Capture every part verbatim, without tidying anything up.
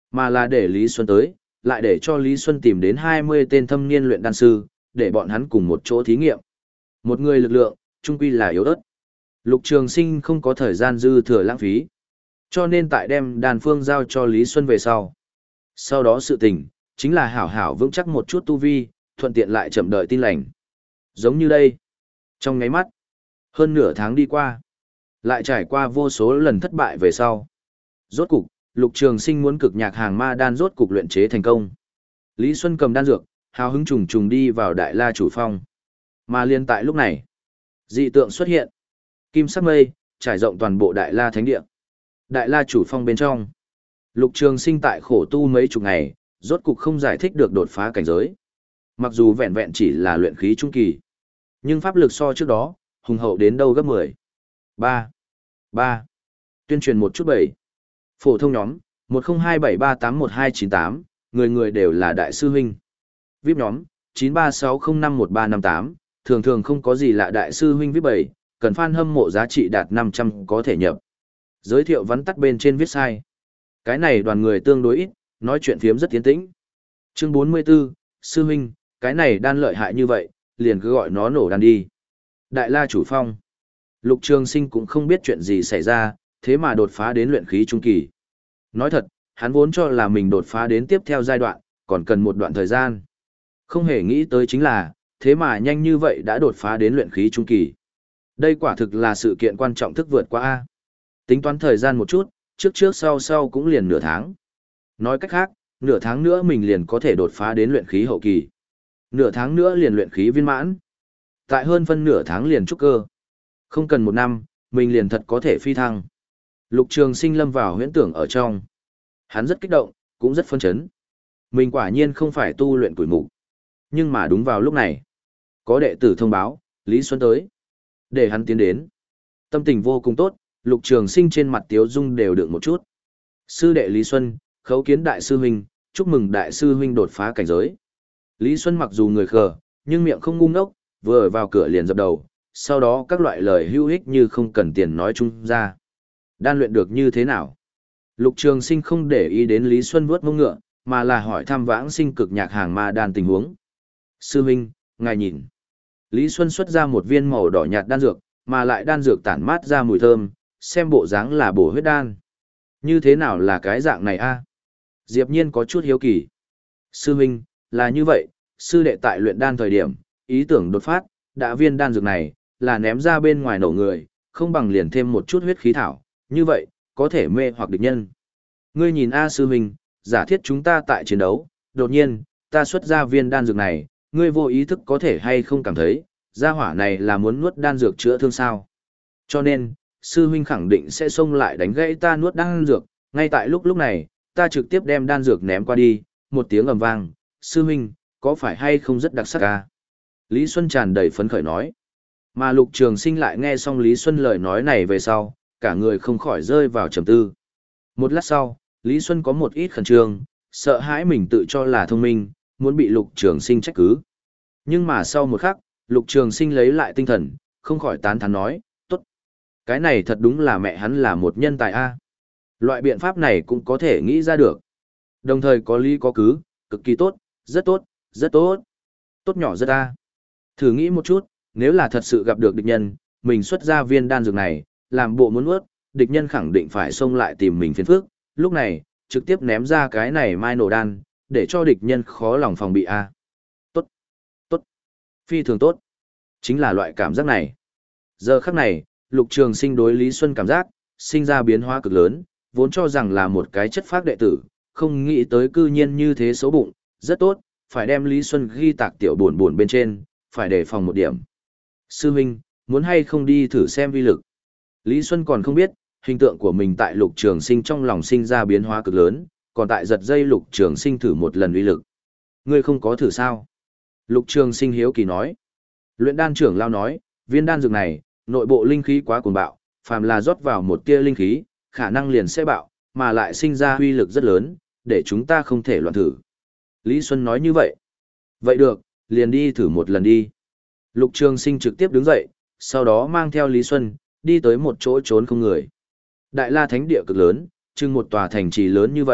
mà là để Lý Xuân tới, lại để cho Lý Xuân tìm đến hai mươi tên thâm niên luyện đan sư, để bọn hắn cùng một chỗ thí nghiệm. Một người lực lượng, trung quy là yếu ớt. Lục Trường Sinh không có thời gian dư thừa lãng phí, cho nên tại đem đan phương giao cho Lý Xuân về sau. Sau đó sự tình, chính là hảo hảo vững chắc một chút tu vi, thuận tiện lại chậm đợi tin lành. Giống như đây. Trong ngáy mắt, hơn nửa tháng đi qua, lại trải qua vô số lần thất bại về sau. Rốt cục, Lục Trường Sinh muốn cực nhạc hàng ma đan rốt cục luyện chế thành công. Lý Xuân cầm đan dược, hào hứng trùng trùng đi vào Đại La Chủ Phong. Mà liên tại lúc này, dị tượng xuất hiện. Kim sắc mây, trải rộng toàn bộ Đại La Thánh Địa. Đại La Chủ Phong bên trong. Lục Trường Sinh tại khổ tu mấy chục ngày, rốt cục không giải thích được đột phá cảnh giới. Mặc dù vẹn vẹn chỉ là luyện khí trung kỳ, nhưng pháp lực so trước đó, hùng hậu đến đâu gấp mười. ba. ba. Tuyên truyền một chút bảy. Phổ thông nhóm, một không hai bảy ba tám một hai chín tám, người người đều là đại sư huynh. vi ai pi nhóm, chín ba sáu không năm một ba năm tám, thường thường không có gì lạ đại sư huynh vi ai pi bảy, cần fan hâm mộ giá trị đạt năm trăm có thể nhập. Giới thiệu vắn tắt bên trên viết sai. Cái này đoàn người tương đối ít, nói chuyện phiếm rất tiến tĩnh. Chương bốn mươi 44, sư huynh, cái này đan lợi hại như vậy, liền cứ gọi nó nổ đan đi. Đại La Chủ Phong. Lục Trường Sinh cũng không biết chuyện gì xảy ra, thế mà đột phá đến luyện khí trung kỳ. Nói thật, hắn vốn cho là mình đột phá đến tiếp theo giai đoạn, còn cần một đoạn thời gian. Không hề nghĩ tới chính là, thế mà nhanh như vậy đã đột phá đến luyện khí trung kỳ. Đây quả thực là sự kiện quan trọng thức vượt qua A. Tính toán thời gian một chút, trước trước sau sau cũng liền nửa tháng. Nói cách khác, nửa tháng nữa mình liền có thể đột phá đến luyện khí hậu kỳ. Nửa tháng nữa liền luyện khí viên mãn. Tại hơn phân nửa tháng liền trúc cơ. Không cần một năm, mình liền thật có thể phi thăng. Lục Trường Sinh lâm vào huyễn tưởng ở trong. Hắn rất kích động, cũng rất phấn chấn. Mình quả nhiên không phải tu luyện củi mục. Nhưng mà đúng vào lúc này, có đệ tử thông báo, Lý Xuân tới. Để hắn tiến đến. Tâm tình vô cùng tốt, Lục Trường Sinh trên mặt tiếu dung đều đựng một chút. Sư đệ Lý Xuân, khấu kiến đại sư huynh, chúc mừng đại sư huynh đột phá cảnh giới. Lý Xuân mặc dù người khờ, nhưng miệng không ngu ngốc, vừa vào cửa liền dập đầu, sau đó các loại lời hữu ích như không cần tiền nói chung ra. Đan luyện được như thế nào? Lục Trường Sinh không để ý đến Lý Xuân vuốt mông ngựa, mà là hỏi thăm vãng sinh cực nhạc hàng ma đan tình huống. Sư huynh, ngài nhìn. Lý Xuân xuất ra một viên màu đỏ nhạt đan dược, mà lại đan dược tản mát ra mùi thơm, xem bộ dáng là bổ huyết đan. Như thế nào là cái dạng này a? Diệp Nhiên có chút hiếu kỳ. Sư huynh, là như vậy, sư đệ tại luyện đan thời điểm, ý tưởng đột phát, đã viên đan dược này, là ném ra bên ngoài nổ người, không bằng liền thêm một chút huyết khí thảo, như vậy, có thể mê hoặc địch nhân. Ngươi nhìn A sư huynh, giả thiết chúng ta tại chiến đấu, đột nhiên, ta xuất ra viên đan dược này, ngươi vô ý thức có thể hay không cảm thấy, gia hỏa này là muốn nuốt đan dược chữa thương sao. Cho nên, sư huynh khẳng định sẽ xông lại đánh gãy ta nuốt đan dược, ngay tại lúc lúc này, ta trực tiếp đem đan dược ném qua đi, một tiếng ầm vang, sư huynh, có phải hay không rất đặc sắc à? Lý Xuân tràn đầy phấn khởi nói. Mà Lục Trường Sinh lại nghe xong Lý Xuân lời nói này về sau, cả người không khỏi rơi vào trầm tư. Một lát sau, Lý Xuân có một ít khẩn trương, sợ hãi mình tự cho là thông minh, muốn bị Lục Trường Sinh trách cứ. Nhưng mà sau một khắc, Lục Trường Sinh lấy lại tinh thần, không khỏi tán thán nói, tốt. Cái này thật đúng là mẹ hắn là một nhân tài a. Loại biện pháp này cũng có thể nghĩ ra được. Đồng thời có lý có cứ, cực kỳ tốt, rất tốt, rất tốt. Tốt nhỏ rất a. Thử nghĩ một chút, nếu là thật sự gặp được địch nhân, mình xuất ra viên đan dược này, làm bộ muốn nuốt, địch nhân khẳng định phải xông lại tìm mình phiền phức, lúc này, trực tiếp ném ra cái này mai nổ đan, để cho địch nhân khó lòng phòng bị a. Tốt, tốt, phi thường tốt. Chính là loại cảm giác này. Giờ khắc này, Lục Trường Sinh đối Lý Xuân cảm giác, sinh ra biến hóa cực lớn, vốn cho rằng là một cái chất phác đệ tử, không nghĩ tới cư nhiên như thế xấu bụng, rất tốt, phải đem Lý Xuân ghi tạc tiểu buồn buồn bên trên, phải đề phòng một điểm. Sư huynh, muốn hay không đi thử xem vi lực. Lý Xuân còn không biết, hình tượng của mình tại Lục Trường Sinh trong lòng sinh ra biến hóa cực lớn, còn tại giật dây Lục Trường Sinh thử một lần uy lực. Ngươi không có thử sao? Lục Trường Sinh hiếu kỳ nói. Luyện đan trưởng lao nói, viên đan dược này, nội bộ linh khí quá cuồng bạo, phàm là rót vào một tia linh khí, khả năng liền sẽ bạo, mà lại sinh ra uy lực rất lớn, để chúng ta không thể loạn thử. Lý Xuân nói như vậy. Vậy được, liền đi thử một lần đi. Lục Trường Sinh trực tiếp đứng dậy, sau đó mang theo Lý Xuân, đi tới một chỗ trốn không người. Đại La Thánh Địa cực lớn, chừng một tòa thành trì lớn như vậy,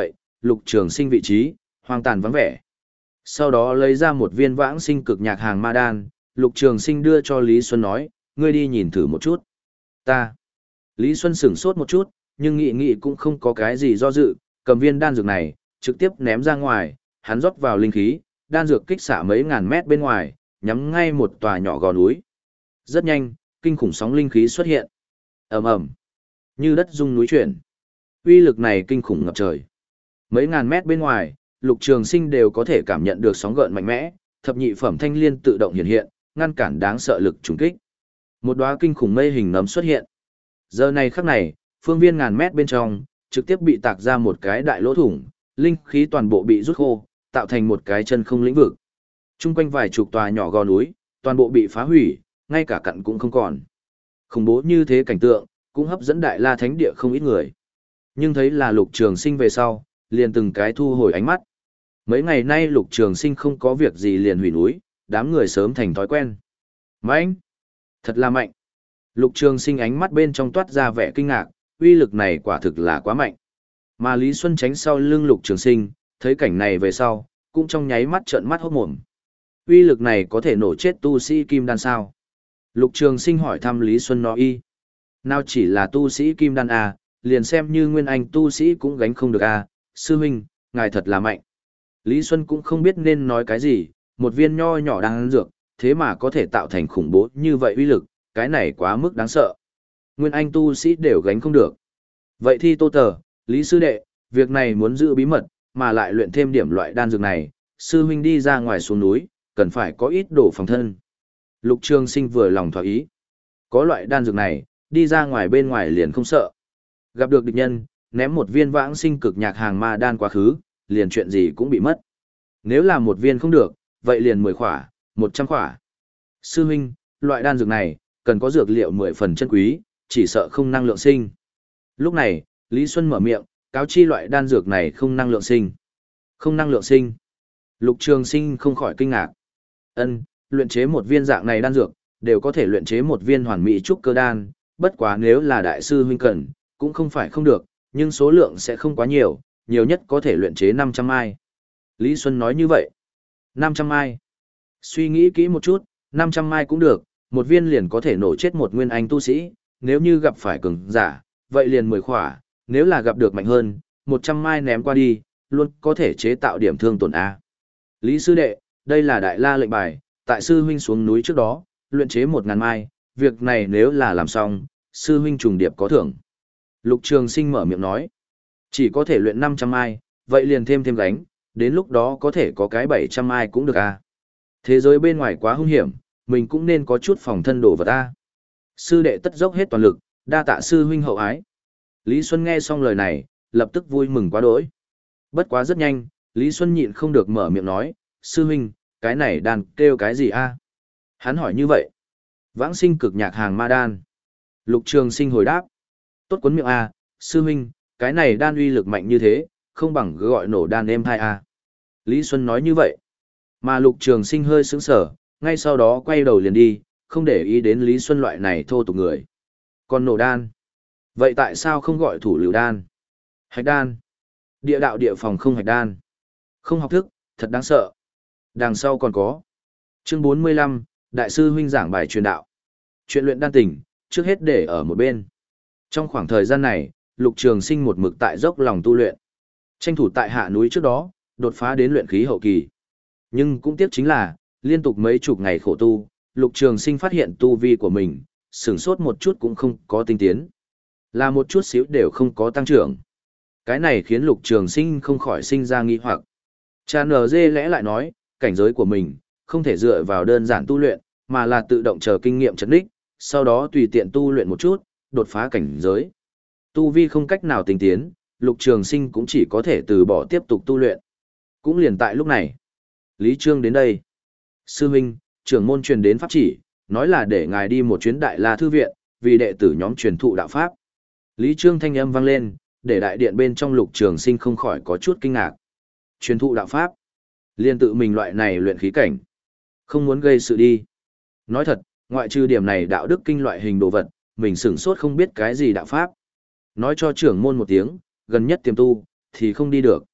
Lục Trường Sinh vị trí, hoang tàn vắng vẻ. Sau đó lấy ra một viên vãng sinh cực nhạc hàng ma đan, Lục Trường Sinh đưa cho Lý Xuân nói, ngươi đi nhìn thử một chút. Ta. Lý Xuân sửng sốt một chút, nhưng nghị nghị cũng không có cái gì do dự, cầm viên đan dược này, trực tiếp ném ra ngoài, hắn rót vào linh khí, đan dược kích xạ mấy ngàn mét bên ngoài, nhắm ngay một tòa nhỏ gò núi. Rất nhanh, kinh khủng sóng linh khí xuất hiện. Ầm ầm, như đất rung núi chuyển. Uy lực này kinh khủng ngập trời. Mấy ngàn mét bên ngoài, Lục Trường Sinh đều có thể cảm nhận được sóng gợn mạnh mẽ, thập nhị phẩm thanh liên tự động hiện hiện, ngăn cản đáng sợ lực trùng kích. Một đóa kinh khủng mây hình nấm xuất hiện. Giờ này khắc này, phương viên ngàn mét bên trong, trực tiếp bị tạc ra một cái đại lỗ thủng, linh khí toàn bộ bị rút khô, tạo thành một cái chân không lĩnh vực. Trung quanh vài chục tòa nhỏ gò núi, toàn bộ bị phá hủy, ngay cả cặn cũng không còn. Khủng bố như thế cảnh tượng, cũng hấp dẫn Đại La Thánh Địa không ít người. Nhưng thấy là Lục Trường Sinh về sau, liền từng cái thu hồi ánh mắt. Mấy ngày nay Lục Trường Sinh không có việc gì liền hủy núi, đám người sớm thành thói quen. Mạnh! Thật là mạnh! Lục Trường Sinh ánh mắt bên trong toát ra vẻ kinh ngạc, uy lực này quả thực là quá mạnh. Mà Lý Xuân tránh sau lưng Lục Trường Sinh, thấy cảnh này về sau, cũng trong nháy mắt trợn mắt hốt mồm. Uy lực này có thể nổ chết tu sĩ kim đan sao? Lục Trường Sinh hỏi thăm Lý Xuân nói y. Nào chỉ là tu sĩ kim đan à, liền xem như nguyên anh tu sĩ cũng gánh không được à, sư huynh, ngài thật là mạnh. Lý Xuân cũng không biết nên nói cái gì, một viên nho nhỏ đang ăn dược, thế mà có thể tạo thành khủng bố như vậy uy lực, cái này quá mức đáng sợ. Nguyên anh tu sĩ đều gánh không được. Vậy thì Tô Tờ, Lý Sư Đệ, việc này muốn giữ bí mật, mà lại luyện thêm điểm loại đan dược này, sư huynh đi ra ngoài xuống núi, cần phải có ít đồ phòng thân. Lục Trường Sinh vừa lòng thỏa ý. Có loại đan dược này, đi ra ngoài bên ngoài liền không sợ. Gặp được địch nhân, ném một viên vãng sinh cực nhạc hàng ma đan quá khứ, liền chuyện gì cũng bị mất. Nếu là một viên không được, vậy liền mười khỏa, một trăm khỏa. Sư huynh, loại đan dược này, cần có dược liệu mười phần chân quý, chỉ sợ không năng lượng sinh. Lúc này, Lý Xuân mở miệng, cáo chi loại đan dược này không năng lượng sinh. Không năng lượng sinh. Lục Trường Sinh không khỏi kinh ngạc. Ân, luyện chế một viên dạng này đan dược, đều có thể luyện chế một viên hoàn mỹ trúc cơ đan, bất quá nếu là đại sư huynh cần, cũng không phải không được, nhưng số lượng sẽ không quá nhiều, nhiều nhất có thể luyện chế năm trăm mai. Lý Xuân nói như vậy. năm trăm mai. Suy nghĩ kỹ một chút, năm trăm mai cũng được, một viên liền có thể nổ chết một nguyên anh tu sĩ, nếu như gặp phải cường giả, vậy liền mười khỏa, nếu là gặp được mạnh hơn, một trăm mai ném qua đi, luôn có thể chế tạo điểm thương tổn A. Lý sư đệ, đây là đại la lệnh bài, tại sư huynh xuống núi trước đó, luyện chế một ngàn mai, việc này nếu là làm xong, sư huynh trùng điệp có thưởng. Lục Trường Sinh mở miệng nói, chỉ có thể luyện năm trăm mai, vậy liền thêm thêm gánh, đến lúc đó có thể có cái bảy trăm mai cũng được a. Thế giới bên ngoài quá hung hiểm, mình cũng nên có chút phòng thân đồ vật a. Sư đệ tất dốc hết toàn lực, đa tạ sư huynh hậu ái. Lý Xuân nghe xong lời này, lập tức vui mừng quá đỗi. Bất quá rất nhanh, Lý Xuân nhịn không được mở miệng nói, sư huynh, cái này đàn kêu cái gì a? Hắn hỏi như vậy. Vãng sinh cực nhạc hàng ma đan. Lục Trường Sinh hồi đáp. Tốt cuốn miệng a, sư huynh, cái này đan uy lực mạnh như thế, không bằng gọi nổ đan êm hai a. Lý Xuân nói như vậy. Mà Lục Trường Sinh hơi sững sờ, ngay sau đó quay đầu liền đi, không để ý đến Lý Xuân loại này thô tục người. Còn nổ đan. Vậy tại sao không gọi thủ lưu đan? Hạch đan. Địa đạo địa phòng không hạch đan. Không học thức, thật đáng sợ. Đằng sau còn có. Chương bốn mươi lăm, Đại sư huynh giảng bài truyền đạo. Chuyện luyện đan tỉnh, trước hết để ở một bên. Trong khoảng thời gian này, Lục Trường Sinh một mực tại dốc lòng tu luyện. Tranh thủ tại hạ núi trước đó, đột phá đến luyện khí hậu kỳ. Nhưng cũng tiếc chính là, liên tục mấy chục ngày khổ tu, Lục Trường Sinh phát hiện tu vi của mình, sửng sốt một chút cũng không có tinh tiến. Là một chút xíu đều không có tăng trưởng. Cái này khiến Lục Trường Sinh không khỏi sinh ra nghi hoặc. Cha nở dê lẽ lại nói, cảnh giới của mình, không thể dựa vào đơn giản tu luyện, mà là tự động chờ kinh nghiệm chấn đích, sau đó tùy tiện tu luyện một chút, đột phá cảnh giới. Tu vi không cách nào tinh tiến, Lục Trường Sinh cũng chỉ có thể từ bỏ tiếp tục tu luyện. Cũng liền tại lúc này, Lý Trương đến đây. Sư huynh, trưởng môn truyền đến pháp chỉ, nói là để ngài đi một chuyến Đại La thư viện, vì đệ tử nhóm truyền thụ đạo pháp. Lý Trương thanh âm vang lên, để đại điện bên trong Lục Trường Sinh không khỏi có chút kinh ngạc. Truyền thụ đạo pháp? Liên tự mình loại này luyện khí cảnh, không muốn gây sự đi. Nói thật, ngoại trừ điểm này đạo đức kinh loại hình đồ vật, mình sửng sốt không biết cái gì đạo pháp. Nói cho trưởng môn một tiếng, gần nhất tiềm tu, thì không đi được.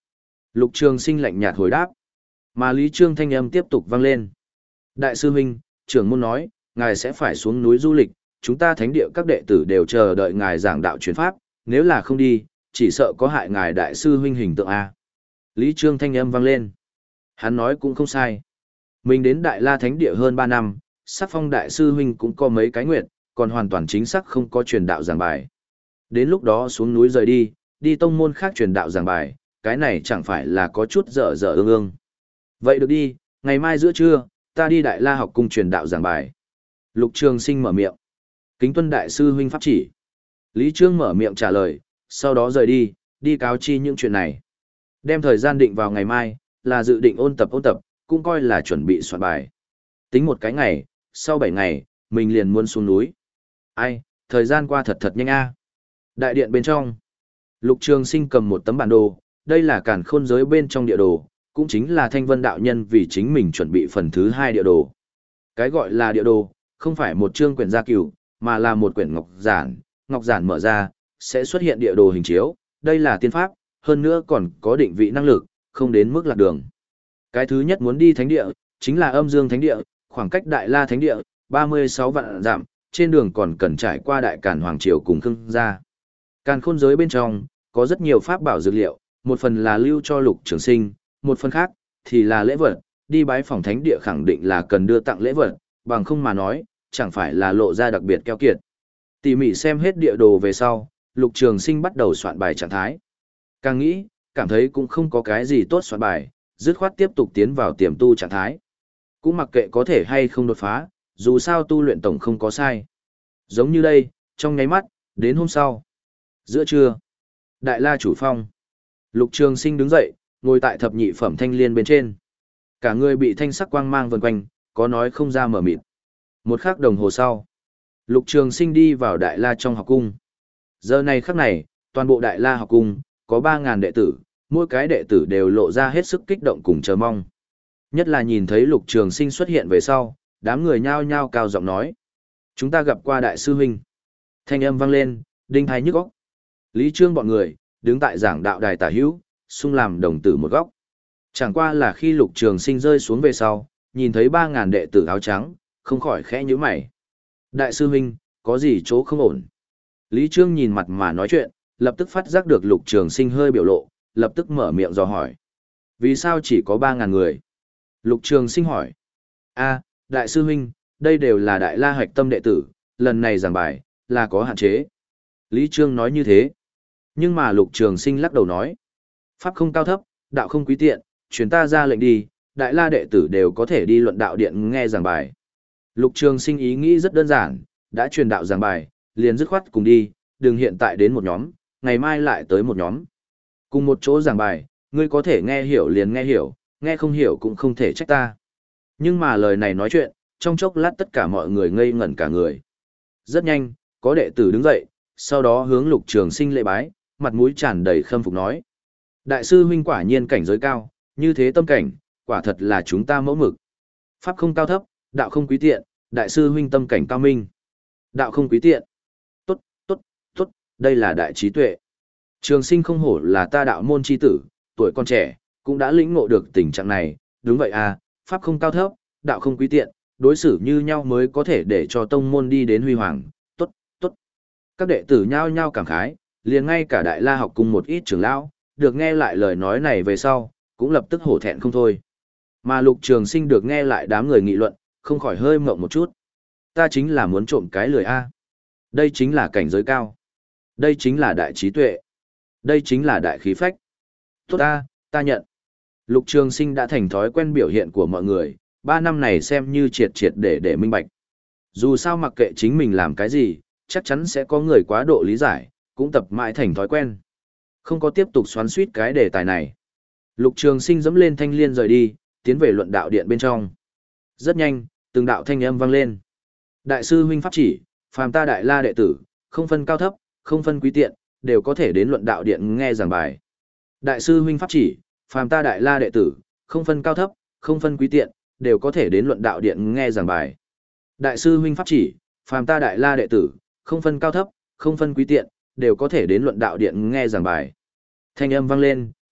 Lục Trường Sinh lạnh nhạt hồi đáp. Mà Lý Trương thanh âm tiếp tục vang lên. Đại sư huynh, trưởng môn nói, ngài sẽ phải xuống núi du lịch, chúng ta thánh địa các đệ tử đều chờ đợi ngài giảng đạo truyền pháp, nếu là không đi, chỉ sợ có hại ngài đại sư huynh hình tượng a. Lý Trương thanh âm vang lên. Hắn nói cũng không sai. Mình đến Đại La Thánh địa hơn ba năm, Sắc Phong đại sư huynh cũng có mấy cái nguyện, còn hoàn toàn chính xác không có truyền đạo giảng bài. Đến lúc đó xuống núi rời đi, đi tông môn khác truyền đạo giảng bài, cái này chẳng phải là có chút dở dở ương ương. Vậy được đi, ngày mai giữa trưa, ta đi Đại La học cung truyền đạo giảng bài. Lục Trường Sinh mở miệng. Kính tuân đại sư huynh pháp chỉ. Lý Trương mở miệng trả lời, sau đó rời đi, đi cáo chi những chuyện này. Đem thời gian định vào ngày mai, là dự định ôn tập ôn tập, cũng coi là chuẩn bị soạn bài. Tính một cái ngày, sau bảy ngày, mình liền muốn xuống núi. Ai, thời gian qua thật thật nhanh a. Đại điện bên trong, Lục Trường Sinh cầm một tấm bản đồ, đây là càn khôn giới bên trong địa đồ, cũng chính là Thanh Vân đạo nhân vì chính mình chuẩn bị phần thứ hai địa đồ. Cái gọi là địa đồ, không phải một chương quyển gia cửu, mà là một quyển ngọc giản, ngọc giản mở ra, sẽ xuất hiện địa đồ hình chiếu, đây là tiên pháp, hơn nữa còn có định vị năng lực, không đến mức lạc đường. Cái thứ nhất muốn đi thánh địa, chính là Âm Dương Thánh địa, khoảng cách Đại La Thánh địa, ba mươi sáu vạn dặm, trên đường còn cần trải qua Đại Càn Hoàng Triều cùng Khương gia. Càn khôn giới bên trong, có rất nhiều pháp bảo dược liệu, một phần là lưu cho Lục Trường Sinh, một phần khác, thì là lễ vật, đi bái phỏng thánh địa khẳng định là cần đưa tặng lễ vật, bằng không mà nói, chẳng phải là lộ ra đặc biệt keo kiệt. Tỉ mỉ xem hết địa đồ về sau, Lục Trường Sinh bắt đầu soạn bài trạng thái. Càng nghĩ, cảm thấy cũng không có cái gì tốt soạn bài, dứt khoát tiếp tục tiến vào tiềm tu trạng thái. Cũng mặc kệ có thể hay không đột phá, dù sao tu luyện tổng không có sai. Giống như đây, trong nháy mắt, đến hôm sau. Giữa trưa, Đại La chủ phong. Lục Trường Sinh đứng dậy, ngồi tại thập nhị phẩm thanh liên bên trên. Cả người bị thanh sắc quang mang vần quanh, có nói không ra mở mịt. Một khắc đồng hồ sau, Lục Trường Sinh đi vào Đại La trong học cung. Giờ này khắc này, toàn bộ Đại La học cung, có ba ngàn đệ tử, mỗi cái đệ tử đều lộ ra hết sức kích động cùng chờ mong. Nhất là nhìn thấy Lục Trường Sinh xuất hiện về sau, đám người nhao nhao cao giọng nói. Chúng ta gặp qua đại sư huynh. Thanh âm vang lên, đinh tai nhức óc. Lý Trương bọn người, đứng tại giảng đạo đài tả hữu, xung làm đồng tử một góc. Chẳng qua là khi Lục Trường Sinh rơi xuống về sau, nhìn thấy ba ngàn đệ tử áo trắng, không khỏi khẽ nhíu mày. Đại sư huynh, có gì chỗ không ổn? Lý Trương nhìn mặt mà nói chuyện, lập tức phát giác được Lục Trường Sinh hơi biểu lộ, lập tức mở miệng dò hỏi. Vì sao chỉ có ba ngàn người? Lục Trường Sinh hỏi. A, đại sư huynh, đây đều là Đại La hạch tâm đệ tử, lần này giảng bài, là có hạn chế. Lý Trương nói như thế. Nhưng mà Lục Trường Sinh lắc đầu nói. Pháp không cao thấp, đạo không quý tiện, truyền ta ra lệnh đi, Đại La đệ tử đều có thể đi luận đạo điện nghe giảng bài. Lục Trường Sinh ý nghĩ rất đơn giản, đã truyền đạo giảng bài, liền dứt khoát cùng đi, đừng hiện tại đến một nhóm, ngày mai lại tới một nhóm. Cùng một chỗ giảng bài, ngươi có thể nghe hiểu liền nghe hiểu, nghe không hiểu cũng không thể trách ta. Nhưng mà lời này nói chuyện, trong chốc lát tất cả mọi người ngây ngẩn cả người. Rất nhanh, có đệ tử đứng dậy, sau đó hướng Lục Trường Sinh lễ bái, mặt mũi tràn đầy khâm phục nói. Đại sư huynh quả nhiên cảnh giới cao, như thế tâm cảnh, quả thật là chúng ta mẫu mực. Pháp không cao thấp, đạo không quý tiện, đại sư huynh tâm cảnh cao minh. Đạo không quý tiện. Tốt, tốt, tốt, đây là đại trí tuệ. Trường Sinh không hổ là ta đạo môn chi tử, tuổi còn trẻ, cũng đã lĩnh ngộ được tình trạng này, đúng vậy à, pháp không cao thấp, đạo không quý tiện, đối xử như nhau mới có thể để cho tông môn đi đến huy hoàng, tốt, tốt. Các đệ tử nhao nhao cảm khái, liền ngay cả Đại La học cùng một ít trưởng lão, được nghe lại lời nói này về sau, cũng lập tức hổ thẹn không thôi. Mà Lục Trường Sinh được nghe lại đám người nghị luận, không khỏi hơi mộng một chút. Ta chính là muốn trộm cái lười a. Đây chính là cảnh giới cao. Đây chính là đại trí tuệ. Đây chính là đại khí phách. Tốt ta, ta nhận. Lục Trường Sinh đã thành thói quen biểu hiện của mọi người, ba năm này xem như triệt triệt để để minh bạch. Dù sao mặc kệ chính mình làm cái gì, chắc chắn sẽ có người quá độ lý giải, cũng tập mãi thành thói quen. Không có tiếp tục xoắn xuýt cái đề tài này. Lục Trường Sinh dẫm lên thanh liên rời đi, tiến về luận đạo điện bên trong. Rất nhanh, từng đạo thanh âm vang lên. Đại sư huynh pháp chỉ, phàm ta Đại La đệ tử, không phân cao thấp, không phân quý tiện, đều có thể đến luận đạo điện nghe giảng bài. Đại sư huynh pháp chỉ, phàm ta Đại La đệ tử, không phân cao thấp, không phân quý tiện, đều có thể đến luận đạo điện nghe giảng bài. Đại sư huynh pháp chỉ, phàm ta Đại La đệ tử, không phân cao thấp, không phân quý tiện, đều có thể đến luận đạo điện nghe giảng bài. Thanh âm vang lên,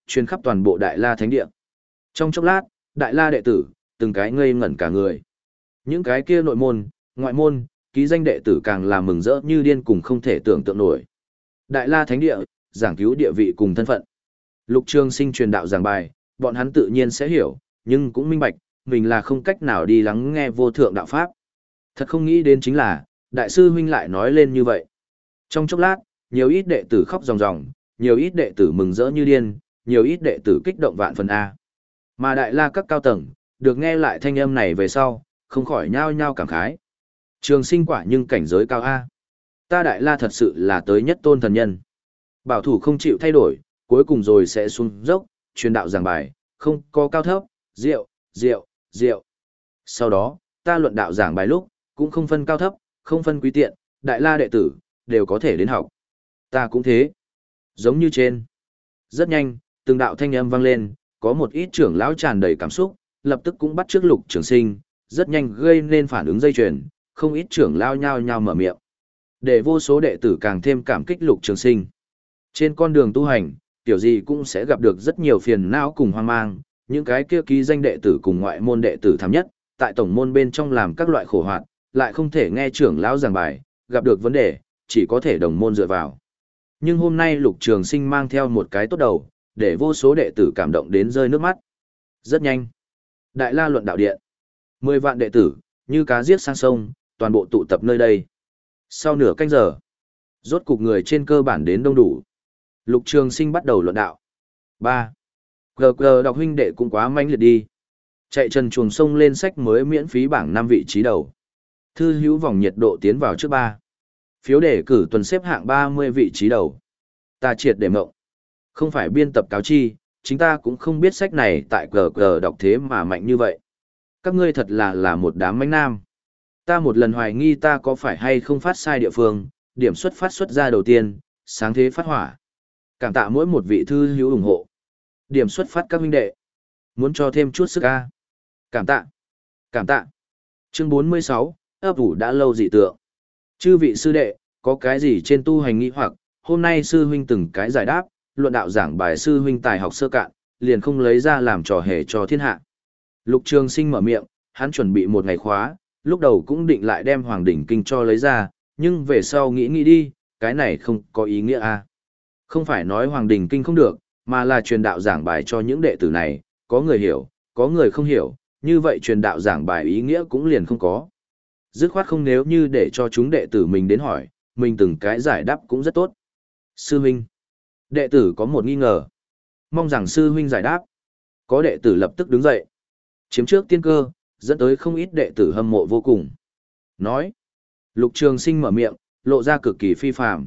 truyền khắp toàn bộ Đại La Thánh Địa. Trong chốc lát, Đại La đệ tử, từng cái ngây ngẩn cả người. Những cái kia nội môn, ngoại môn, ký danh đệ tử càng là mừng rỡ như điên cùng không thể tưởng tượng nổi. Đại La Thánh Địa, giảng cứu địa vị cùng thân phận. Lục Trường Sinh truyền đạo giảng bài, bọn hắn tự nhiên sẽ hiểu, nhưng cũng minh bạch, mình là không cách nào đi lắng nghe vô thượng đạo pháp. Thật không nghĩ đến chính là, đại sư huynh lại nói lên như vậy. Trong chốc lát, nhiều ít đệ tử khóc ròng ròng, nhiều ít đệ tử mừng rỡ như điên, nhiều ít đệ tử kích động vạn phần A. Mà Đại La các cao tầng, được nghe lại thanh âm này về sau, không khỏi nhao nhao cảm khái. Trường Sinh quả nhưng cảnh giới cao A. Ta Đại La thật sự là tới nhất tôn thần nhân. Bảo thủ không chịu thay đổi, cuối cùng rồi sẽ xuống dốc, truyền đạo giảng bài, không có cao thấp, rượu, rượu, rượu. Sau đó, ta luận đạo giảng bài lúc, cũng không phân cao thấp, không phân quý tiện, Đại La đệ tử, đều có thể đến học. Ta cũng thế. Giống như trên. Rất nhanh, từng đạo thanh âm vang lên, có một ít trưởng lão tràn đầy cảm xúc, lập tức cũng bắt trước Lục Trường Sinh, rất nhanh gây nên phản ứng dây chuyền, không ít trưởng lão nhao nhao mở miệng. Để vô số đệ tử càng thêm cảm kích Lục Trường Sinh. Trên con đường tu hành, tiểu gì cũng sẽ gặp được rất nhiều phiền não cùng hoang mang, những cái kia ký danh đệ tử cùng ngoại môn đệ tử thảm nhất, tại tổng môn bên trong làm các loại khổ hoạt, lại không thể nghe trưởng lão giảng bài, gặp được vấn đề, chỉ có thể đồng môn dựa vào. Nhưng hôm nay Lục Trường Sinh mang theo một cái tốt đầu, để vô số đệ tử cảm động đến rơi nước mắt. Rất nhanh. Đại La luận đạo điện. Mười vạn đệ tử, như cá giết sang sông, toàn bộ tụ tập nơi đây. Sau nửa canh giờ, rốt cục người trên cơ bản đến đông đủ. Lục Trường Sinh bắt đầu luận đạo. ba. Gờ gờ đọc huynh đệ cũng quá manh liệt đi. Chạy trần chuồng sông lên sách mới miễn phí bảng năm vị trí đầu. Thư hữu vòng nhiệt độ tiến vào trước ba. Phiếu đề cử tuần xếp hạng ba mươi vị trí đầu. Ta triệt để mộng. Không phải biên tập cáo chi, chính ta cũng không biết sách này tại gờ gờ đọc thế mà mạnh như vậy. Các ngươi thật là là một đám mánh nam. Ta một lần hoài nghi ta có phải hay không phát sai địa phương, điểm xuất phát xuất ra đầu tiên, sáng thế phát hỏa. Cảm tạ mỗi một vị thư hữu ủng hộ. Điểm xuất phát các huynh đệ. Muốn cho thêm chút sức a. Cảm tạ. Cảm tạ. Chương bốn mươi sáu, ấp ủ đã lâu dị tượng. Chư vị sư đệ, có cái gì trên tu hành nghi hoặc, hôm nay sư huynh từng cái giải đáp, luận đạo giảng bài sư huynh tài học sơ cạn, liền không lấy ra làm trò hề cho thiên hạ. Lục Trường Sinh mở miệng, hắn chuẩn bị một ngày khóa, lúc đầu cũng định lại đem Hoàng Đỉnh Kinh cho lấy ra, nhưng về sau nghĩ nghĩ đi, cái này không có ý nghĩa a. Không phải nói Hoàng Đỉnh Kinh không được, mà là truyền đạo giảng bài cho những đệ tử này, có người hiểu, có người không hiểu, như vậy truyền đạo giảng bài ý nghĩa cũng liền không có. Dứt khoát không nếu như để cho chúng đệ tử mình đến hỏi, mình từng cái giải đáp cũng rất tốt. Sư huynh. Đệ tử có một nghi ngờ. Mong rằng sư huynh giải đáp. Có đệ tử lập tức đứng dậy. Chiếm trước tiên cơ, dẫn tới không ít đệ tử hâm mộ vô cùng. Nói. Lục Trường Sinh mở miệng, lộ ra cực kỳ phi phàm.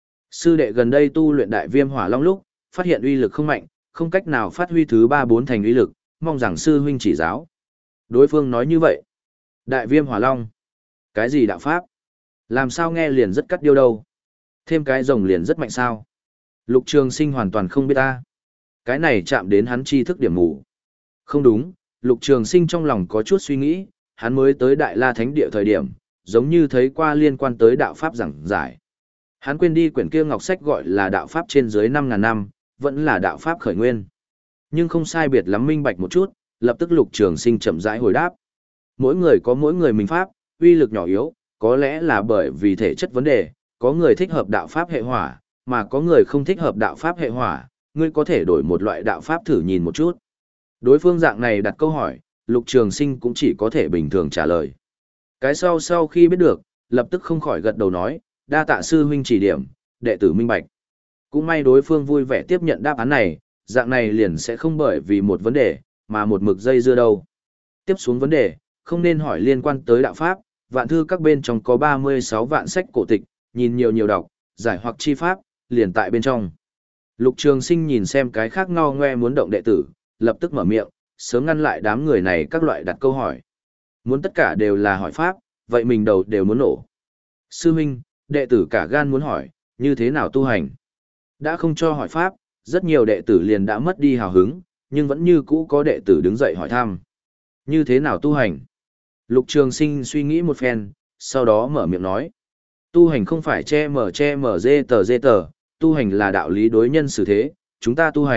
Sư đệ gần đây tu luyện đại viêm hỏa long lúc, phát hiện uy lực không mạnh, không cách nào phát huy thứ ba bốn thành uy lực, mong rằng sư huynh chỉ giáo. Đối phương nói như vậy. Đại viêm hỏa long. Cái gì đạo pháp? Làm sao nghe liền rất cắt điêu đâu? Thêm cái rồng liền rất mạnh sao? Lục Trường Sinh hoàn toàn không biết ta. Cái này chạm đến hắn tri thức điểm mù. Không đúng, Lục Trường Sinh trong lòng có chút suy nghĩ, hắn mới tới Đại La Thánh Địa thời điểm, giống như thấy qua liên quan tới đạo pháp giảng giải. Hắn quên đi quyển kia ngọc sách gọi là đạo pháp trên dưới năm ngàn năm, vẫn là đạo pháp khởi nguyên. Nhưng không sai biệt lắm minh bạch một chút, lập tức Lục Trường Sinh chậm rãi hồi đáp. Mỗi người có mỗi người mình pháp, uy lực nhỏ yếu, có lẽ là bởi vì thể chất vấn đề, có người thích hợp đạo pháp hệ hỏa, mà có người không thích hợp đạo pháp hệ hỏa, ngươi có thể đổi một loại đạo pháp thử nhìn một chút. Đối phương dạng này đặt câu hỏi, Lục Trường Sinh cũng chỉ có thể bình thường trả lời. Cái sau sau khi biết được, lập tức không khỏi gật đầu nói, đa tạ sư huynh chỉ điểm, đệ tử minh bạch. Cũng may đối phương vui vẻ tiếp nhận đáp án này, dạng này liền sẽ không bởi vì một vấn đề, mà một mực dây dưa đâu. Tiếp xuống vấn đề, không nên hỏi liên quan tới đạo pháp, vạn thư các bên trong có ba mươi sáu vạn sách cổ tịch, nhìn nhiều nhiều đọc, giải hoặc chi pháp, liền tại bên trong. Lục Trường Sinh nhìn xem cái khác ngao ngoe muốn động đệ tử, lập tức mở miệng, sớm ngăn lại đám người này các loại đặt câu hỏi. Muốn tất cả đều là hỏi pháp, vậy mình đầu đều muốn nổ. Sư huynh, đệ tử cả gan muốn hỏi, như thế nào tu hành? Đã không cho hỏi pháp, rất nhiều đệ tử liền đã mất đi hào hứng, nhưng vẫn như cũ có đệ tử đứng dậy hỏi thăm. Như thế nào tu hành? Lục Trường Sinh suy nghĩ một phen, sau đó mở miệng nói. Tu hành không phải che mở che mở dê tờ dê tờ, tu hành là đạo lý đối nhân xử thế, chúng ta tu hành,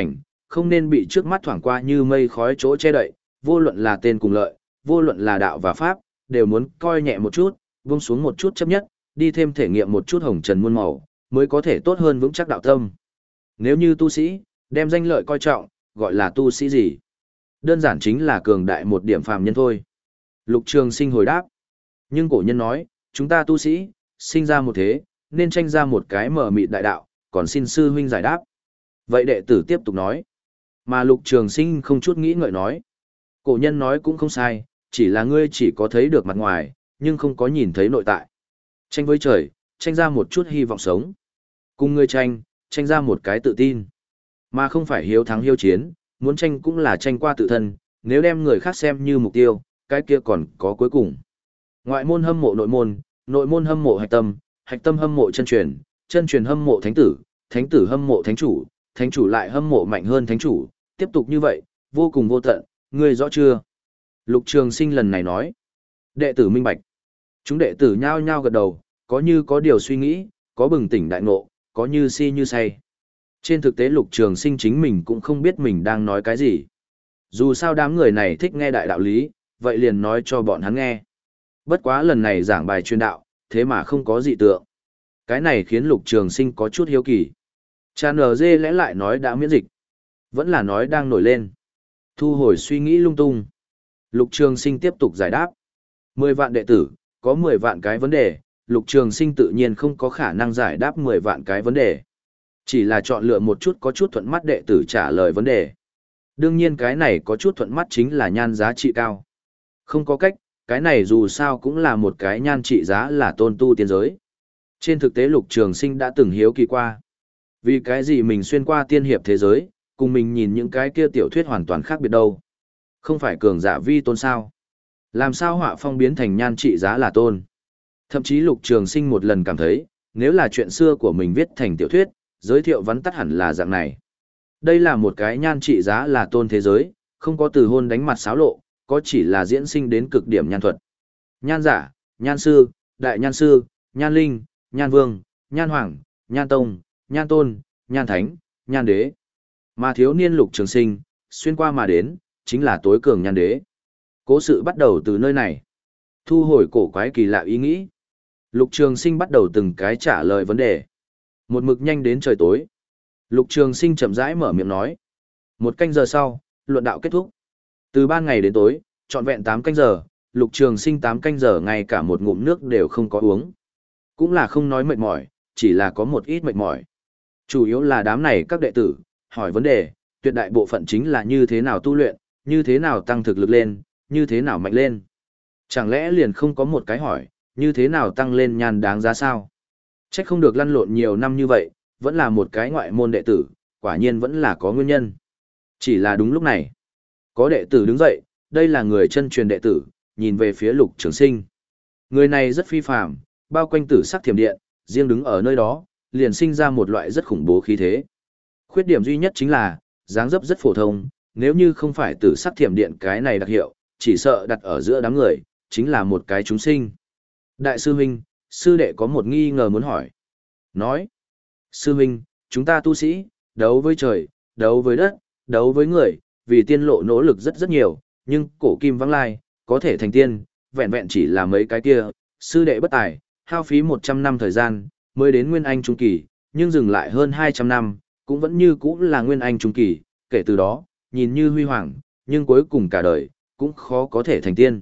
không nên bị trước mắt thoảng qua như mây khói chỗ che đậy, vô luận là tên cùng lợi, vô luận là đạo và pháp, đều muốn coi nhẹ một chút, buông xuống một chút chấp nhất, đi thêm thể nghiệm một chút hồng trần muôn màu, mới có thể tốt hơn vững chắc đạo tâm. Nếu như tu sĩ, đem danh lợi coi trọng, gọi là tu sĩ gì? Đơn giản chính là cường đại một điểm phàm nhân thôi. Lục Trường Sinh hồi đáp. Nhưng cổ nhân nói, chúng ta tu sĩ, sinh ra một thế, nên tranh ra một cái mở mịt đại đạo, còn xin sư huynh giải đáp. Vậy đệ tử tiếp tục nói. Mà Lục Trường Sinh không chút nghĩ ngợi nói. Cổ nhân nói cũng không sai, chỉ là ngươi chỉ có thấy được mặt ngoài, nhưng không có nhìn thấy nội tại. Tranh với trời, tranh ra một chút hy vọng sống. Cùng ngươi tranh, tranh ra một cái tự tin. Mà không phải hiếu thắng hiếu chiến, muốn tranh cũng là tranh qua tự thân, nếu đem người khác xem như mục tiêu, cái kia còn có cuối cùng. Ngoại môn hâm mộ nội môn, nội môn hâm mộ hạch tâm, hạch tâm hâm mộ chân truyền, chân truyền hâm mộ thánh tử, thánh tử hâm mộ thánh chủ, thánh chủ lại hâm mộ mạnh hơn thánh chủ, tiếp tục như vậy, vô cùng vô tận, ngươi rõ chưa? Lục Trường Sinh lần này nói. Đệ tử minh bạch. Chúng đệ tử nhao nhao gật đầu, có như có điều suy nghĩ, có bừng tỉnh đại ngộ, có như si như say. Trên thực tế Lục Trường Sinh chính mình cũng không biết mình đang nói cái gì. Dù sao đám người này thích nghe đại đạo lý, vậy liền nói cho bọn hắn nghe. Bất quá lần này giảng bài truyền đạo, thế mà không có dị tượng. Cái này khiến Lục Trường Sinh có chút hiếu kỳ. Cha en giê lẽ lại nói đã miễn dịch, vẫn là nói đang nổi lên. Thu hồi suy nghĩ lung tung. Lục Trường Sinh tiếp tục giải đáp. Mười vạn đệ tử, có mười vạn cái vấn đề, Lục Trường Sinh tự nhiên không có khả năng giải đáp mười vạn cái vấn đề. Chỉ là chọn lựa một chút có chút thuận mắt đệ tử trả lời vấn đề. Đương nhiên cái này có chút thuận mắt chính là nhan giá trị cao. Không có cách, cái này dù sao cũng là một cái nhan trị giá là tôn tu tiên giới. Trên thực tế Lục Trường Sinh đã từng hiếu kỳ qua. Vì cái gì mình xuyên qua tiên hiệp thế giới, cùng mình nhìn những cái kia tiểu thuyết hoàn toàn khác biệt đâu. Không phải cường giả vi tôn sao? Làm sao họa phong biến thành nhan trị giá là tôn? Thậm chí Lục Trường Sinh một lần cảm thấy, nếu là chuyện xưa của mình viết thành tiểu thuyết, giới thiệu vắn tắt hẳn là dạng này. Đây là một cái nhan trị giá là tôn thế giới, không có từ hôn đánh mặt xáo lộ, có chỉ là diễn sinh đến cực điểm nhan thuật. Nhan giả, nhan sư, đại nhan sư, nhan linh, nhan vương, nhan hoàng, nhan tông, nhan tôn, nhan thánh, nhan đế. Mà thiếu niên Lục Trường Sinh, xuyên qua mà đến, chính là tối cường nhan đế. Cố sự bắt đầu từ nơi này. Thu hồi cổ quái kỳ lạ ý nghĩ. Lục Trường Sinh bắt đầu từng cái trả lời vấn đề. Một mực nhanh đến trời tối. Lục Trường Sinh chậm rãi mở miệng nói. Một canh giờ sau, luận đạo kết thúc. Từ ban ngày đến tối, trọn vẹn tám canh giờ, Lục Trường Sinh tám canh giờ ngay cả một ngụm nước đều không có uống. Cũng là không nói mệt mỏi, chỉ là có một ít mệt mỏi. Chủ yếu là đám này các đệ tử, hỏi vấn đề, tuyệt đại bộ phận chính là như thế nào tu luyện, như thế nào tăng thực lực lên, như thế nào mạnh lên. Chẳng lẽ liền không có một cái hỏi, như thế nào tăng lên nhan đáng giá sao? Chắc không được lăn lộn nhiều năm như vậy, vẫn là một cái ngoại môn đệ tử, quả nhiên vẫn là có nguyên nhân. Chỉ là đúng lúc này, có đệ tử đứng dậy, đây là người chân truyền đệ tử, nhìn về phía Lục Trường Sinh. Người này rất phi phàm, bao quanh tử sắc thiểm điện, riêng đứng ở nơi đó, liền sinh ra một loại rất khủng bố khí thế. Khuyết điểm duy nhất chính là, dáng dấp rất phổ thông, nếu như không phải tử sắc thiểm điện cái này đặc hiệu, chỉ sợ đặt ở giữa đám người, chính là một cái chúng sinh. Đại sư huynh, sư đệ có một nghi ngờ muốn hỏi. Nói, sư huynh, chúng ta tu sĩ, đấu với trời, đấu với đất, đấu với người, vì tiên lộ nỗ lực rất rất nhiều, nhưng cổ kim vắng lai, có thể thành tiên, vẹn vẹn chỉ là mấy cái kia, sư đệ bất tài, hao phí một trăm năm thời gian, mới đến Nguyên Anh Trung Kỳ, nhưng dừng lại hơn hai trăm năm, cũng vẫn như cũ là Nguyên Anh Trung Kỳ, kể từ đó, nhìn như huy hoàng, nhưng cuối cùng cả đời, cũng khó có thể thành tiên.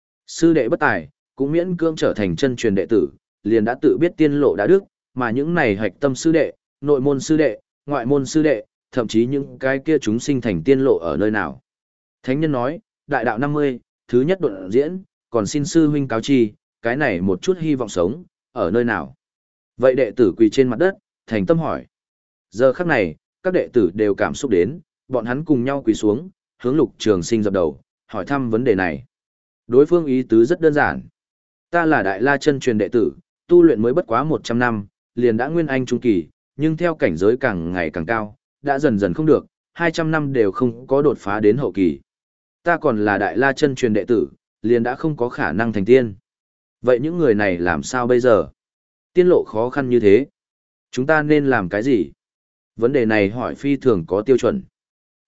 Sư đệ bất tài, cũng miễn cưỡng trở thành chân truyền đệ tử, liền đã tự biết tiên lộ đã đức, mà những này hạch tâm sư đệ, nội môn sư đệ, ngoại môn sư đệ, thậm chí những cái kia chúng sinh thành tiên lộ ở nơi nào. Thánh nhân nói, đại đạo năm mươi, thứ nhất độn diễn, còn xin sư huynh cáo chi, cái này một chút hy vọng sống, ở nơi nào. Vậy đệ tử quỳ trên mặt đất, thành tâm hỏi. Giờ khắc này, các đệ tử đều cảm xúc đến, bọn hắn cùng nhau quỳ xuống, hướng Lục Trường Sinh dập đầu, hỏi thăm vấn đề này. Đối phương ý tứ rất đơn giản. Ta là Đại La chân truyền đệ tử, tu luyện mới bất quá một trăm năm, liền đã Nguyên Anh Trung Kỳ, nhưng theo cảnh giới càng ngày càng cao, đã dần dần không được, hai trăm năm đều không có đột phá đến hậu kỳ. Ta còn là Đại La chân truyền đệ tử, liền đã không có khả năng thành tiên. Vậy những người này làm sao bây giờ? Tiên lộ khó khăn như thế. Chúng ta nên làm cái gì? Vấn đề này hỏi phi thường có tiêu chuẩn.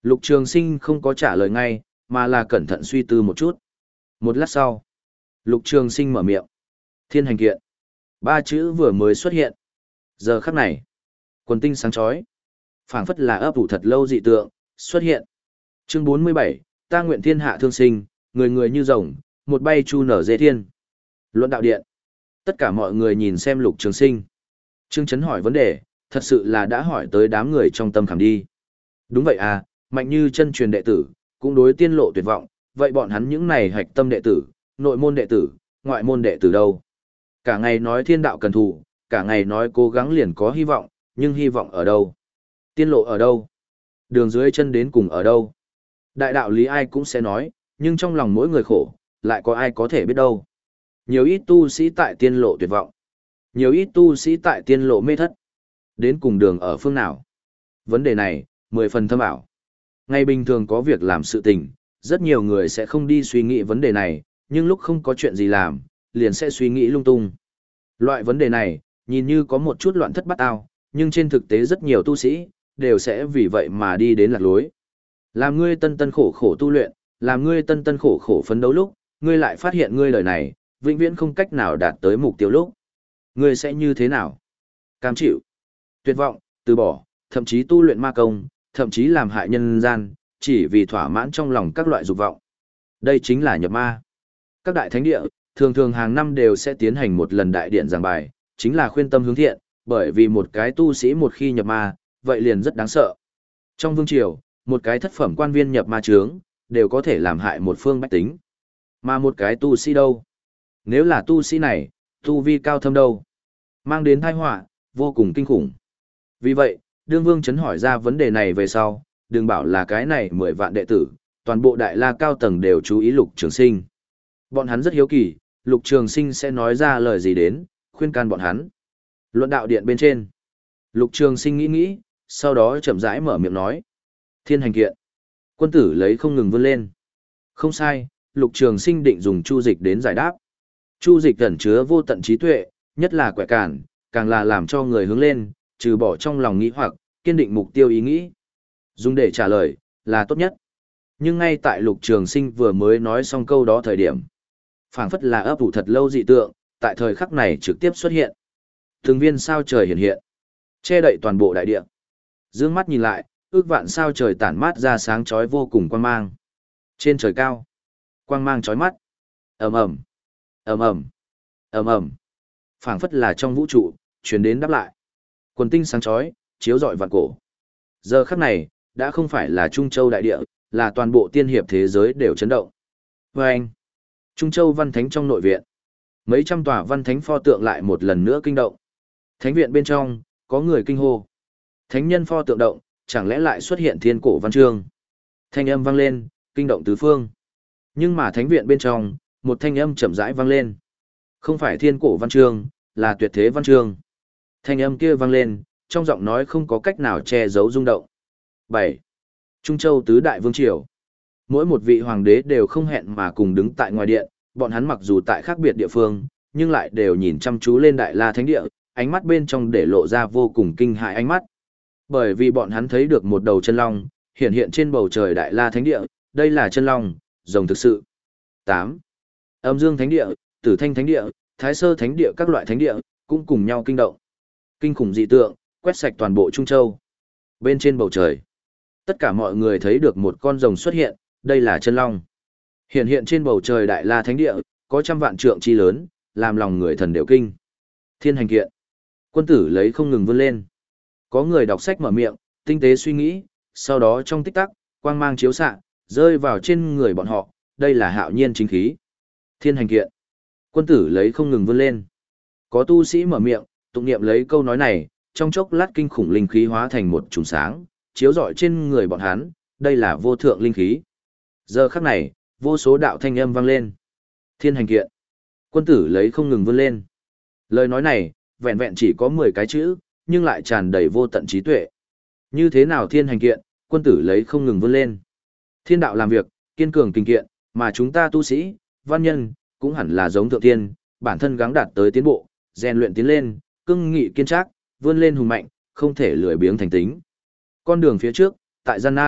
Lục Trường Sinh không có trả lời ngay, mà là cẩn thận suy tư một chút. Một lát sau, Lục Trường Sinh mở miệng. Thiên hành kiện. Ba chữ vừa mới xuất hiện. Giờ khắc này, quần tinh sáng chói, phảng phất là ấp ủ thật lâu dị tượng, xuất hiện. Chương bốn mươi bảy, ta nguyện thiên hạ thương sinh, người người như rồng, một bay chu nở dê thiên. Luận đạo điện. Tất cả mọi người nhìn xem Lục Trường Sinh. Trương Chấn hỏi vấn đề, thật sự là đã hỏi tới đám người trong tâm khảm đi. Đúng vậy à, mạnh như chân truyền đệ tử, cũng đối tiên lộ tuyệt vọng, vậy bọn hắn những này hạch tâm đệ tử, nội môn đệ tử, ngoại môn đệ tử đâu? Cả ngày nói thiên đạo cần thù, cả ngày nói cố gắng liền có hy vọng, nhưng hy vọng ở đâu? Tiên lộ ở đâu? Đường dưới chân đến cùng ở đâu? Đại đạo lý ai cũng sẽ nói, nhưng trong lòng mỗi người khổ, lại có ai có thể biết đâu? Nhiều ít tu sĩ tại tiên lộ tuyệt vọng. Nhiều ít tu sĩ tại tiên lộ mê thất. Đến cùng đường ở phương nào? Vấn đề này, mười phần thâm ảo. Ngày bình thường có việc làm sự tình, rất nhiều người sẽ không đi suy nghĩ vấn đề này, nhưng lúc không có chuyện gì làm, liền sẽ suy nghĩ lung tung. Loại vấn đề này, nhìn như có một chút loạn thất bát ao, nhưng trên thực tế rất nhiều tu sĩ, đều sẽ vì vậy mà đi đến lạc lối. Làm ngươi tân tân khổ khổ tu luyện, làm ngươi tân tân khổ khổ phấn đấu lúc, ngươi lại phát hiện ngươi lời này, vĩnh viễn không cách nào đạt tới mục tiêu lúc. Ngươi sẽ như thế nào? Cam chịu, tuyệt vọng, từ bỏ, thậm chí tu luyện ma công, thậm chí làm hại nhân gian, chỉ vì thỏa mãn trong lòng các loại dục vọng. Đây chính là nhập ma. Các đại thánh địa, thường thường hàng năm đều sẽ tiến hành một lần đại điện giảng bài, chính là khuyên tâm hướng thiện, bởi vì một cái tu sĩ một khi nhập ma, vậy liền rất đáng sợ. Trong vương triều, một cái thất phẩm quan viên nhập ma chướng, đều có thể làm hại một phương bách tính. Mà một cái tu sĩ đâu? Nếu là tu sĩ này, tu vi cao thâm đâu? Mang đến tai họa, vô cùng kinh khủng. Vì vậy, đương vương chấn hỏi ra vấn đề này về sau, đừng bảo là cái này mười vạn đệ tử, toàn bộ đại la cao tầng đều chú ý Lục Trường Sinh. Bọn hắn rất hiếu kỳ, Lục Trường Sinh sẽ nói ra lời gì đến, khuyên can bọn hắn. Luận đạo điện bên trên. Lục Trường Sinh nghĩ nghĩ, sau đó chậm rãi mở miệng nói. Thiên hành kiện. Quân tử lấy không ngừng vươn lên. Không sai, Lục Trường Sinh định dùng chu dịch đến giải đáp. Chu dịch ẩn chứa vô tận trí tuệ, nhất là quẻ cản, càng là làm cho người hướng lên, trừ bỏ trong lòng nghĩ hoặc, kiên định mục tiêu ý nghĩ. Dùng để trả lời, là tốt nhất. Nhưng ngay tại Lục Trường Sinh vừa mới nói xong câu đó thời điểm, phảng phất là ấp ủ thật lâu dị tượng, tại thời khắc này trực tiếp xuất hiện. Từng viên sao trời hiện hiện, che đậy toàn bộ đại địa. Dương mắt nhìn lại, ước vạn sao trời tản mát ra sáng chói vô cùng quang mang. Trên trời cao, quang mang chói mắt. Ầm ầm, ầm ầm, ầm ầm. Phảng phất là trong vũ trụ truyền đến đáp lại. Quần tinh sáng chói, chiếu rọi vạn cổ. Giờ khắc này, đã không phải là Trung Châu đại địa, là toàn bộ tiên hiệp thế giới đều chấn động. Và anh, Trung Châu văn thánh trong nội viện, mấy trăm tòa văn thánh pho tượng lại một lần nữa kinh động. Thánh viện bên trong, có người kinh hô. Thánh nhân pho tượng động, chẳng lẽ lại xuất hiện thiên cổ văn chương. Thanh âm vang lên, kinh động tứ phương. Nhưng mà thánh viện bên trong, một thanh âm chậm rãi vang lên. Không phải thiên cổ văn chương, là tuyệt thế văn chương. Thanh âm kia vang lên, trong giọng nói không có cách nào che giấu rung động. bảy. Trung Châu tứ đại vương triều. Mỗi một vị hoàng đế đều không hẹn mà cùng đứng tại ngoài điện, bọn hắn mặc dù tại khác biệt địa phương, nhưng lại đều nhìn chăm chú lên Đại La Thánh Địa, ánh mắt bên trong để lộ ra vô cùng kinh hãi ánh mắt. Bởi vì bọn hắn thấy được một đầu chân long, hiện hiện trên bầu trời Đại La Thánh Địa, đây là chân long, rồng thực sự. tám. Âm Dương Thánh Địa, Tử Thanh Thánh Địa, Thái Sơ Thánh Địa các loại thánh địa, cũng cùng nhau kinh động. Kinh khủng dị tượng, quét sạch toàn bộ Trung Châu. Bên trên bầu trời, tất cả mọi người thấy được một con rồng xuất hiện, đây là chân long. Hiện hiện trên bầu trời Đại La Thánh Địa, có trăm vạn trượng chi lớn, làm lòng người thần đều kinh. Thiên hành kiện. Quân tử lấy không ngừng vươn lên. Có người đọc sách mở miệng, tinh tế suy nghĩ, sau đó trong tích tắc, quang mang chiếu xạ, rơi vào trên người bọn họ, đây là hạo nhiên chính khí. Thiên hành kiện. Quân tử lấy không ngừng vươn lên. Có tu sĩ mở miệng, tụng niệm lấy câu nói này, trong chốc lát kinh khủng linh khí hóa thành một chùm sáng, chiếu rọi trên người bọn hắn, đây là vô thượng linh khí. Giờ khắc này, vô số đạo thanh âm vang lên. Thiên hành kiện. Quân tử lấy không ngừng vươn lên. Lời nói này, vẹn vẹn chỉ có mười cái chữ, nhưng lại tràn đầy vô tận trí tuệ. Như thế nào thiên hành kiện, quân tử lấy không ngừng vươn lên. Thiên đạo làm việc, kiên cường kinh kiện, mà chúng ta tu sĩ, văn nhân, cũng hẳn là giống thượng tiên, bản thân gắng đạt tới tiến bộ, rèn luyện tiến lên, cưng nghị kiên trác, vươn lên hùng mạnh, không thể lười biếng thành tính. Con đường phía trước, tại gian nan,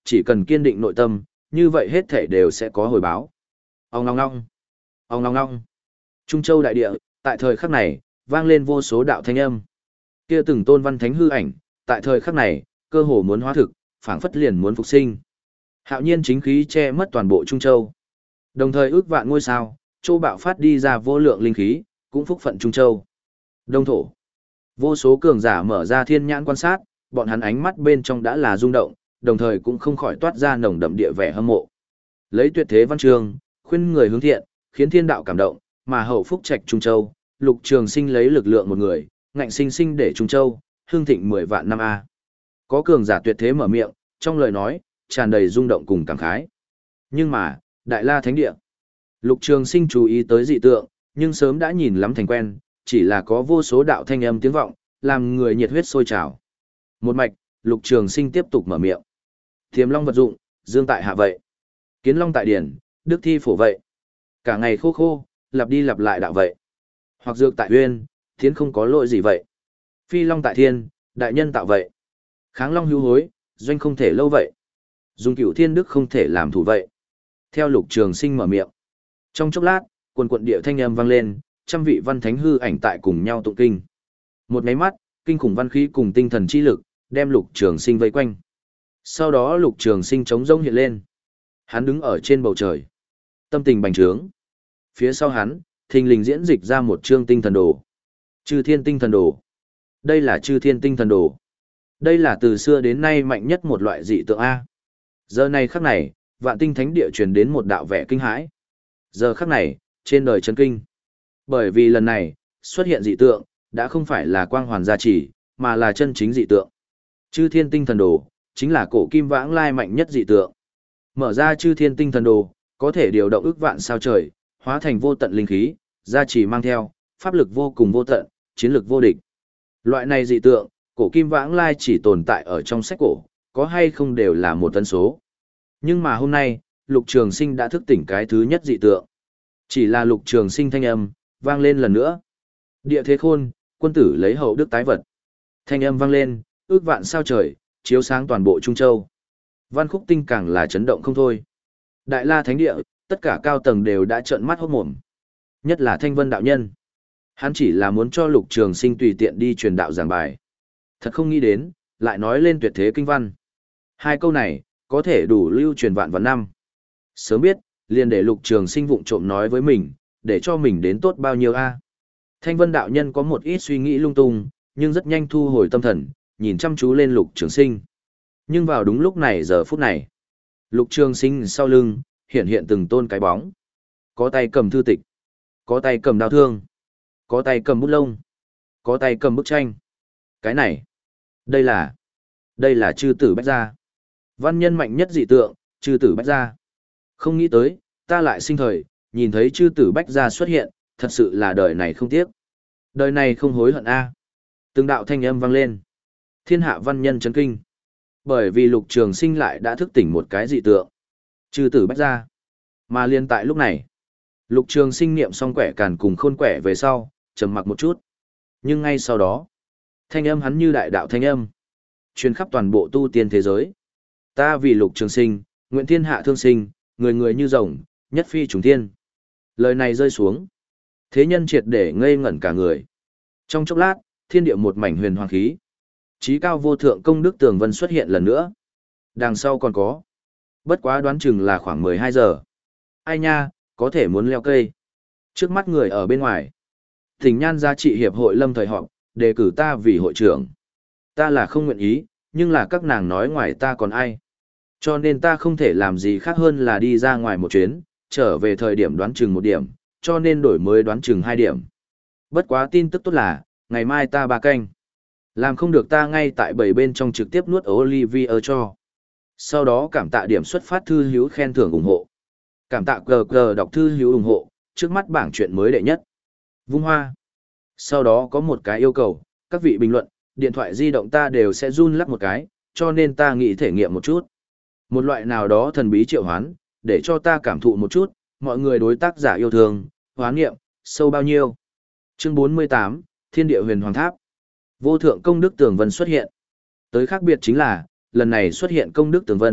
chỉ cần kiên định nội tâm, như vậy hết thể đều sẽ có hồi báo. Ông ngong ngong, ông ngong ngong. Trung Châu đại địa, tại thời khắc này, vang lên vô số đạo thanh âm. Kia từng tôn văn thánh hư ảnh, tại thời khắc này, cơ hồ muốn hóa thực, phảng phất liền muốn phục sinh. Hạo nhiên chính khí che mất toàn bộ Trung Châu. Đồng thời ước vạn ngôi sao, châu bạo phát đi ra vô lượng linh khí, cũng phúc phận Trung Châu. Đông thổ. Vô số cường giả mở ra thiên nhãn quan sát, bọn hắn ánh mắt bên trong đã là rung động, đồng thời cũng không khỏi toát ra nồng đậm địa vẻ hâm mộ. Lấy tuyệt thế văn chương, khuyên người hướng thiện, khiến thiên đạo cảm động, mà hậu phúc trạch Trung Châu, Lục Trường Sinh lấy lực lượng một người, ngạnh sinh sinh để Trung Châu hương thịnh mười vạn năm a. Có cường giả tuyệt thế mở miệng, trong lời nói tràn đầy rung động cùng cảm khái. Nhưng mà, Đại La Thánh Địa, Lục Trường Sinh chú ý tới dị tượng, nhưng sớm đã nhìn lắm thành quen, chỉ là có vô số đạo thanh âm tiếng vọng, làm người nhiệt huyết sôi trào. Một mạch, Lục Trường Sinh tiếp tục mở miệng. Thiềm long vật dụng, dương tại hạ vậy. Kiến long tại điển, đức thi phổ vậy. Cả ngày khô khô, lặp đi lặp lại đạo vậy. Hoặc dược tại uyên, thiến không có lỗi gì vậy. Phi long tại thiên, đại nhân tạo vậy. Kháng long hưu hối, doanh không thể lâu vậy. Dùng cửu thiên đức không thể làm thủ vậy. Theo Lục Trường Sinh mở miệng. Trong chốc lát, quần quận địa thanh âm vang lên, trăm vị văn thánh hư ảnh tại cùng nhau tụng kinh. Một máy mắt, kinh khủng văn khí cùng tinh thần chi lực, đem Lục Trường Sinh vây quanh. Sau đó Lục Trường Sinh trống rỗng hiện lên. Hắn đứng ở trên bầu trời. Tâm tình bành trướng. Phía sau hắn, thình lình diễn dịch ra một chương tinh thần đồ. Chư thiên tinh thần đồ. Đây là chư thiên tinh thần đồ. Đây là từ xưa đến nay mạnh nhất một loại dị tượng A. Giờ này khắc này, vạn tinh thánh địa truyền đến một đạo vẻ kinh hãi. Giờ khắc này, trên đời chấn kinh. Bởi vì lần này, xuất hiện dị tượng, đã không phải là quang hoàn gia trì, mà là chân chính dị tượng. Chư thiên tinh thần đồ, chính là cổ kim vãng lai mạnh nhất dị tượng. Mở ra chư thiên tinh thần đồ, có thể điều động ức vạn sao trời, hóa thành vô tận linh khí, gia trì mang theo, pháp lực vô cùng vô tận, chiến lực vô địch. Loại này dị tượng, cổ kim vãng lai chỉ tồn tại ở trong sách cổ, có hay không đều là một tần số. Nhưng mà hôm nay, Lục Trường Sinh đã thức tỉnh cái thứ nhất dị tượng. Chỉ là Lục Trường Sinh thanh âm, vang lên lần nữa. Địa thế khôn, quân tử lấy hậu đức tái vật. Thanh âm vang lên, ước vạn sao trời, chiếu sáng toàn bộ Trung Châu. Văn Khúc Tinh càng là chấn động không thôi. Đại La Thánh Địa, tất cả cao tầng đều đã trợn mắt hốt mồm. Nhất là Thanh Vân đạo nhân. Hắn chỉ là muốn cho Lục Trường Sinh tùy tiện đi truyền đạo giảng bài. Thật không nghĩ đến, lại nói lên tuyệt thế kinh văn. Hai câu này, có thể đủ lưu truyền vạn vạn năm. Sớm biết, liền để Lục Trường Sinh vụng trộm nói với mình, để cho mình đến tốt bao nhiêu a. Thanh Vân đạo nhân có một ít suy nghĩ lung tung, nhưng rất nhanh thu hồi tâm thần, nhìn chăm chú lên Lục Trường Sinh. Nhưng vào đúng lúc này giờ phút này, Lục Trường Sinh sau lưng, hiện hiện từng tôn cái bóng. Có tay cầm thư tịch, có tay cầm đao thương, có tay cầm bút lông, có tay cầm bức tranh. Cái này, đây là, đây là chư tử Bách Gia. Văn nhân mạnh nhất dị tượng, chư tử Bách Gia. Không nghĩ tới, ta lại sinh thời, nhìn thấy chư tử Bách Gia xuất hiện, thật sự là đời này không tiếc. Đời này không hối hận a. Từng đạo thanh âm vang lên. Thiên hạ văn nhân chấn kinh. Bởi vì Lục Trường Sinh lại đã thức tỉnh một cái dị tượng. Chư tử Bách Gia. Mà liên tại lúc này, Lục Trường Sinh niệm xong quẻ càn cùng khôn quẻ về sau, trầm mặc một chút. Nhưng ngay sau đó, thanh âm hắn như đại đạo thanh âm, truyền khắp toàn bộ tu tiên thế giới. Ta vì Lục Trường Sinh, nguyện thiên hạ thương sinh, người người như rồng, nhất phi trùng thiên. Lời này rơi xuống, thế nhân triệt để ngây ngẩn cả người. Trong chốc lát, thiên địa một mảnh huyền hoàng khí. Chí cao vô thượng công đức tường vân xuất hiện lần nữa. Đằng sau còn có. Bất quá đoán chừng là khoảng mười hai giờ. Ai nha, có thể muốn leo cây. Trước mắt người ở bên ngoài. Thỉnh Nhan Giá Trị Hiệp hội lâm thời họp, đề cử ta vì hội trưởng. Ta là không nguyện ý, nhưng là các nàng nói ngoài ta còn ai. Cho nên ta không thể làm gì khác hơn là đi ra ngoài một chuyến, trở về thời điểm đoán chừng một điểm, cho nên đổi mới đoán chừng hai điểm. Bất quá tin tức tốt là, ngày mai ta ba canh. Làm không được ta ngay tại bảy bên trong trực tiếp nuốt Olivier cho. Sau đó cảm tạ điểm xuất phát thư hữu khen thưởng ủng hộ. Cảm tạ cờ cờ đọc thư hữu ủng hộ, trước mắt bảng chuyện mới đệ nhất. Vung hoa. Sau đó có một cái yêu cầu, các vị bình luận, điện thoại di động ta đều sẽ run lắc một cái, cho nên ta nghĩ thể nghiệm một chút. Một loại nào đó thần bí triệu hoán, để cho ta cảm thụ một chút, mọi người đối tác giả yêu thương, hoán nghiệm, sâu bao nhiêu. Chương bốn mươi tám, Thiên địa huyền hoàng tháp. Vô thượng công đức tường vân xuất hiện. Tới khác biệt chính là, lần này xuất hiện công đức tường vân,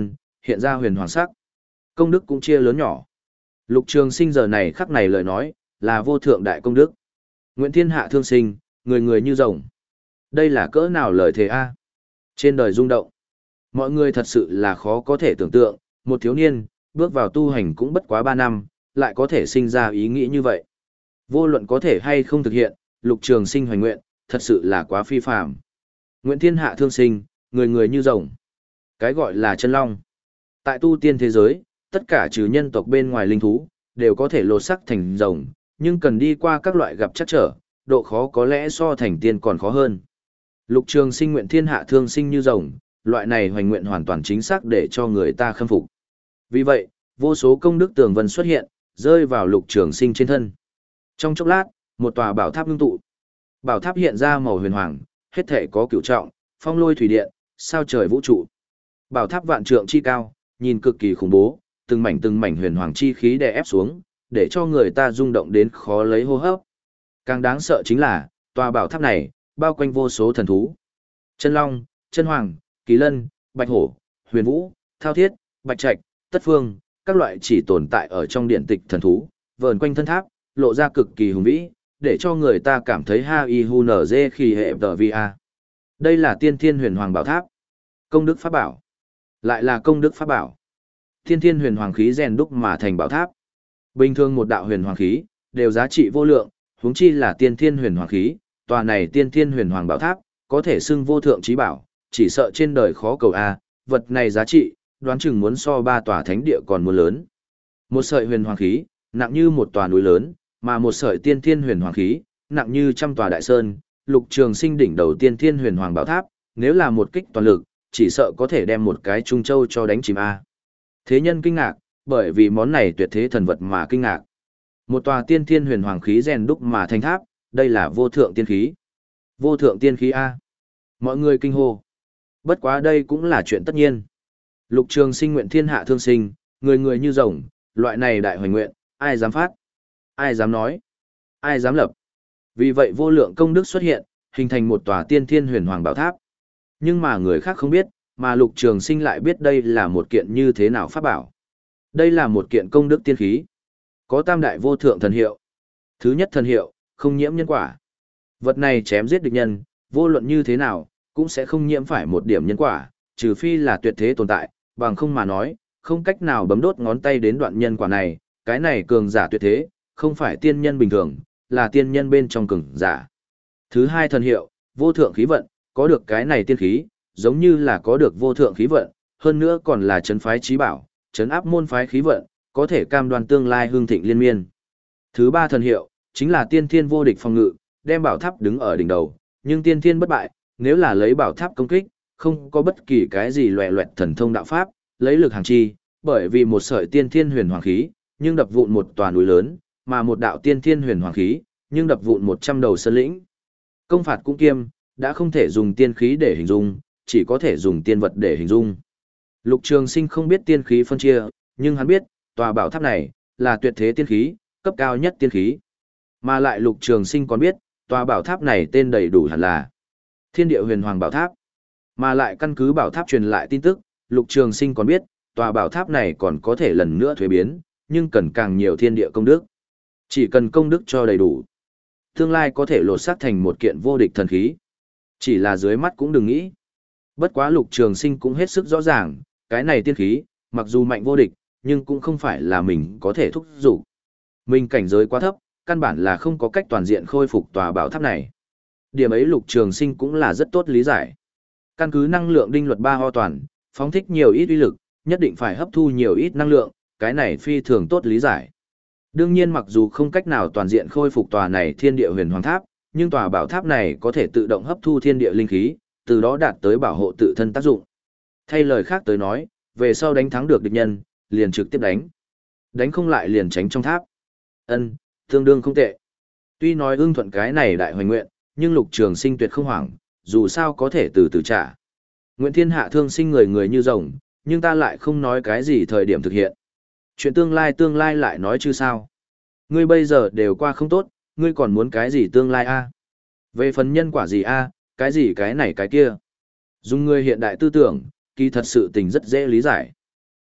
hiện ra huyền hoàng sắc. Công đức cũng chia lớn nhỏ. Lục Trường Sinh giờ này khắc này lời nói, là vô thượng đại công đức. Nguyện thiên hạ thương sinh, người người như rồng. Đây là cỡ nào lời thề a? Trên đời rung động. Mọi người thật sự là khó có thể tưởng tượng, một thiếu niên, bước vào tu hành cũng bất quá ba năm, lại có thể sinh ra ý nghĩ như vậy. Vô luận có thể hay không thực hiện, Lục Trường Sinh hoành nguyện, thật sự là quá phi phàm. Nguyện thiên hạ thương sinh, người người như rồng. Cái gọi là chân long. Tại tu tiên thế giới, tất cả trừ nhân tộc bên ngoài linh thú, đều có thể lột sắc thành rồng, nhưng cần đi qua các loại gặp chắc trở, độ khó có lẽ so thành tiên còn khó hơn. Lục Trường Sinh nguyện thiên hạ thương sinh như rồng, loại này hoành nguyện hoàn toàn chính xác để cho người ta khâm phục. Vì vậy, vô số công đức tường vân xuất hiện, rơi vào Lục Trường Sinh trên thân. Trong chốc lát, một tòa bảo tháp ngưng tụ. Bảo tháp hiện ra màu huyền hoàng, hết thể có cửu trọng, phong lôi thủy điện, sao trời vũ trụ. Bảo tháp vạn trượng chi cao, nhìn cực kỳ khủng bố, từng mảnh từng mảnh huyền hoàng chi khí đè ép xuống, để cho người ta rung động đến khó lấy hô hấp. Càng đáng sợ chính là, tòa bảo tháp này, bao quanh vô số thần thú. Chân long, chân hoàng, kỳ lân, bạch hổ, huyền vũ, thao thiết, bạch trạch, tất phương, các loại chỉ tồn tại ở trong điện tịch thần thú, vờn quanh thân tháp, lộ ra cực kỳ hùng vĩ, để cho người ta cảm thấy ha y hu nở dê khi hệ tờ vi a. Đây là tiên thiên huyền hoàng bảo tháp. Công đức pháp bảo. Lại là công đức pháp bảo. Tiên thiên huyền hoàng khí rèn đúc mà thành bảo tháp. Bình thường một đạo huyền hoàng khí, đều giá trị vô lượng, huống chi là tiên thiên huyền hoàng khí, tòa này tiên thiên huyền hoàng bảo tháp, có thể xưng vô thượng trí bảo, chỉ sợ trên đời khó cầu a, vật này giá trị, đoán chừng muốn so ba tòa thánh địa còn muốn lớn. Một sợi huyền hoàng khí, nặng như một tòa núi lớn, mà một sợi tiên thiên huyền hoàng khí, nặng như trăm tòa đại sơn, Lục Trường Sinh đỉnh đầu tiên thiên huyền hoàng bảo tháp, nếu là một kích toàn lực, chỉ sợ có thể đem một cái trung châu cho đánh chìm a. Thế nhân kinh ngạc, bởi vì món này tuyệt thế thần vật mà kinh ngạc. Một tòa tiên thiên huyền hoàng khí rèn đúc mà thành tháp, đây là vô thượng tiên khí. Vô thượng tiên khí a. Mọi người kinh hô. Bất quá đây cũng là chuyện tất nhiên. Lục Trường Sinh nguyện thiên hạ thương sinh, người người như rồng, loại này đại hoành nguyện, ai dám phát? Ai dám nói? Ai dám lập? Vì vậy vô lượng công đức xuất hiện, hình thành một tòa tiên thiên huyền hoàng bảo tháp. Nhưng mà người khác không biết, mà Lục Trường Sinh lại biết đây là một kiện như thế nào pháp bảo. Đây là một kiện công đức tiên khí. Có tam đại vô thượng thần hiệu. Thứ nhất thần hiệu, không nhiễm nhân quả. Vật này chém giết địch nhân, vô luận như thế nào, cũng sẽ không nhiễm phải một điểm nhân quả, trừ phi là tuyệt thế tồn tại, bằng không mà nói, không cách nào bấm đốt ngón tay đến đoạn nhân quả này, cái này cường giả tuyệt thế, không phải tiên nhân bình thường, là tiên nhân bên trong cường giả. Thứ hai thần hiệu, vô thượng khí vận, có được cái này tiên khí, giống như là có được vô thượng khí vận, hơn nữa còn là trấn phái trí bảo, trấn áp môn phái khí vận, có thể cam đoan tương lai hương thịnh liên miên. Thứ ba thần hiệu, chính là tiên thiên vô địch phòng ngự, đem bảo tháp đứng ở đỉnh đầu, nhưng tiên thiên bất bại, nếu là lấy bảo tháp công kích, không có bất kỳ cái gì loè loẹt thần thông đạo pháp, lấy lực hàng chi, bởi vì một sợi tiên thiên huyền hoàng khí, nhưng đập vụn một tòa núi lớn, mà một đạo tiên thiên huyền hoàng khí, nhưng đập vụn một trăm đầu sơn lĩnh. Công phạt cũng kiêm, đã không thể dùng tiên khí để hình dung, chỉ có thể dùng tiên vật để hình dung. Lục Trường Sinh không biết tiên khí phân chia, nhưng hắn biết, tòa bảo tháp này là tuyệt thế tiên khí, cấp cao nhất tiên khí. Mà lại Lục Trường Sinh còn biết, tòa bảo tháp này tên đầy đủ hẳn là Thiên Địa Huyền Hoàng Bảo Tháp. Mà lại căn cứ bảo tháp truyền lại tin tức, Lục Trường Sinh còn biết, tòa bảo tháp này còn có thể lần nữa thuế biến, nhưng cần càng nhiều thiên địa công đức. Chỉ cần công đức cho đầy đủ, tương lai có thể lột xác thành một kiện vô địch thần khí. Chỉ là dưới mắt cũng đừng nghĩ. Bất quá Lục Trường Sinh cũng hết sức rõ ràng, cái này tiên khí, mặc dù mạnh vô địch, nhưng cũng không phải là mình có thể thúc giục. Mình cảnh giới quá thấp, căn bản là không có cách toàn diện khôi phục tòa bảo tháp này. Điểm ấy Lục Trường Sinh cũng là rất tốt lý giải. Căn cứ năng lượng đinh luật ba ho toàn, phóng thích nhiều ít uy lực, nhất định phải hấp thu nhiều ít năng lượng, cái này phi thường tốt lý giải. Đương nhiên mặc dù không cách nào toàn diện khôi phục tòa này thiên địa huyền hoàng tháp, nhưng tòa bảo tháp này có thể tự động hấp thu thiên địa linh khí, từ đó đạt tới bảo hộ tự thân tác dụng. Thay lời khác tới nói, về sau đánh thắng được địch nhân, liền trực tiếp đánh. Đánh không lại liền tránh trong tháp. Ân, tương đương không tệ. Tuy nói ưng thuận cái này đại hoành nguyện, nhưng Lục Trường Sinh tuyệt không hoảng, dù sao có thể từ từ trả. Nguyện thiên hạ thương sinh người người như rồng, nhưng ta lại không nói cái gì thời điểm thực hiện. Chuyện tương lai tương lai lại nói chứ sao. Ngươi bây giờ đều qua không tốt, ngươi còn muốn cái gì tương lai a? Về phần nhân quả gì a, cái gì cái này cái kia. Dùng ngươi hiện đại tư tưởng, kỳ thật sự tình rất dễ lý giải.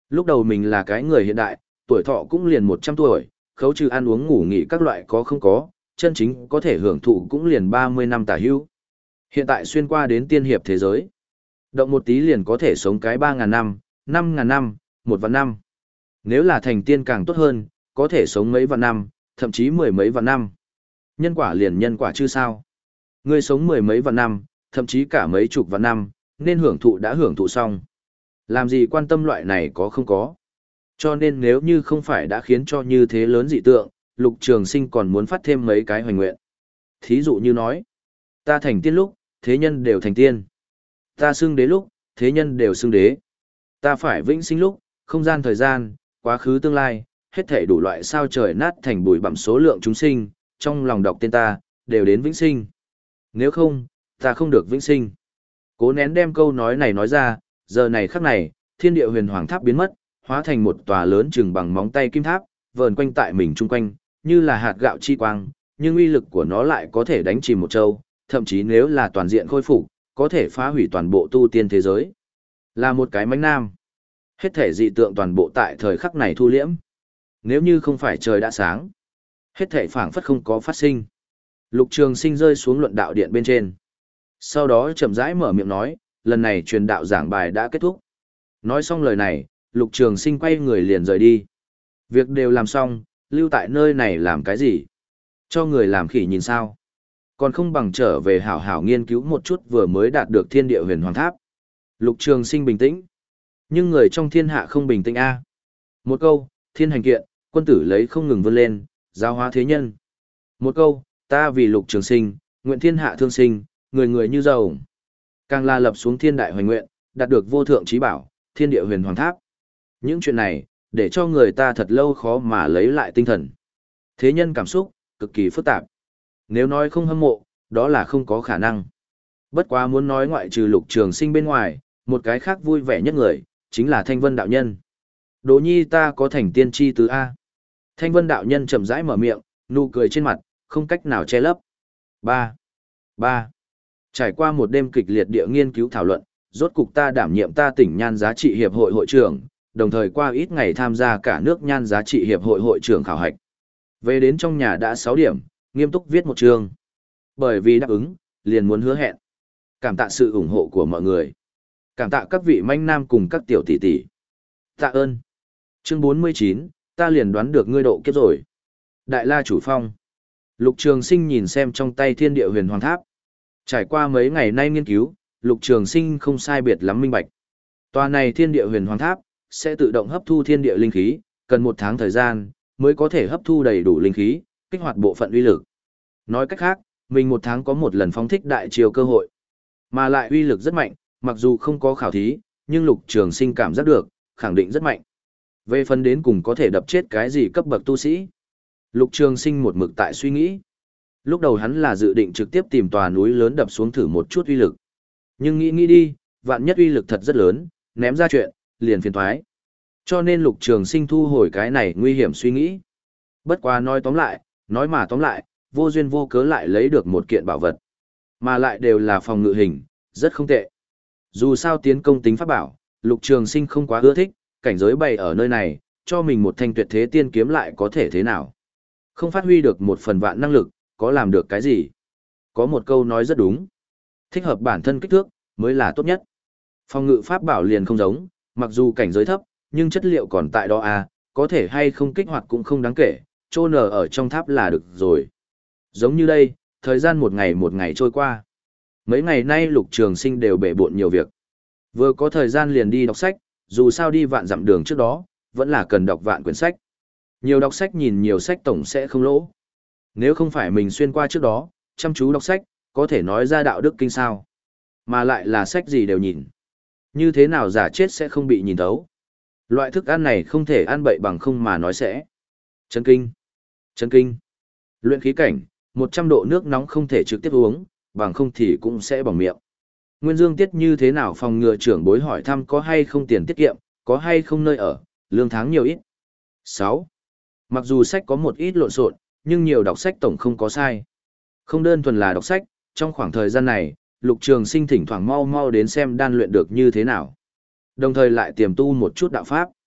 Lúc đầu mình là cái người hiện đại, tuổi thọ cũng liền một trăm tuổi, khấu trừ ăn uống ngủ nghỉ các loại có không có, chân chính có thể hưởng thụ cũng liền ba mươi năm tả hữu. Hiện tại xuyên qua đến tiên hiệp thế giới. Động một tí liền có thể sống cái ba ngàn năm, năm ngàn năm, một vạn năm. Nếu là thành tiên càng tốt hơn, có thể sống mấy vạn năm, thậm chí mười mấy vạn năm. Nhân quả liền nhân quả chứ sao. Người sống mười mấy vạn năm, thậm chí cả mấy chục vạn năm, nên hưởng thụ đã hưởng thụ xong. Làm gì quan tâm loại này có không có. Cho nên nếu như không phải đã khiến cho như thế lớn dị tượng, Lục Trường Sinh còn muốn phát thêm mấy cái hoành nguyện. Thí dụ như nói, ta thành tiên lúc, thế nhân đều thành tiên. Ta xưng đế lúc, thế nhân đều xưng đế. Ta phải vĩnh sinh lúc, không gian thời gian, quá khứ tương lai, hết thảy đủ loại sao trời nát thành bụi bặm số lượng chúng sinh, trong lòng đọc tên ta, đều đến vĩnh sinh. Nếu không, ta không được vĩnh sinh. Cố nén đem câu nói này nói ra, giờ này khắc này, thiên địa huyền hoàng tháp biến mất, hóa thành một tòa lớn chừng bằng móng tay kim tháp, vờn quanh tại mình chung quanh, như là hạt gạo chi quang, nhưng uy lực của nó lại có thể đánh chìm một châu, thậm chí nếu là toàn diện khôi phục, có thể phá hủy toàn bộ tu tiên thế giới. Là một cái mánh nam. Hết thể dị tượng toàn bộ tại thời khắc này thu liễm. Nếu như không phải trời đã sáng, hết thể phảng phất không có phát sinh. Lục Trường Sinh rơi xuống luận đạo điện bên trên. Sau đó chậm rãi mở miệng nói, lần này truyền đạo giảng bài đã kết thúc. Nói xong lời này, Lục Trường Sinh quay người liền rời đi. Việc đều làm xong, lưu tại nơi này làm cái gì? Cho người làm khỉ nhìn sao? Còn không bằng trở về hảo hảo nghiên cứu một chút vừa mới đạt được thiên địa huyền hoàng tháp. Lục Trường Sinh bình tĩnh. Nhưng người trong thiên hạ không bình tĩnh a. Một câu, thiên hành kiện, quân tử lấy không ngừng vươn lên, giáo hóa thế nhân. Một câu, ta vì Lục Trường Sinh, nguyện thiên hạ thương sinh, người người như dầu. Càng la lập xuống thiên đại hoành nguyện, đạt được vô thượng trí bảo, thiên địa huyền hoàng tháp. Những chuyện này, để cho người ta thật lâu khó mà lấy lại tinh thần. Thế nhân cảm xúc, cực kỳ phức tạp. Nếu nói không hâm mộ, đó là không có khả năng. Bất quá muốn nói ngoại trừ Lục Trường Sinh bên ngoài, một cái khác vui vẻ nhất người, chính là Thanh Vân đạo nhân. Đỗ nhi ta có thành tiên tri tứ A. Thanh Vân đạo nhân chậm rãi mở miệng, nụ cười trên mặt, không cách nào che lấp. Ba, ba. Trải qua một đêm kịch liệt địa nghiên cứu thảo luận, rốt cục ta đảm nhiệm ta tỉnh nhan giá trị hiệp hội hội trưởng, đồng thời qua ít ngày tham gia cả nước nhan giá trị hiệp hội hội trưởng khảo hạch. Về đến trong nhà đã sáu điểm, nghiêm túc viết một chương. Bởi vì đáp ứng, liền muốn hứa hẹn. Cảm tạ sự ủng hộ của mọi người. Cảm tạ các vị manh nam cùng các tiểu tỷ tỷ. Tạ ơn. Chương bốn mươi chín, ta liền đoán được ngươi độ kiếp rồi. Đại La Chủ Phong. Lục Trường Sinh nhìn xem trong tay thiên địa huyền hoàng tháp. Trải qua mấy ngày nay nghiên cứu, Lục Trường Sinh không sai biệt lắm minh bạch. Tòa này thiên địa huyền hoàng tháp sẽ tự động hấp thu thiên địa linh khí, cần một tháng thời gian mới có thể hấp thu đầy đủ linh khí, kích hoạt bộ phận uy lực. Nói cách khác, mình một tháng có một lần phóng thích đại chiêu cơ hội, mà lại uy lực rất mạnh, mặc dù không có khảo thí, nhưng Lục Trường Sinh cảm giác được, khẳng định rất mạnh. Về phần đến cùng có thể đập chết cái gì cấp bậc tu sĩ, Lục Trường Sinh một mực tại suy nghĩ. Lúc đầu hắn là dự định trực tiếp tìm tòa núi lớn đập xuống thử một chút uy lực. Nhưng nghĩ nghĩ đi, vạn nhất uy lực thật rất lớn, ném ra chuyện, liền phiền toái. Cho nên Lục Trường Sinh thu hồi cái này nguy hiểm suy nghĩ. Bất quá nói tóm lại, nói mà tóm lại, vô duyên vô cớ lại lấy được một kiện bảo vật. Mà lại đều là phòng ngự hình, rất không tệ. Dù sao tiến công tính pháp bảo, Lục Trường Sinh không quá ưa thích, cảnh giới bày ở nơi này, cho mình một thanh tuyệt thế tiên kiếm lại có thể thế nào. Không phát huy được một phần vạn năng lực, có làm được cái gì? Có một câu nói rất đúng. Thích hợp bản thân kích thước, mới là tốt nhất. Phòng ngự pháp bảo liền không giống, mặc dù cảnh giới thấp, nhưng chất liệu còn tại đó à, có thể hay không kích hoạt cũng không đáng kể, trô nở ở trong tháp là được rồi. Giống như đây, thời gian một ngày một ngày trôi qua. Mấy ngày nay Lục Trường Sinh đều bể bộn nhiều việc. Vừa có thời gian liền đi đọc sách, dù sao đi vạn dặm đường trước đó, vẫn là cần đọc vạn quyển sách. Nhiều đọc sách nhìn nhiều sách tổng sẽ không lỗ. Nếu không phải mình xuyên qua trước đó, chăm chú đọc sách, có thể nói ra đạo đức kinh sao. Mà lại là sách gì đều nhìn. Như thế nào giả chết sẽ không bị nhìn thấu. Loại thức ăn này không thể ăn bậy bằng không mà nói sẽ. Chấn kinh. Chấn kinh. Luyện khí cảnh, một trăm độ nước nóng không thể trực tiếp uống, bằng không thì cũng sẽ bỏng miệng. Nguyên Dương Tiết như thế nào phòng ngừa trưởng bối hỏi thăm có hay không tiền tiết kiệm, có hay không nơi ở, lương tháng nhiều ít. sáu. Mặc dù sách có một ít lộn xộn, nhưng nhiều đọc sách tổng không có sai. Không đơn thuần là đọc sách, trong khoảng thời gian này, Lục Trường Sinh thỉnh thoảng mau mau đến xem đan luyện được như thế nào. Đồng thời lại tiềm tu một chút đạo pháp.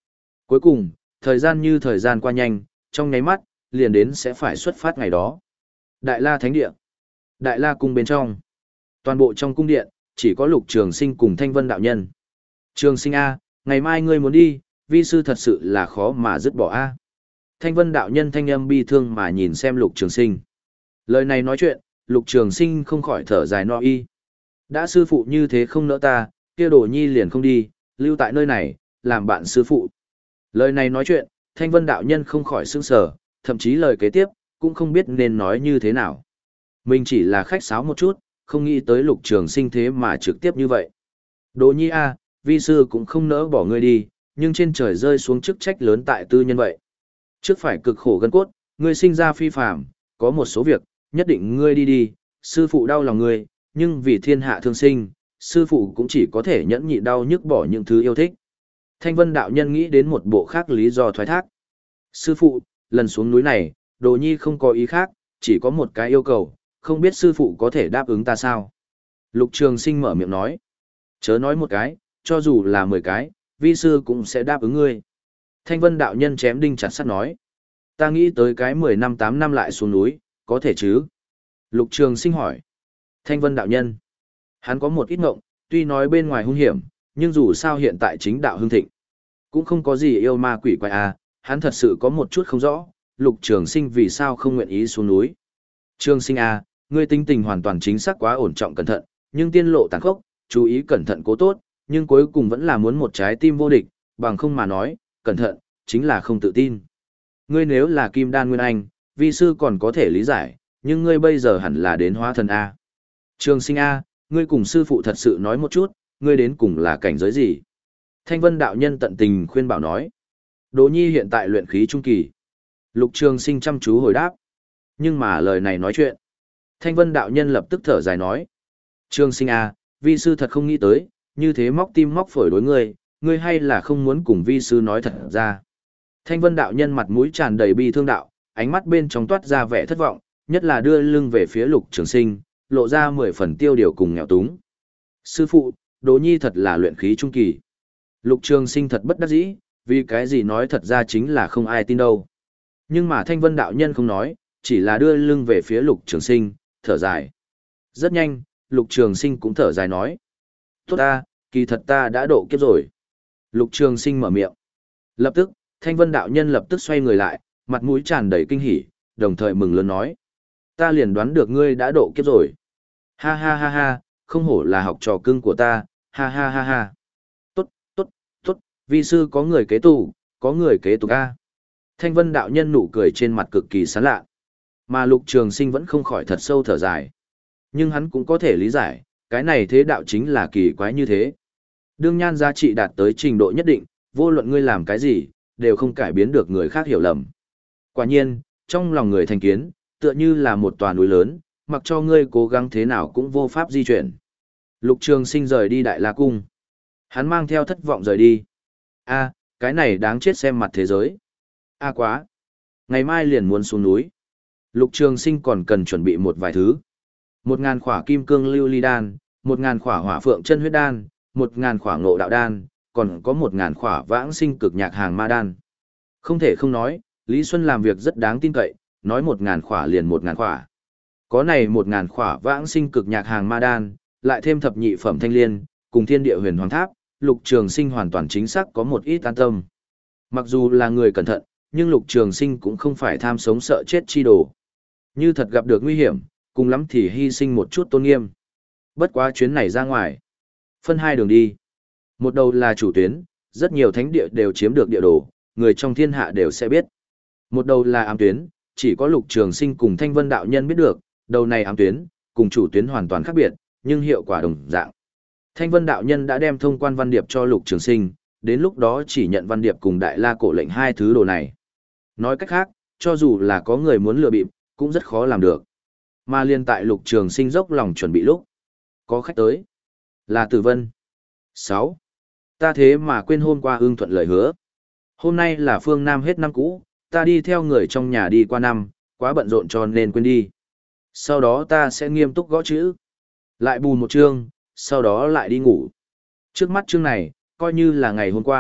Cuối cùng, thời gian như thời gian qua nhanh, trong nháy mắt, liền đến sẽ phải xuất phát ngày đó. Đại La Thánh Địa. Đại La Cung bên trong. Toàn bộ trong cung điện, chỉ có Lục Trường Sinh cùng Thanh Vân đạo nhân. Trường Sinh A, ngày mai ngươi muốn đi, vi sư thật sự là khó mà dứt bỏ A. Thanh Vân đạo nhân thanh âm bi thương mà nhìn xem Lục Trường Sinh. Lời này nói chuyện, Lục Trường Sinh không khỏi thở dài no y. Đã sư phụ như thế không nỡ ta, kia Đồ Nhi liền không đi, lưu tại nơi này, làm bạn sư phụ. Lời này nói chuyện, Thanh Vân đạo nhân không khỏi sững sờ, thậm chí lời kế tiếp, cũng không biết nên nói như thế nào. Mình chỉ là khách sáo một chút, không nghĩ tới Lục Trường Sinh thế mà trực tiếp như vậy. Đồ Nhi a, vi sư cũng không nỡ bỏ ngươi đi, nhưng trên trời rơi xuống chức trách lớn tại tư nhân vậy. Trước phải cực khổ gân cốt, ngươi sinh ra phi phàm, có một số việc, nhất định ngươi đi đi, sư phụ đau lòng ngươi, nhưng vì thiên hạ thương sinh, sư phụ cũng chỉ có thể nhẫn nhịn đau nhức bỏ những thứ yêu thích. Thanh Vân đạo nhân nghĩ đến một bộ khác lý do thoái thác. Sư phụ, lần xuống núi này, Đồ Nhi không có ý khác, chỉ có một cái yêu cầu, không biết sư phụ có thể đáp ứng ta sao? Lục Trường Sinh mở miệng nói. Chớ nói một cái, cho dù là mười cái, vi sư cũng sẽ đáp ứng ngươi. Thanh Vân đạo nhân chém đinh chặt sắt nói. Ta nghĩ tới cái mười năm tám năm lại xuống núi, có thể chứ? Lục Trường Sinh hỏi. Thanh Vân đạo nhân. Hắn có một ít ngộng, tuy nói bên ngoài hung hiểm, nhưng dù sao hiện tại chính đạo hưng thịnh. Cũng không có gì yêu ma quỷ quái à, hắn thật sự có một chút không rõ, Lục Trường Sinh vì sao không nguyện ý xuống núi. Trường Sinh à, ngươi tính tình hoàn toàn chính xác quá ổn trọng cẩn thận, nhưng tiên lộ tàn khốc, chú ý cẩn thận cố tốt, nhưng cuối cùng vẫn là muốn một trái tim vô địch, bằng không mà nói, cẩn thận, chính là không tự tin. Ngươi nếu là Kim Đan Nguyên Anh, vi sư còn có thể lý giải, nhưng ngươi bây giờ hẳn là đến hóa thần A. Trường Sinh A, ngươi cùng sư phụ thật sự nói một chút, ngươi đến cùng là cảnh giới gì? Thanh Vân đạo nhân tận tình khuyên bảo nói. Đỗ Nhi hiện tại luyện khí trung kỳ. Lục Trường Sinh chăm chú hồi đáp. Nhưng mà lời này nói chuyện. Thanh Vân đạo nhân lập tức thở dài nói. Trường Sinh A, vi sư thật không nghĩ tới, như thế móc tim móc phổi đối ngươi, ngươi hay là không muốn cùng vi sư nói thật ra. Thanh Vân đạo nhân mặt mũi tràn đầy bi thương đạo, ánh mắt bên trong toát ra vẻ thất vọng, nhất là đưa lưng về phía Lục Trường Sinh, lộ ra mười phần tiêu điều cùng nghèo túng. Sư phụ, Đỗ Nhi thật là luyện khí trung kỳ. Lục Trường Sinh thật bất đắc dĩ, vì cái gì nói thật ra chính là không ai tin đâu. Nhưng mà Thanh Vân đạo nhân không nói, chỉ là đưa lưng về phía Lục Trường Sinh, thở dài. Rất nhanh, Lục Trường Sinh cũng thở dài nói. Tốt ta, kỳ thật ta đã độ kiếp rồi. Lục Trường Sinh mở miệng. Lập tức, Thanh Vân đạo nhân lập tức xoay người lại, mặt mũi tràn đầy kinh hỉ, đồng thời mừng lớn nói. Ta liền đoán được ngươi đã độ kiếp rồi. Ha ha ha ha, không hổ là học trò cưng của ta, ha ha ha ha. Tốt, tốt, tốt, vi sư có người kế tục, có người kế tục a. Thanh Vân đạo nhân nụ cười trên mặt cực kỳ sán lạ. Mà Lục Trường Sinh vẫn không khỏi thật sâu thở dài. Nhưng hắn cũng có thể lý giải, cái này thế đạo chính là kỳ quái như thế. Đương nhan giá trị đạt tới trình độ nhất định, vô luận ngươi làm cái gì, đều không cải biến được người khác hiểu lầm. Quả nhiên, trong lòng người thành kiến, tựa như là một tòa núi lớn, mặc cho ngươi cố gắng thế nào cũng vô pháp di chuyển. Lục Trường Sinh rời đi Đại La Cung. Hắn mang theo thất vọng rời đi. A, cái này đáng chết xem mặt thế giới. A quá. Ngày mai liền muốn xuống núi. Lục Trường Sinh còn cần chuẩn bị một vài thứ. Một ngàn khỏa kim cương lưu ly đan, một ngàn khỏa hỏa phượng chân huyết đan, một ngàn khỏa ngộ đạo đan, còn có một ngàn khỏa vãng sinh cực nhạc hàng ma đan. Không thể không nói, Lý Xuân làm việc rất đáng tin cậy, nói một ngàn khỏa liền một ngàn khỏa. Có này một ngàn khỏa vãng sinh cực nhạc hàng ma đan, lại thêm thập nhị phẩm thanh liên, cùng thiên địa huyền hoàng tháp, Lục Trường Sinh hoàn toàn chính xác có một ít an tâm. Mặc dù là người cẩn thận, nhưng Lục Trường Sinh cũng không phải tham sống sợ chết chi đồ. Như thật gặp được nguy hiểm, cùng lắm thì hy sinh một chút tôn nghiêm. Bất quá chuyến này ra ngoài, phân hai đường đi. Một đầu là chủ tuyến, rất nhiều thánh địa đều chiếm được địa đồ, người trong thiên hạ đều sẽ biết. Một đầu là ám tuyến, chỉ có Lục Trường Sinh cùng Thanh Vân đạo nhân biết được, đầu này ám tuyến, cùng chủ tuyến hoàn toàn khác biệt, nhưng hiệu quả đồng dạng. Thanh Vân đạo nhân đã đem thông quan văn điệp cho Lục Trường Sinh, đến lúc đó chỉ nhận văn điệp cùng Đại La cổ lệnh hai thứ đồ này. Nói cách khác, cho dù là có người muốn lừa bịp, cũng rất khó làm được. Mà liên tại Lục Trường Sinh dốc lòng chuẩn bị lúc, có khách tới. Là Tử Vân. sáu. Ta thế mà quên hôm qua ưng thuận lời hứa. Hôm nay là phương Nam hết năm cũ, ta đi theo người trong nhà đi qua năm, quá bận rộn cho nên quên đi. Sau đó ta sẽ nghiêm túc gõ chữ. Lại bù một chương, sau đó lại đi ngủ. Trước mắt chương này, coi như là ngày hôm qua,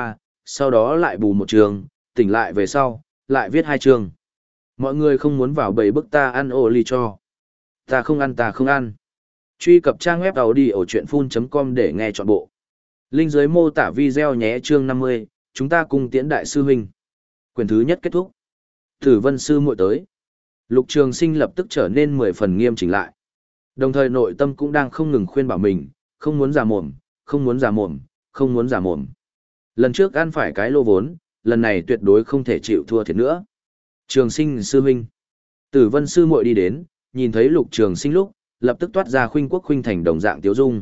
sau đó lại bù một trường, tỉnh lại về sau, lại viết hai trường. Mọi người không muốn vào bầy bức ta ăn ô ly cho. Ta không ăn ta không ăn. Truy cập trang web audiochuyenphun.com để nghe trọn bộ. Link dưới mô tả video nhé. Chương năm mươi, chúng ta cùng tiễn đại sư huynh. Quyển thứ nhất kết thúc. Tử Vân sư muội tới. Lục Trường Sinh lập tức trở nên mười phần nghiêm chỉnh lại. Đồng thời nội tâm cũng đang không ngừng khuyên bảo mình, không muốn giả mồm, không muốn giả mồm, không muốn giả mồm. Lần trước ăn phải cái lô vốn, lần này tuyệt đối không thể chịu thua thiệt nữa. Trường Sinh sư huynh. Tử Vân sư muội đi đến, nhìn thấy Lục Trường Sinh lúc, lập tức toát ra khuynh quốc khuynh thành đồng dạng tiếu dung.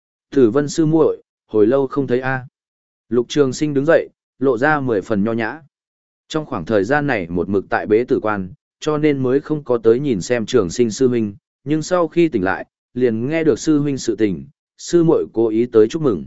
Tử Vân sư muội, hồi lâu không thấy a. Lục Trường Sinh đứng dậy, lộ ra mười phần nho nhã. Trong khoảng thời gian này một mực tại bế tử quan, cho nên mới không có tới nhìn xem Trường Sinh sư huynh, nhưng sau khi tỉnh lại, liền nghe được sư huynh sự tình, sư muội cố ý tới chúc mừng.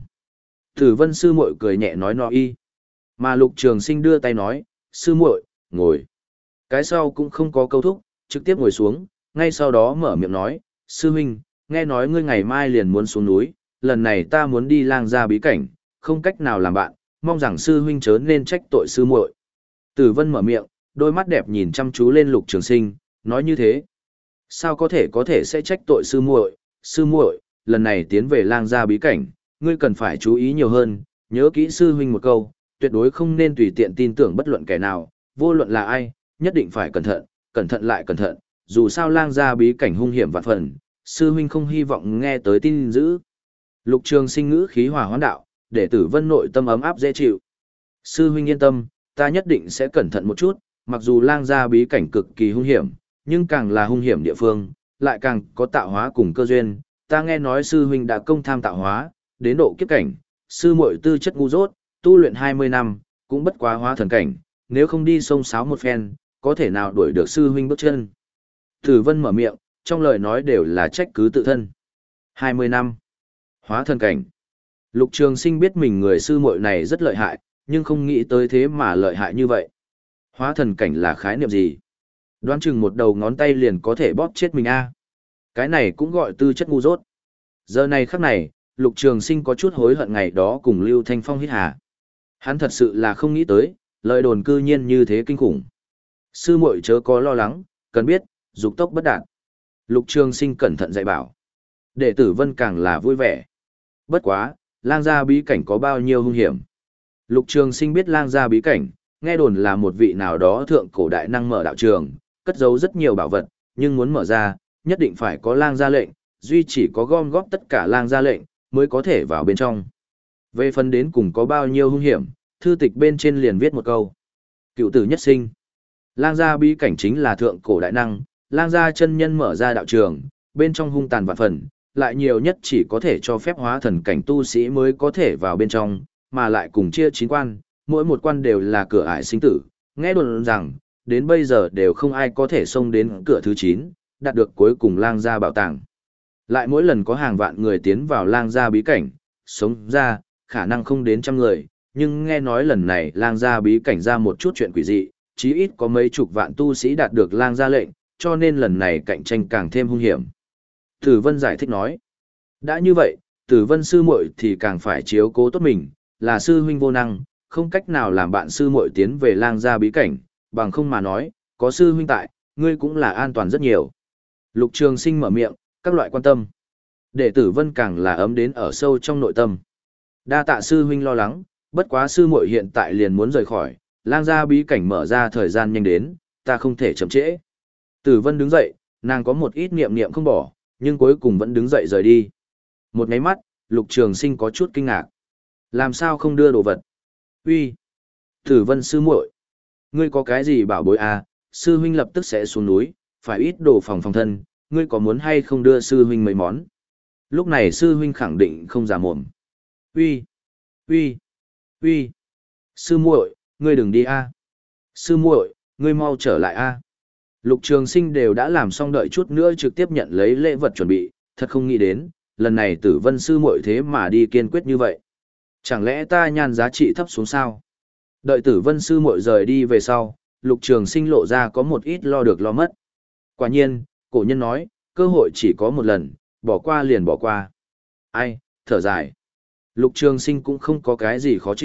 Tử Vân sư muội cười nhẹ nói no y. Mà Lục Trường Sinh đưa tay nói, sư muội, ngồi. Cái sau cũng không có câu thúc, trực tiếp ngồi xuống, ngay sau đó mở miệng nói, sư huynh, nghe nói ngươi ngày mai liền muốn xuống núi, lần này ta muốn đi lang gia bí cảnh, không cách nào làm bạn, mong rằng sư huynh chớ nên trách tội sư muội. Tử Vân mở miệng, đôi mắt đẹp nhìn chăm chú lên Lục Trường Sinh, nói như thế. Sao có thể có thể sẽ trách tội sư muội, sư muội, lần này tiến về lang gia bí cảnh, ngươi cần phải chú ý nhiều hơn, nhớ kỹ sư huynh một câu, tuyệt đối không nên tùy tiện tin tưởng bất luận kẻ nào, vô luận là ai, nhất định phải cẩn thận, cẩn thận lại cẩn thận, dù sao lang gia bí cảnh hung hiểm vạn phần, sư huynh không hy vọng nghe tới tin dữ. Lục Trường Sinh ngữ khí hòa hoãn đạo, để Tử Vân nội tâm ấm áp dễ chịu. Sư huynh yên tâm, ta nhất định sẽ cẩn thận một chút, mặc dù lang gia bí cảnh cực kỳ hung hiểm, nhưng càng là hung hiểm địa phương, lại càng có tạo hóa cùng cơ duyên. Ta nghe nói sư huynh đã công tham tạo hóa, đến độ kiếp cảnh, sư muội tư chất ngu dốt, tu luyện hai mươi năm, cũng bất quá hóa thần cảnh, nếu không đi sông sáo một phen, có thể nào đuổi được sư huynh bước chân. Tử Vân mở miệng, trong lời nói đều là trách cứ tự thân. hai mươi năm. Hóa thần cảnh. Lục Trường Sinh biết mình người sư muội này rất lợi hại, nhưng không nghĩ tới thế mà lợi hại như vậy. Hóa thần cảnh là khái niệm gì? Đoán chừng một đầu ngón tay liền có thể bóp chết mình a. Cái này cũng gọi tư chất ngu dốt. Giờ này khắc này, Lục Trường Sinh có chút hối hận ngày đó cùng Lưu Thanh Phong hít hà. Hắn thật sự là không nghĩ tới, lời đồn cư nhiên như thế kinh khủng. Sư muội chớ có lo lắng, cần biết, dục tốc bất đạt. Lục Trường Sinh cẩn thận dạy bảo. Đệ tử Vân càng là vui vẻ. Bất quá, lang gia bí cảnh có bao nhiêu hung hiểm. Lục Trường Sinh biết lang gia bí cảnh, nghe đồn là một vị nào đó thượng cổ đại năng mở đạo trường, cất giấu rất nhiều bảo vật, nhưng muốn mở ra, nhất định phải có lang gia lệnh, duy chỉ có gom góp tất cả lang gia lệnh, mới có thể vào bên trong. Về phần đến cùng có bao nhiêu hung hiểm, thư tịch bên trên liền viết một câu. Cựu tử nhất sinh. Lang gia bí cảnh chính là thượng cổ đại năng, lang gia chân nhân mở ra đạo trường, bên trong hung tàn vạn phần, lại nhiều nhất chỉ có thể cho phép hóa thần cảnh tu sĩ mới có thể vào bên trong, mà lại cùng chia chín quan, mỗi một quan đều là cửa ải sinh tử. Nghe đồn rằng, đến bây giờ đều không ai có thể xông đến cửa thứ chín, đạt được cuối cùng lang gia bảo tàng. Lại mỗi lần có hàng vạn người tiến vào lang gia bí cảnh, sống ra, khả năng không đến trăm người, nhưng nghe nói lần này lang gia bí cảnh ra một chút chuyện quỷ dị, chí ít có mấy chục vạn tu sĩ đạt được lang gia lệnh, cho nên lần này cạnh tranh càng thêm hung hiểm. Tử Vân giải thích nói, đã như vậy, Tử Vân sư muội thì càng phải chiếu cố tốt mình, là sư huynh vô năng, không cách nào làm bạn sư muội tiến về lang gia bí cảnh, bằng không mà nói, có sư huynh tại, ngươi cũng là an toàn rất nhiều. Lục Trường Sinh mở miệng, các loại quan tâm. Đệ tử Vân càng là ấm đến ở sâu trong nội tâm. Đa tạ sư huynh lo lắng, bất quá sư muội hiện tại liền muốn rời khỏi, lang gia bí cảnh mở ra thời gian nhanh đến, ta không thể chậm trễ. Tử Vân đứng dậy, nàng có một ít niệm niệm không bỏ, nhưng cuối cùng vẫn đứng dậy rời đi. Một nháy mắt, Lục Trường Sinh có chút kinh ngạc. Làm sao không đưa đồ vật? Uy, Tử Vân sư muội, ngươi có cái gì bảo bối à? Sư huynh lập tức sẽ xuống núi, phải ít đồ phòng phòng thân, ngươi có muốn hay không đưa sư huynh mấy món? Lúc này sư huynh khẳng định không giả mồm. Uy, uy, uy, sư muội, ngươi đừng đi a. Sư muội, ngươi mau trở lại a. Lục Trường Sinh đều đã làm xong, đợi chút nữa trực tiếp nhận lấy lễ vật chuẩn bị, thật không nghĩ đến, lần này Tử Vân sư muội thế mà đi kiên quyết như vậy. Chẳng lẽ ta nhan giá trị thấp xuống sao? Đợi Tử Vân sư muội rời đi về sau, Lục Trường Sinh lộ ra có một ít lo được lo mất. Quả nhiên, cổ nhân nói, cơ hội chỉ có một lần, bỏ qua liền bỏ qua. Ai, thở dài. Lục Trường Sinh cũng không có cái gì khó chịu,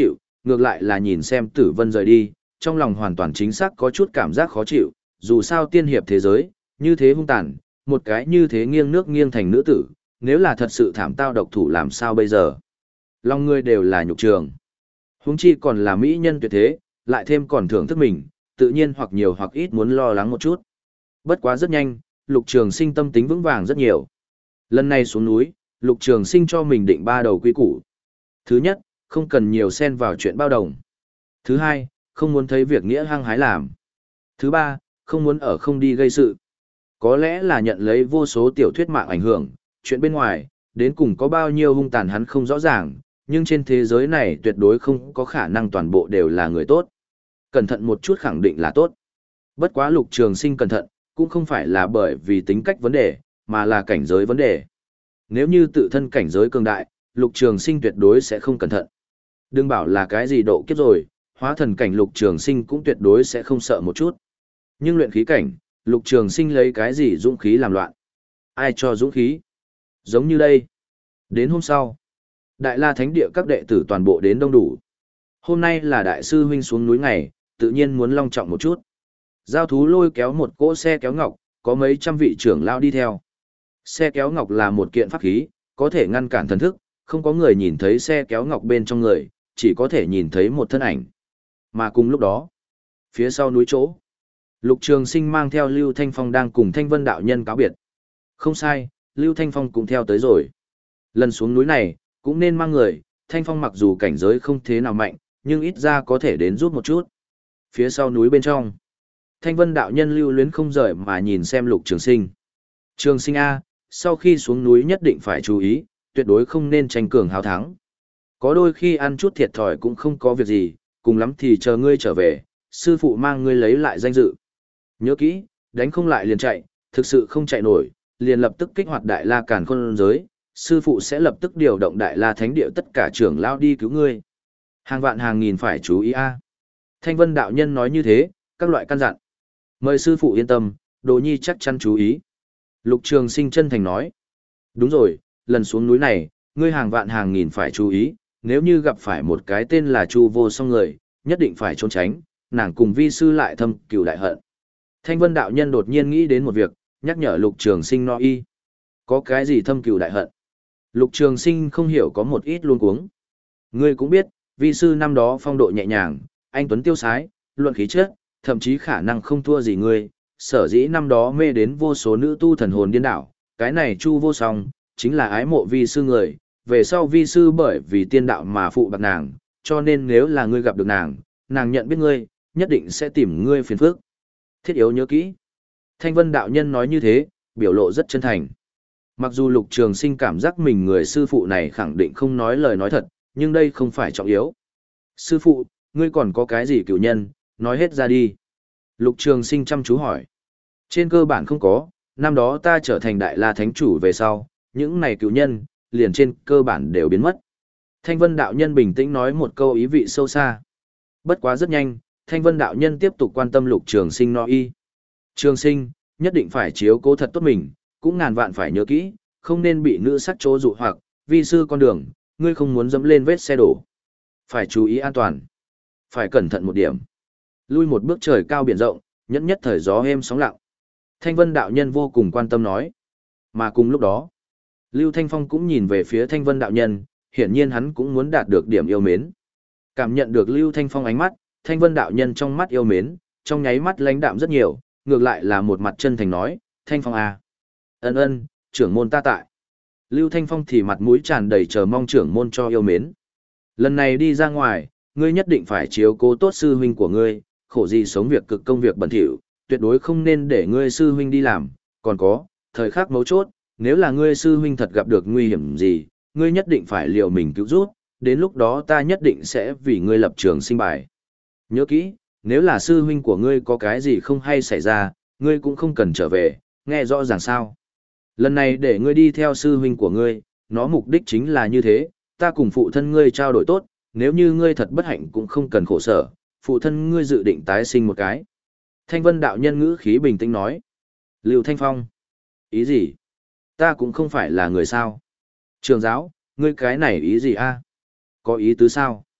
ngược lại là nhìn xem Tử Vân rời đi, trong lòng hoàn toàn chính xác có chút cảm giác khó chịu, dù sao tiên hiệp thế giới, như thế hung tàn, một cái như thế nghiêng nước nghiêng thành nữ tử, nếu là thật sự thảm tao độc thủ làm sao bây giờ. Lòng người đều là nhục trường. Huống chi còn là mỹ nhân tuyệt thế, lại thêm còn thưởng thức mình, tự nhiên hoặc nhiều hoặc ít muốn lo lắng một chút. Bất quá rất nhanh, Lục Trường Sinh tâm tính vững vàng rất nhiều. Lần này xuống núi, Lục Trường Sinh cho mình định ba đầu quy củ. Thứ nhất, không cần nhiều xen vào chuyện bao đồng. Thứ hai, không muốn thấy việc nghĩa hăng hái làm. Thứ ba, không muốn ở không đi gây sự. Có lẽ là nhận lấy vô số tiểu thuyết mạng ảnh hưởng, chuyện bên ngoài, đến cùng có bao nhiêu hung tàn hắn không rõ ràng, nhưng trên thế giới này tuyệt đối không có khả năng toàn bộ đều là người tốt. Cẩn thận một chút khẳng định là tốt. Bất quá Lục Trường Sinh cẩn thận, cũng không phải là bởi vì tính cách vấn đề, mà là cảnh giới vấn đề. Nếu như tự thân cảnh giới cường đại, Lục Trường Sinh tuyệt đối sẽ không cẩn thận. Đừng bảo là cái gì độ kiếp rồi, hóa thần cảnh Lục Trường Sinh cũng tuyệt đối sẽ không sợ một chút. Nhưng luyện khí cảnh, Lục Trường Sinh lấy cái gì dũng khí làm loạn? Ai cho dũng khí? Giống như đây. Đến hôm sau, Đại La Thánh Địa các đệ tử toàn bộ đến đông đủ. Hôm nay là đại sư huynh xuống núi ngày, tự nhiên muốn long trọng một chút. Giao thú lôi kéo một cỗ xe kéo ngọc, có mấy trăm vị trưởng lao đi theo. Xe kéo ngọc là một kiện pháp khí, có thể ngăn cản thần thức, không có người nhìn thấy xe kéo ngọc bên trong người, chỉ có thể nhìn thấy một thân ảnh. Mà cùng lúc đó, phía sau núi chỗ, Lục Trường Sinh mang theo Lưu Thanh Phong đang cùng Thanh Vân đạo nhân cáo biệt. Không sai, Lưu Thanh Phong cũng theo tới rồi. Lần xuống núi này, cũng nên mang người, Thanh Phong mặc dù cảnh giới không thế nào mạnh, nhưng ít ra có thể đến giúp một chút. Phía sau núi bên trong, Thanh Vân đạo nhân lưu luyến không rời mà nhìn xem Lục Trường Sinh. Trường Sinh A, sau khi xuống núi nhất định phải chú ý, tuyệt đối không nên tranh cường hào thắng. Có đôi khi ăn chút thiệt thòi cũng không có việc gì, cùng lắm thì chờ ngươi trở về, sư phụ mang ngươi lấy lại danh dự. Nhớ kỹ, đánh không lại liền chạy, thực sự không chạy nổi, liền lập tức kích hoạt Đại La Càn Khôn giới, sư phụ sẽ lập tức điều động Đại La Thánh Địa tất cả trưởng lao đi cứu ngươi. Hàng vạn hàng nghìn phải chú ý a. Thanh Vân đạo nhân nói như thế, các loại căn dặn. Mời sư phụ yên tâm, Đồ Nhi chắc chắn chú ý. Lục Trường Sinh chân thành nói. Đúng rồi, lần xuống núi này, ngươi hàng vạn hàng nghìn phải chú ý, nếu như gặp phải một cái tên là Chu Vô Song người, nhất định phải trốn tránh, nàng cùng vi sư lại thâm cừu đại hận. Thanh Vân đạo nhân đột nhiên nghĩ đến một việc, nhắc nhở Lục Trường Sinh no y. Có cái gì thâm cừu đại hận? Lục Trường Sinh không hiểu có một ít luống cuống. Ngươi cũng biết, vi sư năm đó phong độ nhẹ nhàng, anh tuấn tiêu sái, luận khí chất, thậm chí khả năng không thua gì ngươi, sở dĩ năm đó mê đến vô số nữ tu thần hồn điên đảo, cái này Chu Vô Song, chính là ái mộ vi sư người, về sau vi sư bởi vì tiên đạo mà phụ bạc nàng, cho nên nếu là ngươi gặp được nàng, nàng nhận biết ngươi, nhất định sẽ tìm ngươi phiền phức. Thiết yếu nhớ kỹ. Thanh Vân đạo nhân nói như thế, biểu lộ rất chân thành. Mặc dù Lục Trường Sinh cảm giác mình người sư phụ này khẳng định không nói lời nói thật, nhưng đây không phải trọng yếu. Sư phụ, ngươi còn có cái gì cựu nhân, nói hết ra đi. Lục Trường Sinh chăm chú hỏi. Trên cơ bản không có, năm đó ta trở thành Đại La Thánh Chủ về sau, những này cựu nhân, liền trên cơ bản đều biến mất. Thanh Vân đạo nhân bình tĩnh nói một câu ý vị sâu xa. Bất quá rất nhanh, Thanh Vân đạo nhân tiếp tục quan tâm Lục Trường Sinh no y. Trường Sinh, nhất định phải chiếu cố thật tốt mình, cũng ngàn vạn phải nhớ kỹ, không nên bị nữ sắc chỗ dụ hoặc, vi sư con đường, ngươi không muốn dẫm lên vết xe đổ. Phải chú ý an toàn. Phải cẩn thận một điểm. Lui một bước trời cao biển rộng, nhẫn nhất thời gió êm sóng lặng. Thanh Vân đạo nhân vô cùng quan tâm nói. Mà cùng lúc đó, Lưu Thanh Phong cũng nhìn về phía Thanh Vân đạo nhân, hiển nhiên hắn cũng muốn đạt được điểm yêu mến. Cảm nhận được Lưu Thanh Phong ánh mắt, Thanh Vân đạo nhân trong mắt yêu mến, trong nháy mắt lãnh đạm rất nhiều, ngược lại là một mặt chân thành nói, Thanh Phong à. Ân ân, trưởng môn ta tại. Lưu Thanh Phong thì mặt mũi tràn đầy chờ mong trưởng môn cho yêu mến. Lần này đi ra ngoài, ngươi nhất định phải chiếu cố tốt sư huynh của ngươi, khổ gì sống việc cực công việc bẩn thỉu, tuyệt đối không nên để ngươi sư huynh đi làm, còn có, thời khắc mấu chốt, nếu là ngươi sư huynh thật gặp được nguy hiểm gì, ngươi nhất định phải liều mình cứu giúp, đến lúc đó ta nhất định sẽ vì ngươi lập trường sinh bài. Nhớ kỹ, nếu là sư huynh của ngươi có cái gì không hay xảy ra, ngươi cũng không cần trở về, nghe rõ ràng sao. Lần này để ngươi đi theo sư huynh của ngươi, nó mục đích chính là như thế, ta cùng phụ thân ngươi trao đổi tốt, nếu như ngươi thật bất hạnh cũng không cần khổ sở, phụ thân ngươi dự định tái sinh một cái. Thanh Vân đạo nhân ngữ khí bình tĩnh nói. Lưu Thanh Phong. Ý gì? Ta cũng không phải là người sao. Trường giáo, ngươi cái này ý gì a? Có ý tứ sao?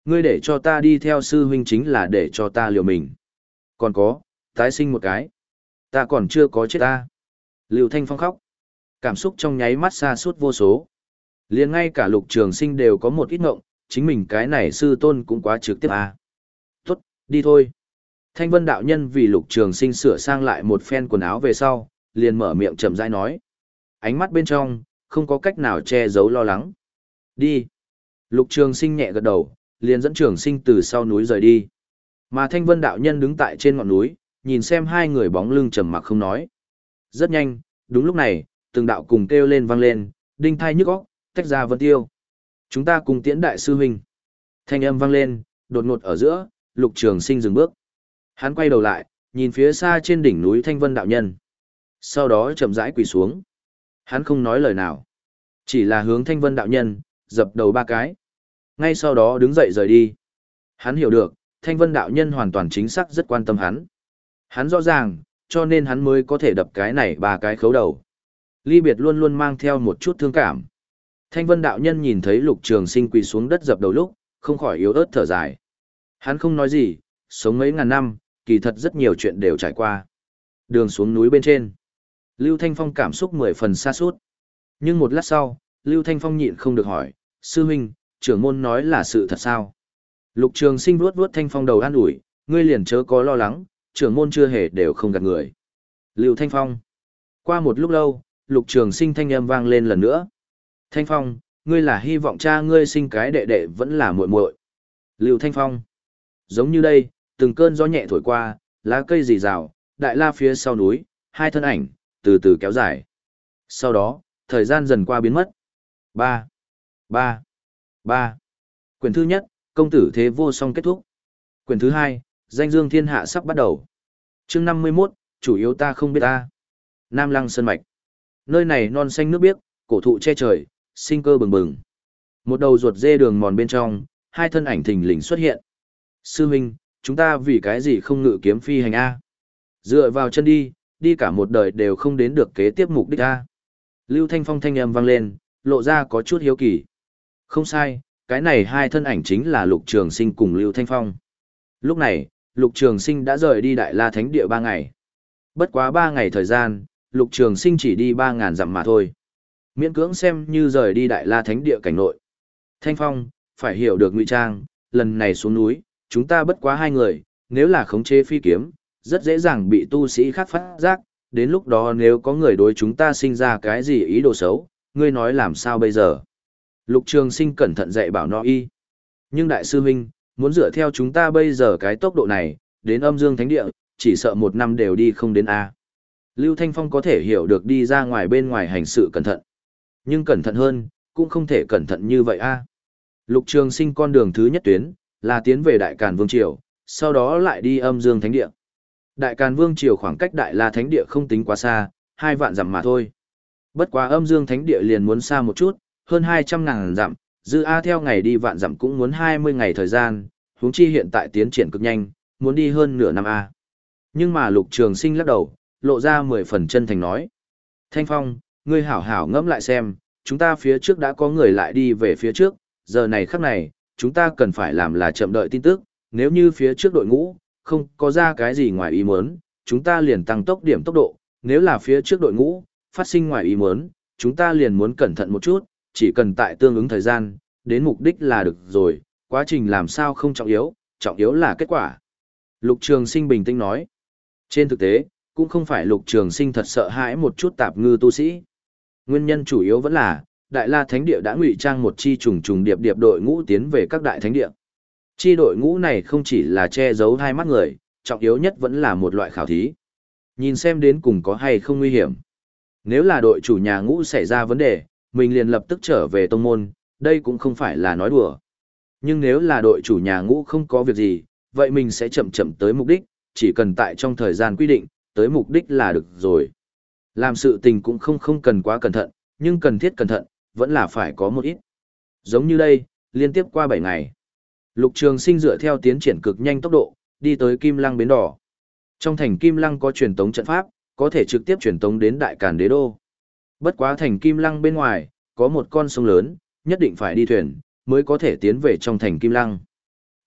Ngươi để cho ta đi theo sư huynh chính là để cho ta liều mình. Còn có, tái sinh một cái. Ta còn chưa có chết ta. Lưu Thanh Phong khóc. Cảm xúc trong nháy mắt xa suốt vô số. Liền ngay cả Lục Trường Sinh đều có một ít ngộng, chính mình cái này sư tôn cũng quá trực tiếp à. Tốt, đi thôi. Thanh Vân đạo nhân vì Lục Trường Sinh sửa sang lại một phen quần áo về sau, liền mở miệng chậm rãi nói. Ánh mắt bên trong, không có cách nào che giấu lo lắng. Đi. Lục Trường Sinh nhẹ gật đầu, liền dẫn Trường Sinh từ sau núi rời đi. Mà Thanh Vân đạo nhân đứng tại trên ngọn núi, nhìn xem hai người bóng lưng trầm mặc không nói. Rất nhanh, đúng lúc này, từng đạo cùng kêu lên vang lên, đinh thai nhức óc, tách ra vân tiêu. Chúng ta cùng tiễn đại sư huynh. Thanh âm vang lên, đột ngột ở giữa, Lục Trường Sinh dừng bước. Hắn quay đầu lại, nhìn phía xa trên đỉnh núi Thanh Vân đạo nhân. Sau đó chậm rãi quỳ xuống. Hắn không nói lời nào, chỉ là hướng Thanh Vân đạo nhân, dập đầu ba cái. Ngay sau đó đứng dậy rời đi. Hắn hiểu được, Thanh Vân đạo nhân hoàn toàn chính xác rất quan tâm hắn. Hắn rõ ràng, cho nên hắn mới có thể đập cái này ba cái khấu đầu. Ly biệt luôn luôn mang theo một chút thương cảm. Thanh Vân đạo nhân nhìn thấy Lục Trường Sinh quỳ xuống đất dập đầu lúc, không khỏi yếu ớt thở dài. Hắn không nói gì, sống mấy ngàn năm, kỳ thật rất nhiều chuyện đều trải qua. Đường xuống núi bên trên, Lưu Thanh Phong cảm xúc mười phần xa sút. Nhưng một lát sau, Lưu Thanh Phong nhịn không được hỏi, sư huynh, trưởng môn nói là sự thật sao? Lục Trường Sinh vuốt vuốt Thanh Phong đầu an ủi, ngươi liền chớ có lo lắng, trưởng môn chưa hề đều không gạt người. Lưu Thanh Phong. Qua một lúc lâu, Lục Trường Sinh thanh âm vang lên lần nữa. Thanh Phong, ngươi là hy vọng cha ngươi sinh cái đệ đệ vẫn là muội muội. Lưu Thanh Phong. Giống như đây, từng cơn gió nhẹ thổi qua, lá cây rì rào, đại la phía sau núi, hai thân ảnh, từ từ kéo dài. Sau đó, thời gian dần qua biến mất. Ba, ba, ba. Quyển thứ nhất, công tử thế vô song kết thúc. Quyển thứ hai, danh dương thiên hạ sắp bắt đầu. Chương năm mươi mốt, chủ yếu ta không biết ta. Nam Lăng Sơn Mạch. Nơi này non xanh nước biếc, cổ thụ che trời, sinh cơ bừng bừng. Một đầu ruột dê đường mòn bên trong, hai thân ảnh thình lình xuất hiện. Sư huynh, chúng ta vì cái gì không ngự kiếm phi hành A? Dựa vào chân đi, đi cả một đời đều không đến được kế tiếp mục đích A. Lưu Thanh Phong thanh âm vang lên, lộ ra có chút hiếu kỳ. Không sai, cái này hai thân ảnh chính là Lục Trường Sinh cùng Lưu Thanh Phong. Lúc này, Lục Trường Sinh đã rời đi Đại La Thánh Địa ba ngày. Bất quá ba ngày thời gian, Lục Trường Sinh chỉ đi ba ngàn dặm mà thôi. Miễn cưỡng xem như rời đi Đại La Thánh Địa cảnh nội. Thanh Phong, phải hiểu được ngụy trang, lần này xuống núi, chúng ta bất quá hai người, nếu là khống chế phi kiếm, rất dễ dàng bị tu sĩ khác phát giác, đến lúc đó nếu có người đối chúng ta sinh ra cái gì ý đồ xấu, ngươi nói làm sao bây giờ? Lục Trường Sinh cẩn thận dạy bảo nó y. Nhưng đại sư huynh, muốn dựa theo chúng ta bây giờ cái tốc độ này, đến âm dương thánh địa, chỉ sợ một năm đều đi không đến A. Lưu Thanh Phong có thể hiểu được đi ra ngoài bên ngoài hành sự cẩn thận. Nhưng cẩn thận hơn, cũng không thể cẩn thận như vậy A. Lục Trường Sinh con đường thứ nhất tuyến, là tiến về Đại Càn Vương Triều, sau đó lại đi âm dương thánh địa. Đại Càn Vương Triều khoảng cách Đại La Thánh Địa không tính quá xa, hai vạn dặm mà thôi. Bất quá âm dương thánh địa liền muốn xa một chút, hơn hai trăm ngàn dặm, dư A theo ngày đi vạn dặm cũng muốn hai mươi ngày thời gian, huống chi hiện tại tiến triển cực nhanh, muốn đi hơn nửa năm A. Nhưng mà Lục Trường Sinh lắc đầu, lộ ra mười phần chân thành nói. Thanh Phong, ngươi hảo hảo ngẫm lại xem, chúng ta phía trước đã có người lại đi về phía trước, giờ này khắc này, chúng ta cần phải làm là chậm đợi tin tức, nếu như phía trước đội ngũ, không có ra cái gì ngoài ý muốn, chúng ta liền tăng tốc điểm tốc độ, nếu là phía trước đội ngũ, phát sinh ngoài ý muốn, chúng ta liền muốn cẩn thận một chút, chỉ cần tại tương ứng thời gian, đến mục đích là được rồi, quá trình làm sao không trọng yếu, trọng yếu là kết quả. Lục Trường Sinh bình tĩnh nói, trên thực tế, cũng không phải Lục Trường Sinh thật sợ hãi một chút tạp ngư tu sĩ. Nguyên nhân chủ yếu vẫn là, Đại La Thánh Địa đã ngụy trang một chi trùng trùng điệp điệp đội ngũ tiến về các đại thánh địa. Chi đội ngũ này không chỉ là che giấu hai mắt người, trọng yếu nhất vẫn là một loại khảo thí. Nhìn xem đến cùng có hay không nguy hiểm. Nếu là đội chủ nhà ngũ xảy ra vấn đề, mình liền lập tức trở về tông môn, đây cũng không phải là nói đùa. Nhưng nếu là đội chủ nhà ngũ không có việc gì, vậy mình sẽ chậm chậm tới mục đích, chỉ cần tại trong thời gian quy định, tới mục đích là được rồi. Làm sự tình cũng không không cần quá cẩn thận, nhưng cần thiết cẩn thận, vẫn là phải có một ít. Giống như đây, liên tiếp qua bảy ngày. Lục Trường Sinh dựa theo tiến triển cực nhanh tốc độ, đi tới Kim Lăng Bến Đỏ. Trong thành Kim Lăng có truyền tống trận pháp, có thể trực tiếp truyền tống đến Đại Càn Đế Đô. Bất quá thành Kim Lăng bên ngoài, có một con sông lớn, nhất định phải đi thuyền, mới có thể tiến về trong thành Kim Lăng.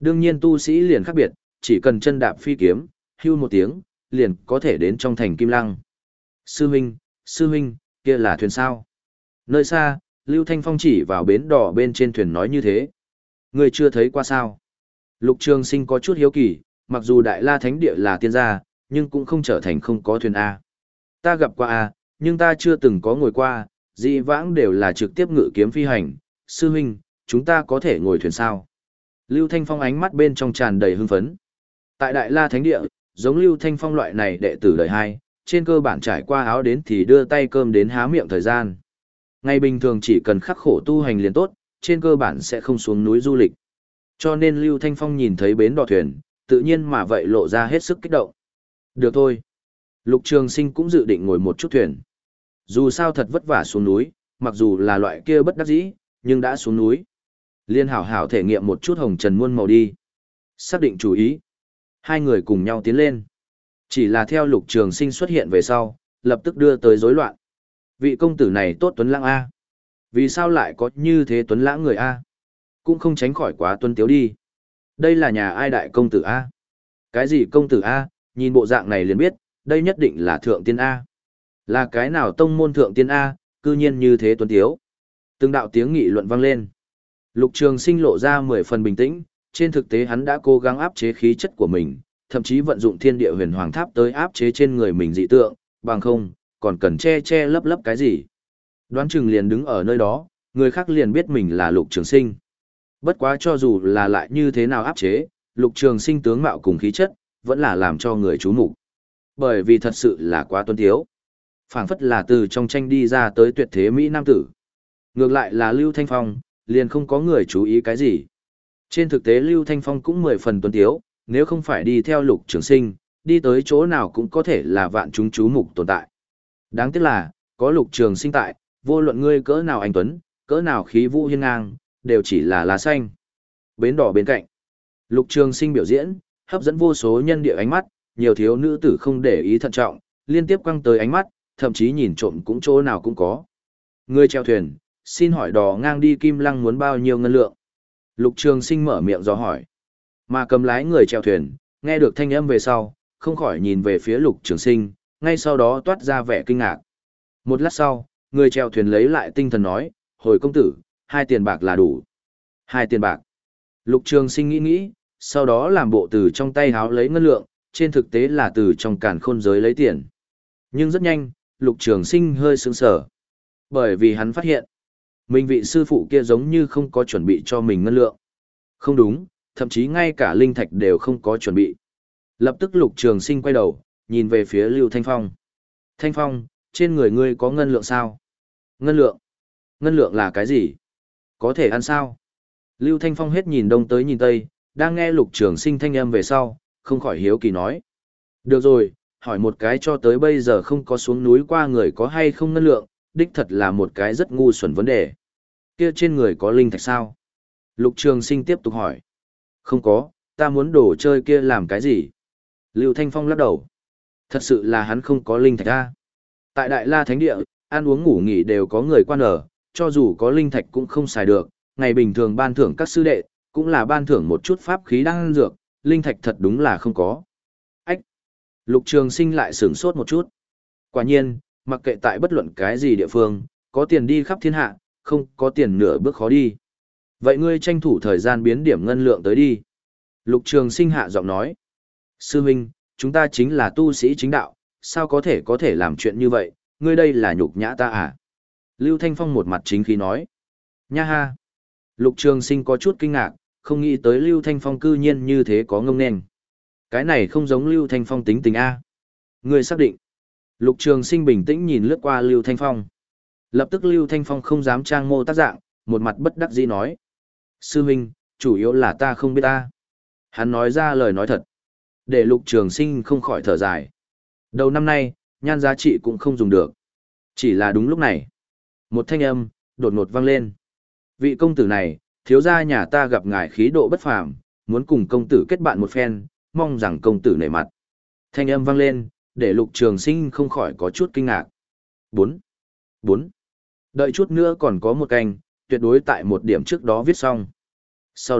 Đương nhiên tu sĩ liền khác biệt, chỉ cần chân đạp phi kiếm, hưu một tiếng, liền có thể đến trong thành Kim Lăng. Sư huynh, sư huynh, kia là thuyền sao? Nơi xa, Lưu Thanh Phong chỉ vào bến đỏ bên trên thuyền nói như thế. Người chưa thấy qua sao? Lục Trường Sinh có chút hiếu kỳ, mặc dù Đại La Thánh Địa là tiên gia, nhưng cũng không trở thành không có thuyền A. Ta gặp qua A, nhưng ta chưa từng có ngồi qua, dị vãng đều là trực tiếp ngự kiếm phi hành. Sư huynh, chúng ta có thể ngồi thuyền sao? Lưu Thanh Phong ánh mắt bên trong tràn đầy hưng phấn. Tại Đại La Thánh Địa, giống Lưu Thanh Phong loại này đệ tử đời hai, trên cơ bản trải qua áo đến thì đưa tay cơm đến há miệng thời gian. Ngày bình thường chỉ cần khắc khổ tu hành liền tốt, trên cơ bản sẽ không xuống núi du lịch. Cho nên Lưu Thanh Phong nhìn thấy bến đò thuyền, tự nhiên mà vậy lộ ra hết sức kích động. Được thôi. Lục Trường Sinh cũng dự định ngồi một chút thuyền. Dù sao thật vất vả xuống núi, mặc dù là loại kia bất đắc dĩ, nhưng đã xuống núi. Liên hảo hảo thể nghiệm một chút hồng trần muôn màu đi. Xác định chủ ý. Hai người cùng nhau tiến lên. Chỉ là theo Lục Trường Sinh xuất hiện về sau, lập tức đưa tới rối loạn. Vị công tử này tốt tuấn lãng A. Vì sao lại có như thế tuấn lãng người A? Cũng không tránh khỏi quá tuấn tiếu đi. Đây là nhà ai đại công tử A? Cái gì công tử A, nhìn bộ dạng này liền biết, đây nhất định là thượng tiên A. Là cái nào tông môn thượng tiên A, cư nhiên như thế tuấn tiếu. Từng đạo tiếng nghị luận vang lên. Lục Trường Sinh lộ ra mười phần bình tĩnh, trên thực tế hắn đã cố gắng áp chế khí chất của mình, thậm chí vận dụng thiên địa huyền hoàng tháp tới áp chế trên người mình dị tượng, bằng không, còn cần che che lấp lấp cái gì. Đoán chừng liền đứng ở nơi đó, người khác liền biết mình là Lục Trường Sinh. Bất quá cho dù là lại như thế nào áp chế, Lục Trường Sinh tướng mạo cùng khí chất, vẫn là làm cho người chú mục. Bởi vì thật sự là quá tuấn tiếu. Phảng phất là từ trong tranh đi ra tới tuyệt thế mỹ nam tử. Ngược lại là Lưu Thanh Phong, liền không có người chú ý cái gì. Trên thực tế Lưu Thanh Phong cũng mười phần tuấn tiếu, nếu không phải đi theo Lục Trường Sinh, đi tới chỗ nào cũng có thể là vạn chúng chú mục tồn tại. Đáng tiếc là, có Lục Trường Sinh tại, vô luận ngươi cỡ nào anh tuấn, cỡ nào khí vũ hiên ngang, đều chỉ là lá xanh. Bến đỏ bên cạnh. Lục Trường Sinh biểu diễn, hấp dẫn vô số nhân địa ánh mắt, nhiều thiếu nữ tử không để ý thận trọng, liên tiếp quăng tới ánh mắt, thậm chí nhìn trộm cũng chỗ nào cũng có. Ngươi chèo thuyền, xin hỏi đò ngang đi Kim Lăng muốn bao nhiêu ngân lượng? Lục Trường Sinh mở miệng dò hỏi. Mà cầm lái người chèo thuyền, nghe được thanh âm về sau, không khỏi nhìn về phía Lục Trường Sinh, ngay sau đó toát ra vẻ kinh ngạc. Một lát sau, người chèo thuyền lấy lại tinh thần nói, hồi công tử, hai tiền bạc là đủ. Hai tiền bạc. Lục Trường Sinh nghĩ nghĩ, sau đó làm bộ từ trong tay háo lấy ngân lượng, trên thực tế là từ trong càn khôn giới lấy tiền. Nhưng rất nhanh, Lục Trường Sinh hơi sững sờ. Bởi vì hắn phát hiện, mình vị sư phụ kia giống như không có chuẩn bị cho mình ngân lượng. Không đúng, thậm chí ngay cả linh thạch đều không có chuẩn bị. Lập tức Lục Trường Sinh quay đầu, nhìn về phía Lưu Thanh Phong. Thanh Phong, trên người ngươi có ngân lượng sao? Ngân lượng? Ngân lượng là cái gì? Có thể ăn sao? Lưu Thanh Phong hết nhìn đông tới nhìn tây, đang nghe Lục Trường Sinh thanh âm về sau, không khỏi hiếu kỳ nói. Được rồi, hỏi một cái cho tới bây giờ không có xuống núi qua người có hay không ngân lượng, đích thật là một cái rất ngu xuẩn vấn đề. Kia trên người có linh thạch sao? Lục Trường Sinh tiếp tục hỏi. Không có, ta muốn đồ chơi kia làm cái gì? Lưu Thanh Phong lắc đầu. Thật sự là hắn không có linh thạch a. Tại Đại La Thánh Địa, ăn uống ngủ nghỉ đều có người quan ở, cho dù có linh thạch cũng không xài được, ngày bình thường ban thưởng các sư đệ, cũng là ban thưởng một chút pháp khí đang dược, linh thạch thật đúng là không có. Ách! Lục Trường Sinh lại sửng sốt một chút. Quả nhiên, mặc kệ tại bất luận cái gì địa phương, có tiền đi khắp thiên hạ, không có tiền nửa bước khó đi. Vậy ngươi tranh thủ thời gian biến điểm ngân lượng tới đi. Lục Trường Sinh hạ giọng nói. Sư huynh, chúng ta chính là tu sĩ chính đạo, sao có thể có thể làm chuyện như vậy, ngươi đây là nhục nhã ta à? Lưu Thanh Phong một mặt chính khí nói. Nha ha! Lục Trường Sinh có chút kinh ngạc, không nghĩ tới Lưu Thanh Phong cư nhiên như thế có ngông nên. Cái này không giống Lưu Thanh Phong tính tình A. Ngươi xác định. Lục Trường Sinh bình tĩnh nhìn lướt qua Lưu Thanh Phong. Lập tức Lưu Thanh Phong không dám trang mô tác dạng, một mặt bất đắc dĩ nói. Sư huynh, chủ yếu là ta không biết ta. Hắn nói ra lời nói thật. Để Lục Trường Sinh không khỏi thở dài. Đầu năm nay, nhan giá trị cũng không dùng được. Chỉ là đúng lúc này. Một thanh âm, đột ngột vang lên. Vị công tử này, thiếu gia nhà ta gặp ngài khí độ bất phàm, muốn cùng công tử kết bạn một phen, mong rằng công tử nể mặt. Thanh âm vang lên, để Lục Trường Sinh không khỏi có chút kinh ngạc. Bốn, bốn. Đợi chút nữa còn có một canh, tuyệt đối tại một điểm trước đó viết xong. Sau đó,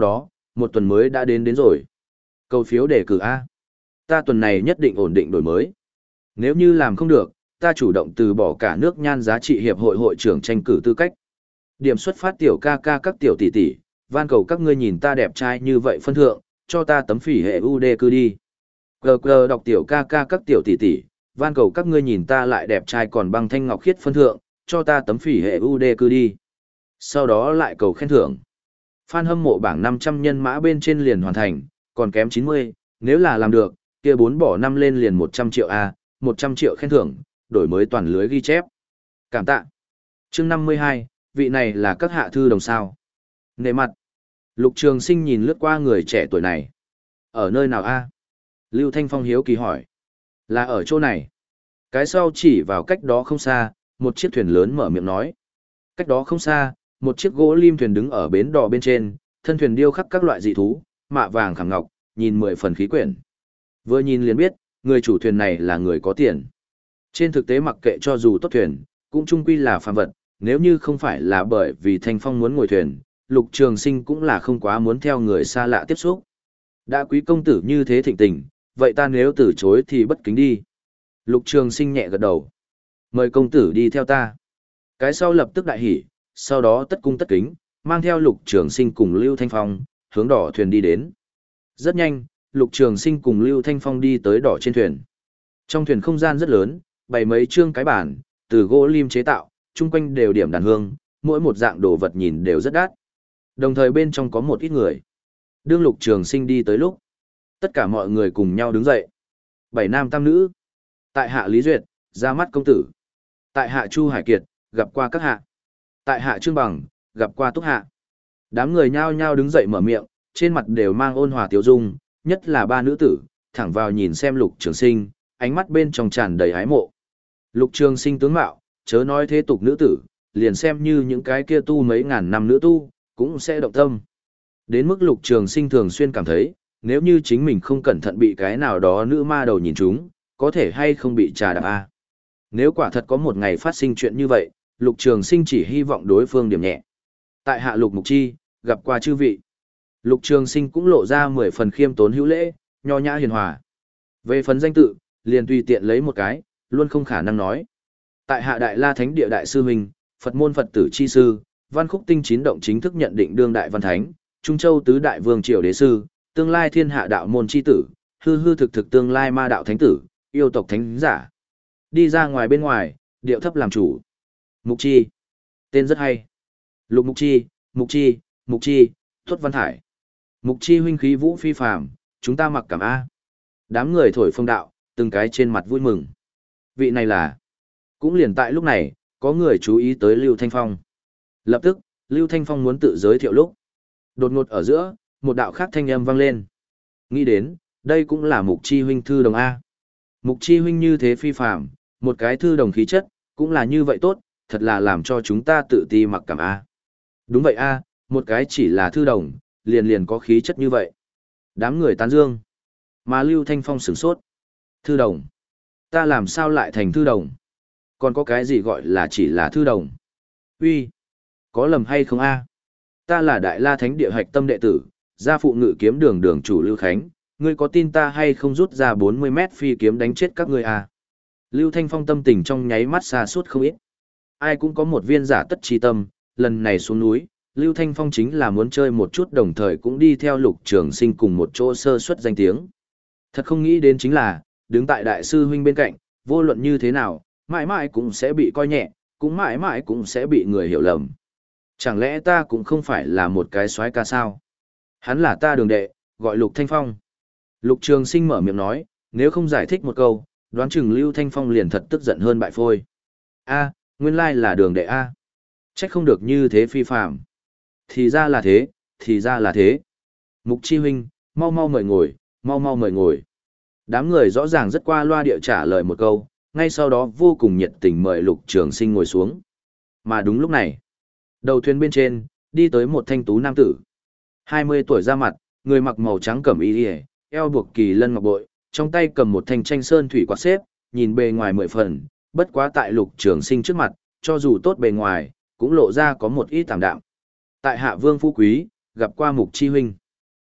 một tuần mới đã đến đến rồi. Cầu phiếu đề cử A. Ta tuần này nhất định ổn định đổi mới. Nếu như làm không được, ta chủ động từ bỏ cả nước nhan giá trị hiệp hội hội trưởng tranh cử tư cách. Điểm xuất phát tiểu ca ca các tiểu tỷ tỷ, van cầu các ngươi nhìn ta đẹp trai như vậy phân thượng, cho ta tấm phỉ hệ u đê cư đi. Gờ gờ đọc tiểu ca ca các tiểu tỷ tỷ, van cầu các ngươi nhìn ta lại đẹp trai còn băng thanh ngọc khiết phân thượng, cho ta tấm phỉ hệ u đê cư đi. Sau đó lại cầu khen thưởng. Fan hâm mộ bảng năm trăm nhân mã bên trên liền hoàn thành, còn kém chín mươi, nếu là làm được, kia bốn bỏ năm lên liền một trăm triệu A, một trăm triệu khen thưởng, đổi mới toàn lưới ghi chép. Cảm tạ. Chương năm mươi hai, vị này là các hạ thư đồng sao. Nề mặt. Lục Trường Sinh nhìn lướt qua người trẻ tuổi này. Ở nơi nào A? Lưu Thanh Phong hiếu kỳ hỏi. Là ở chỗ này. Cái sau chỉ vào cách đó không xa, một chiếc thuyền lớn mở miệng nói. Cách đó không xa, một chiếc gỗ lim thuyền đứng ở bến đò bên trên, thân thuyền điêu khắc các loại dị thú, mạ vàng khảm ngọc, nhìn mười phần khí quyển. Vừa nhìn liền biết, người chủ thuyền này là người có tiền. Trên thực tế mặc kệ cho dù tốt thuyền, cũng chung quy là phàm vật, nếu như không phải là bởi vì Thanh Phong muốn ngồi thuyền, Lục Trường Sinh cũng là không quá muốn theo người xa lạ tiếp xúc. Đã quý công tử như thế thịnh tình, vậy ta nếu từ chối thì bất kính đi. Lục Trường Sinh nhẹ gật đầu. Mời công tử đi theo ta. Cái sau lập tức đại hỉ, sau đó tất cung tất kính, mang theo Lục Trường Sinh cùng Lưu Thanh Phong, hướng đỏ thuyền đi đến. Rất nhanh, Lục Trường Sinh cùng Lưu Thanh Phong đi tới đỏ trên thuyền. Trong thuyền không gian rất lớn, bày mấy trương cái bàn, từ gỗ lim chế tạo, chung quanh đều điểm đàn hương, mỗi một dạng đồ vật nhìn đều rất đắt. Đồng thời bên trong có một ít người. Đương Lục Trường Sinh đi tới lúc, tất cả mọi người cùng nhau đứng dậy. Bảy nam tam nữ. Tại hạ Lý Duyệt, ra mắt công tử. Tại hạ Chu Hải Kiệt, gặp qua các hạ. Tại hạ Trương Bằng, gặp qua Túc hạ. Đám người nhao nhao đứng dậy mở miệng, trên mặt đều mang ôn hòa tiếu dung, nhất là ba nữ tử, thẳng vào nhìn xem Lục Trường Sinh, ánh mắt bên trong tràn đầy ái mộ. Lục Trường Sinh tướng mạo, chớ nói thế tục nữ tử, liền xem như những cái kia tu mấy ngàn năm nữ tu, cũng sẽ động tâm. Đến mức Lục Trường Sinh thường xuyên cảm thấy, nếu như chính mình không cẩn thận bị cái nào đó nữ ma đầu nhìn trúng, có thể hay không bị trà đạp a. Nếu quả thật có một ngày phát sinh chuyện như vậy, Lục Trường Sinh chỉ hy vọng đối phương điểm nhẹ. Tại hạ Lục Mục Chi, gặp qua chư vị. Lục Trường Sinh cũng lộ ra mười phần khiêm tốn hữu lễ, nho nhã hiền hòa. Về phần danh tự, liền tùy tiện lấy một cái, luôn không khả năng nói. Tại hạ Đại La Thánh Địa Đại sư huynh, Phật môn Phật tử chi sư, Văn Khúc Tinh chín động chính thức nhận định đương đại văn thánh, Trung Châu tứ đại vương triều đế sư, tương lai thiên hạ đạo môn chi tử, hư hư thực thực tương lai ma đạo thánh tử, yêu tộc thánh giả. Đi ra ngoài bên ngoài, điệu thấp làm chủ. Mục Chi. Tên rất hay. Lục Mục Chi, Mục Chi, Mục Chi, Tuất Văn Thải. Mục Chi huynh khí vũ phi phàm, chúng ta mặc cảm A. Đám người thổi phong đạo, từng cái trên mặt vui mừng. Vị này là... Cũng liền tại lúc này, có người chú ý tới Lưu Thanh Phong. Lập tức, Lưu Thanh Phong muốn tự giới thiệu lúc. Đột ngột ở giữa, một đạo khác thanh âm vang lên. Nghĩ đến, đây cũng là Mục Chi huynh thư đồng A. Mục Chi huynh như thế phi phàm, một cái thư đồng khí chất, cũng là như vậy tốt, thật là làm cho chúng ta tự ti mặc cảm A. Đúng vậy A, một cái chỉ là thư đồng, liền liền có khí chất như vậy. Đám người tán dương. Mà Lưu Thanh Phong sửng sốt. Thư đồng. Ta làm sao lại thành thư đồng? Còn có cái gì gọi là chỉ là thư đồng? Uy, có lầm hay không A? Ta là Đại La Thánh Địa hạch tâm đệ tử, gia phụ ngự kiếm đường đường chủ Lưu Khánh, ngươi có tin ta hay không rút ra bốn mươi mét phi kiếm đánh chết các ngươi A? Lưu Thanh Phong tâm tình trong nháy mắt xa suốt không ít. Ai cũng có một viên giả tất chi tâm, lần này xuống núi, Lưu Thanh Phong chính là muốn chơi một chút đồng thời cũng đi theo Lục Trường Sinh cùng một chỗ sơ suất danh tiếng. Thật không nghĩ đến chính là, đứng tại đại sư huynh bên cạnh, vô luận như thế nào, mãi mãi cũng sẽ bị coi nhẹ, cũng mãi mãi cũng sẽ bị người hiểu lầm. Chẳng lẽ ta cũng không phải là một cái soái ca sao? Hắn là ta đường đệ, gọi Lục Thanh Phong. Lục Trường Sinh mở miệng nói, nếu không giải thích một câu, đoán chừng Lưu Thanh Phong liền thật tức giận hơn bại phôi. A, nguyên lai là đường đệ A. Trách không được như thế phi phàm. Thì ra là thế, thì ra là thế. Mục Chi huynh, mau mau mời ngồi, mau mau mời ngồi. Đám người rõ ràng rất qua loa địa trả lời một câu, ngay sau đó vô cùng nhiệt tình mời Lục Trường Sinh ngồi xuống. Mà đúng lúc này, đầu thuyền bên trên, đi tới một thanh tú nam tử. hai mươi tuổi ra mặt, người mặc màu trắng cẩm y, eo buộc kỳ lân ngọc bội, trong tay cầm một thanh tranh sơn thủy quạt xếp, nhìn bề ngoài mười phần, bất quá tại Lục Trường Sinh trước mặt, cho dù tốt bề ngoài, cũng lộ ra có một ít tạm đạm. Tại hạ Vương Phú Quý, gặp qua Mục Chi huynh.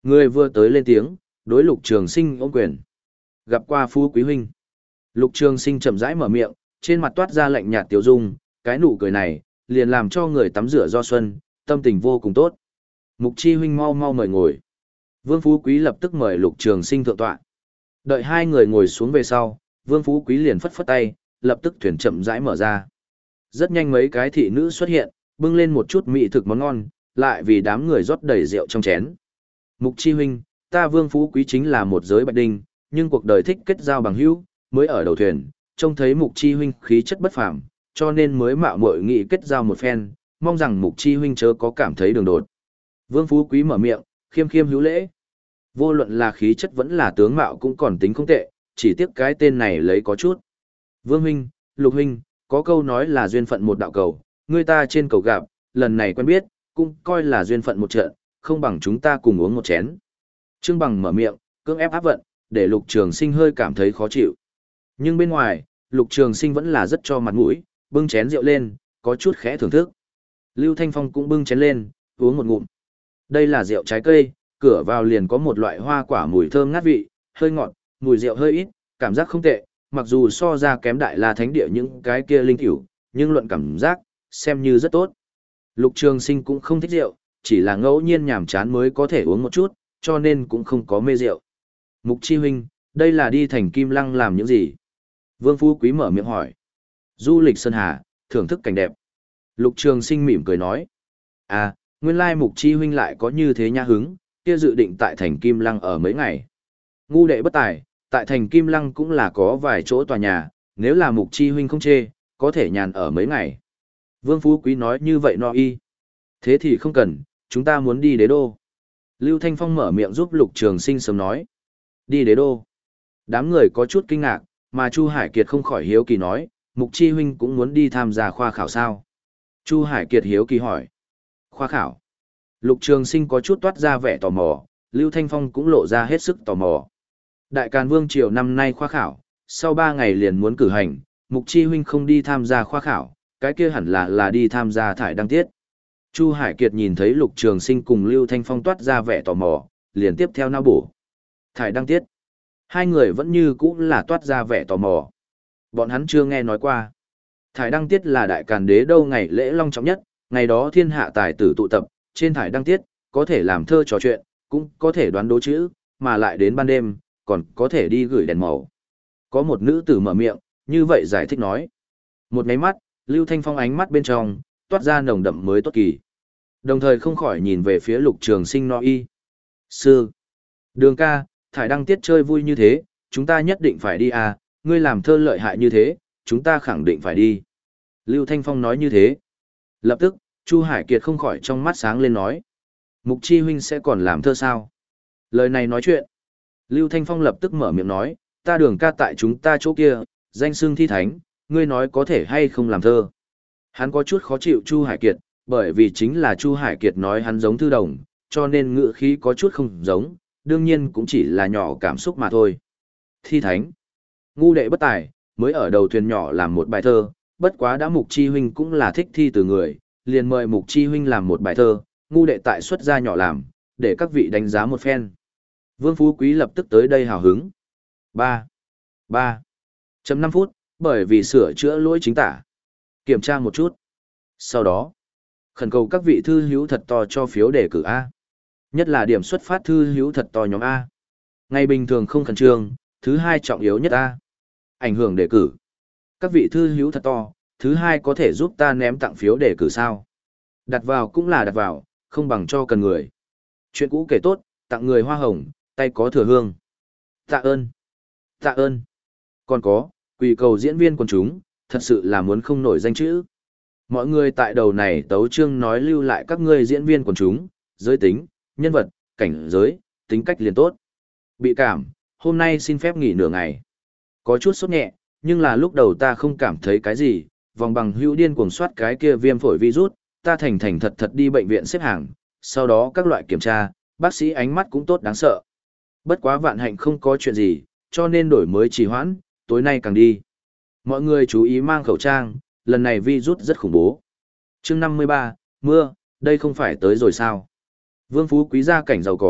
Người vừa tới lên tiếng, đối Lục Trường Sinh ôm quyền. Gặp qua Phú Quý huynh. Lục Trường Sinh chậm rãi mở miệng, trên mặt toát ra lạnh nhạt tiêu dung, cái nụ cười này, liền làm cho người tắm rửa do xuân, tâm tình vô cùng tốt. Mục Chi huynh mau mau mời ngồi. Vương Phú Quý lập tức mời Lục Trường Sinh thượng tọa. Đợi hai người ngồi xuống về sau, Vương Phú Quý liền phất phất tay, lập tức thuyền chậm rãi mở ra. Rất nhanh mấy cái thị nữ xuất hiện, bưng lên một chút mỹ thực món ngon, lại vì đám người rót đầy rượu trong chén. Mục Chi huynh, ta Vương Phú Quý chính là một giới bạch đinh, nhưng cuộc đời thích kết giao bằng hữu, mới ở đầu thuyền, trông thấy Mục Chi huynh khí chất bất phàm, cho nên mới mạo muội nghị kết giao một phen, mong rằng Mục Chi huynh chớ có cảm thấy đường đột. Vương Phú Quý mở miệng, khiêm khiêm hữu lễ. Vô luận là khí chất vẫn là tướng mạo cũng còn tính không tệ, chỉ tiếc cái tên này lấy có chút. Vương huynh, Lục huynh, có câu nói là duyên phận một đạo cầu, người ta trên cầu gặp, lần này quen biết, cũng coi là duyên phận một trận, không bằng chúng ta cùng uống một chén. Trương Bằng mở miệng, cưỡng ép áp vận, để Lục Trường Sinh hơi cảm thấy khó chịu. Nhưng bên ngoài, Lục Trường Sinh vẫn là rất cho mặt mũi, bưng chén rượu lên, có chút khẽ thưởng thức. Lưu Thanh Phong cũng bưng chén lên, uống một ngụm. Đây là rượu trái cây, cửa vào liền có một loại hoa quả mùi thơm ngát vị, hơi ngọt, mùi rượu hơi ít, cảm giác không tệ, mặc dù so ra kém Đại La Thánh Địa những cái kia linh cửu, nhưng luận cảm giác, xem như rất tốt. Lục Trường Sinh cũng không thích rượu, chỉ là ngẫu nhiên nhàm chán mới có thể uống một chút, cho nên cũng không có mê rượu. Mục Chi huynh, đây là đi thành Kim Lăng làm những gì? Vương Phú Quý mở miệng hỏi. Du lịch Sơn Hà, thưởng thức cảnh đẹp. Lục Trường Sinh mỉm cười nói. À, nguyên lai Mục Chi huynh lại có như thế nha hứng, kia dự định tại thành Kim Lăng ở mấy ngày. Ngu đệ bất tài, tại thành Kim Lăng cũng là có vài chỗ tòa nhà, nếu là Mục Chi huynh không chê, có thể nhàn ở mấy ngày. Vương Phú Quý nói như vậy no y. Thế thì không cần, chúng ta muốn đi đế đô. Lưu Thanh Phong mở miệng giúp Lục Trường Sinh sớm nói. Đi đế đô. Đám người có chút kinh ngạc, mà Chu Hải Kiệt không khỏi hiếu kỳ nói, Mục Chi huynh cũng muốn đi tham gia khoa khảo sao. Chu Hải Kiệt hiếu kỳ hỏi. Khoa khảo. Lục Trường Sinh có chút toát ra vẻ tò mò, Lưu Thanh Phong cũng lộ ra hết sức tò mò. Đại Càn Vương triều năm nay khoa khảo, sau ba ngày liền muốn cử hành, Mục Chi huynh không đi tham gia khoa khảo, cái kia hẳn là là đi tham gia thải đăng tiết. Chu Hải Kiệt nhìn thấy Lục Trường Sinh cùng Lưu Thanh Phong toát ra vẻ tò mò, liền tiếp theo não bổ. Thải đăng tiết. Hai người vẫn như cũ là toát ra vẻ tò mò. Bọn hắn chưa nghe nói qua. Thải đăng tiết là Đại Càn đế đô ngày lễ long trọng nhất, ngày đó thiên hạ tài tử tụ tập, trên thải đăng tiết, có thể làm thơ trò chuyện, cũng có thể đoán đố chữ, mà lại đến ban đêm, còn có thể đi gửi đèn màu. Có một nữ tử mở miệng, như vậy giải thích nói. Một máy mắt, Lưu Thanh Phong ánh mắt bên trong, toát ra nồng đậm mới tốt kỳ. Đồng thời không khỏi nhìn về phía Lục Trường Sinh no y. Sư. Đường ca, thải đăng tiết chơi vui như thế, chúng ta nhất định phải đi à, ngươi làm thơ lợi hại như thế, chúng ta khẳng định phải đi. Lưu Thanh Phong nói như thế. Lập tức, Chu Hải Kiệt không khỏi trong mắt sáng lên nói. Mục Chi huynh sẽ còn làm thơ sao? Lời này nói chuyện. Lưu Thanh Phong lập tức mở miệng nói, ta đường ca tại chúng ta chỗ kia, danh xưng thi thánh, ngươi nói có thể hay không làm thơ. Hắn có chút khó chịu Chu Hải Kiệt, bởi vì chính là Chu Hải Kiệt nói hắn giống thư đồng, cho nên ngữ khí có chút không giống, đương nhiên cũng chỉ là nhỏ cảm xúc mà thôi. Thi thánh. Ngu đệ bất tài, mới ở đầu thuyền nhỏ làm một bài thơ, bất quá đã Mục Chi huynh cũng là thích thi từ người, liền mời Mục Chi huynh làm một bài thơ, ngu đệ tại xuất gia nhỏ làm, để các vị đánh giá một phen. Vương Phú Quý lập tức tới đây hào hứng. ba. ba. Chấm năm phút, bởi vì sửa chữa lỗi chính tả. Kiểm tra một chút. Sau đó, khẩn cầu các vị thư hữu thật to cho phiếu đề cử A. Nhất là điểm xuất phát thư hữu thật to nhóm A. Ngày bình thường không khẩn trương, thứ hai trọng yếu nhất A. Ảnh hưởng đề cử. Các vị thư hữu thật to, thứ hai có thể giúp ta ném tặng phiếu đề cử sao. Đặt vào cũng là đặt vào, không bằng cho cần người. Chuyện cũ kể tốt, tặng người hoa hồng, tay có thừa hương. Tạ ơn. Tạ ơn. Còn có, quỳ cầu diễn viên quần chúng, thật sự là muốn không nổi danh chữ. Mọi người tại đầu này tấu chương nói lưu lại các ngươi diễn viên quần chúng, giới tính, nhân vật, cảnh giới, tính cách liền tốt. Bị cảm, hôm nay xin phép nghỉ nửa ngày. Có chút sốt nhẹ, nhưng là lúc đầu ta không cảm thấy cái gì, vòng bằng hữu điên cuồng soát cái kia viêm phổi virus, ta thành thành thật thật đi bệnh viện xếp hàng, sau đó các loại kiểm tra, bác sĩ ánh mắt cũng tốt đáng sợ. Bất quá vạn hạnh không có chuyện gì, cho nên đổi mới trì hoãn, tối nay càng đi. Mọi người chú ý mang khẩu trang, lần này virus rất khủng bố. Chương năm mươi ba, mưa, đây không phải tới rồi sao? Vương Phú Quý gia cảnh giàu có,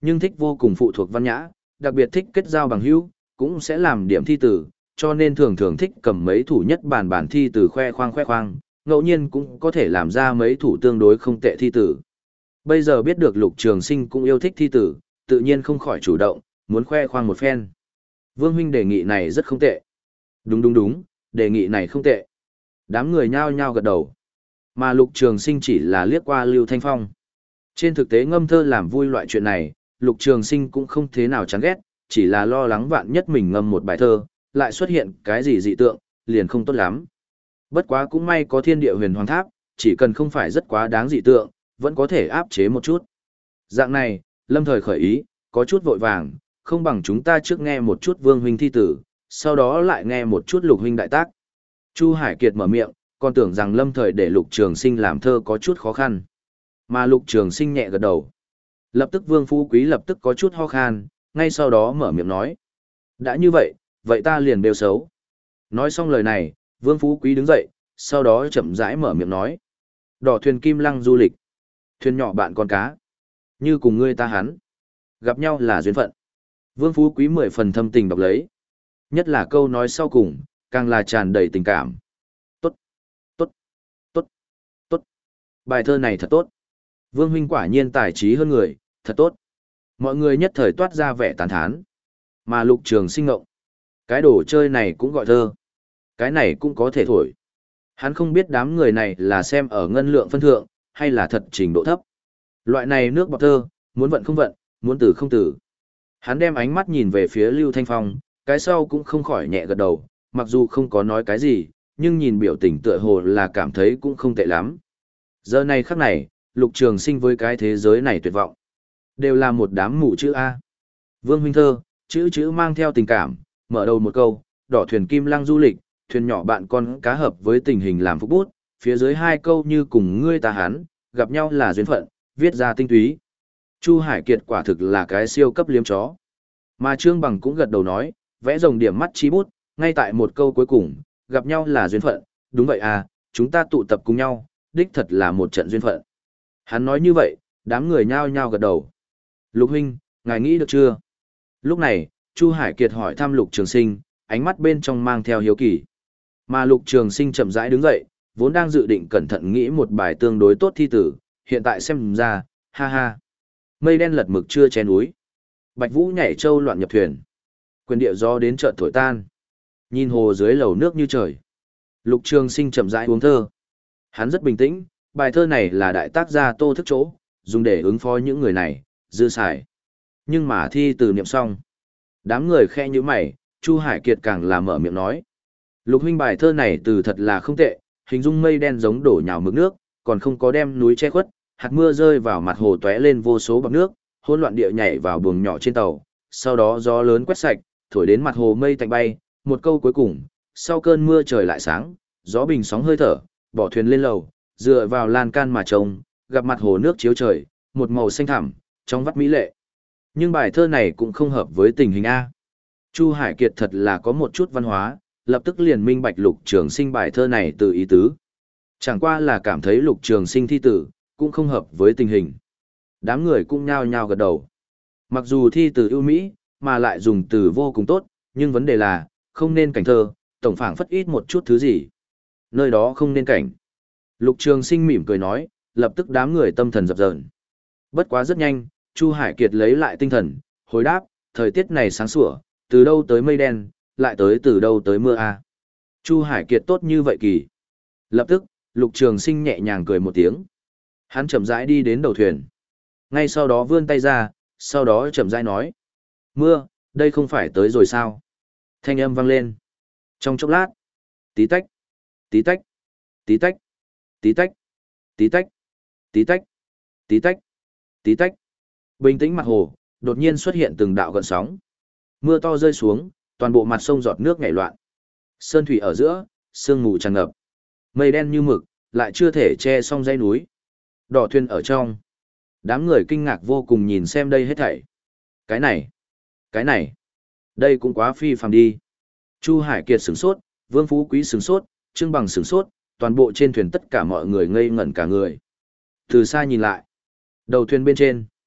nhưng thích vô cùng phụ thuộc văn nhã, đặc biệt thích kết giao bằng hữu, cũng sẽ làm điểm thi tử, cho nên thường thường thích cầm mấy thủ nhất bản bản thi tử khoe khoang khoe khoang, ngẫu nhiên cũng có thể làm ra mấy thủ tương đối không tệ thi tử. Bây giờ biết được Lục Trường Sinh cũng yêu thích thi tử, tự nhiên không khỏi chủ động, muốn khoe khoang một phen. Vương huynh đề nghị này rất không tệ. Đúng đúng đúng, đề nghị này không tệ. Đám người nhao nhao gật đầu. Mà Lục Trường Sinh chỉ là liếc qua Lưu Thanh Phong. Trên thực tế ngâm thơ làm vui loại chuyện này, Lục Trường Sinh cũng không thế nào chán ghét, chỉ là lo lắng vạn nhất mình ngâm một bài thơ, lại xuất hiện cái gì dị tượng, liền không tốt lắm. Bất quá cũng may có Thiên Địa Huyền Hoàng Tháp, chỉ cần không phải rất quá đáng dị tượng, vẫn có thể áp chế một chút. Dạng này, lâm thời khởi ý, có chút vội vàng, không bằng chúng ta trước nghe một chút Vương huynh thi tử, sau đó lại nghe một chút Lục huynh đại tác. Chu Hải Kiệt mở miệng, còn tưởng rằng lâm thời để Lục Trường Sinh làm thơ có chút khó khăn. Mà Lục Trường Sinh nhẹ gật đầu. Lập tức Vương Phú Quý lập tức có chút ho khan, ngay sau đó mở miệng nói. Đã như vậy, vậy ta liền bêu xấu. Nói xong lời này, Vương Phú Quý đứng dậy, sau đó chậm rãi mở miệng nói. Đỏ thuyền kim lăng du lịch. Thuyền nhỏ bạn con cá. Như cùng ngươi ta hắn. Gặp nhau là duyên phận. Vương Phú Quý mười phần thâm tình đọc lấy. Nhất là câu nói sau cùng, càng là tràn đầy tình cảm. Tốt, tốt, tốt, tốt. Bài thơ này thật tốt. Vương huynh quả nhiên tài trí hơn người, thật tốt. Mọi người nhất thời toát ra vẻ tán thán. Mà Lục Trường Sinh ngộng. Cái đồ chơi này cũng gọi thơ. Cái này cũng có thể thổi. Hắn không biết đám người này là xem ở ngân lượng phân thượng, hay là thật trình độ thấp. Loại này nước bọt thơ, muốn vận không vận, muốn tử không tử. Hắn đem ánh mắt nhìn về phía Lưu Thanh Phong, cái sau cũng không khỏi nhẹ gật đầu, mặc dù không có nói cái gì, nhưng nhìn biểu tình tựa hồ là cảm thấy cũng không tệ lắm. Giờ này khắc này, Lục Trường Sinh với cái thế giới này tuyệt vọng. Đều là một đám mù chữ A. Vương huynh thơ, chữ chữ mang theo tình cảm, mở đầu một câu, đỏ thuyền kim lăng du lịch, thuyền nhỏ bạn con cá hợp với tình hình làm phúc bút, phía dưới hai câu như cùng ngươi ta hắn, gặp nhau là duyên phận, viết ra tinh túy. Chu Hải Kiệt quả thực là cái siêu cấp liếm chó. Mà Trương Bằng cũng gật đầu nói, vẽ rồng điểm mắt chí bút, ngay tại một câu cuối cùng, gặp nhau là duyên phận, đúng vậy à, chúng ta tụ tập cùng nhau, đích thật là một trận duyên phận. Hắn nói như vậy, đám người nhao nhao gật đầu. Lục huynh, ngài nghĩ được chưa? Lúc này, Chu Hải Kiệt hỏi thăm Lục Trường Sinh, ánh mắt bên trong mang theo hiếu kỳ. Mà Lục Trường Sinh chậm rãi đứng dậy, vốn đang dự định cẩn thận nghĩ một bài tương đối tốt thi tử, hiện tại xem ra, ha ha. Mây đen lật mực chưa che núi. Bạch Vũ nhảy trâu loạn nhập thuyền. Quyền địa gió đến chợt thổi tan. Nhìn hồ dưới lầu nước như trời. Lục Trường Sinh chậm rãi uống thơ. Hắn rất bình tĩnh, bài thơ này là đại tác gia Tô Thức chỗ, dùng để ứng phó những người này, dư xài. Nhưng mà thi từ niệm xong. Đám người khe như mày, Chu Hải Kiệt càng là mở miệng nói. Lục huynh bài thơ này từ thật là không tệ, hình dung mây đen giống đổ nhào mực nước, còn không có đem núi che khuất, hạt mưa rơi vào mặt hồ tóe lên vô số bọt nước, hỗn loạn địa nhảy vào buồng nhỏ trên tàu, sau đó gió lớn quét sạch, thổi đến mặt hồ mây tạnh bay, một câu cuối cùng, sau cơn mưa trời lại sáng, gió bình sóng hơi thở, bỏ thuyền lên lầu, dựa vào lan can mà trông, gặp mặt hồ nước chiếu trời, một màu xanh thẳm, trong vắt mỹ lệ. Nhưng bài thơ này cũng không hợp với tình hình A. Chu Hải Kiệt thật là có một chút văn hóa, lập tức liền minh bạch Lục Trường Sinh bài thơ này từ ý tứ. Chẳng qua là cảm thấy Lục Trường Sinh thi tử, cũng không hợp với tình hình. Đám người cũng nhao nhao gật đầu. Mặc dù thi từ ưu mỹ, mà lại dùng từ vô cùng tốt, nhưng vấn đề là, không nên cảnh thơ, tổng phảng phất ít một chút thứ gì. Nơi đó không nên cảnh. Lục Trường Sinh mỉm cười nói, lập tức đám người tâm thần dập dờn. Bất quá rất nhanh, Chu Hải Kiệt lấy lại tinh thần, hồi đáp, thời tiết này sáng sủa, từ đâu tới mây đen, lại tới từ đâu tới mưa a. Chu Hải Kiệt tốt như vậy kỳ. Lập tức, Lục Trường Sinh nhẹ nhàng cười một tiếng. Hắn chậm rãi đi đến đầu thuyền. Ngay sau đó vươn tay ra, sau đó chậm rãi nói. Mưa, đây không phải tới rồi sao? Thanh âm vang lên. Trong chốc lát, tí tách, tí tách, tí tách, tí tách, tí tách, tí tách, tí tách, tí tách. Bình tĩnh mặt hồ, đột nhiên xuất hiện từng đạo gợn sóng. Mưa to rơi xuống, toàn bộ mặt sông giọt nước nhảy loạn. Sơn thủy ở giữa, sương mù tràn ngập. Mây đen như mực, lại chưa thể che xong dãy núi. Đỏ thuyền ở trong. Đám người kinh ngạc vô cùng nhìn xem đây hết thảy. Cái này, cái này, đây cũng quá phi phàm đi. Chu Hải Kiệt sửng sốt, Vương Phú Quý sửng sốt, Trương Bằng sửng sốt, toàn bộ trên thuyền tất cả mọi người ngây ngẩn cả người. Từ xa nhìn lại, đầu thuyền bên trên,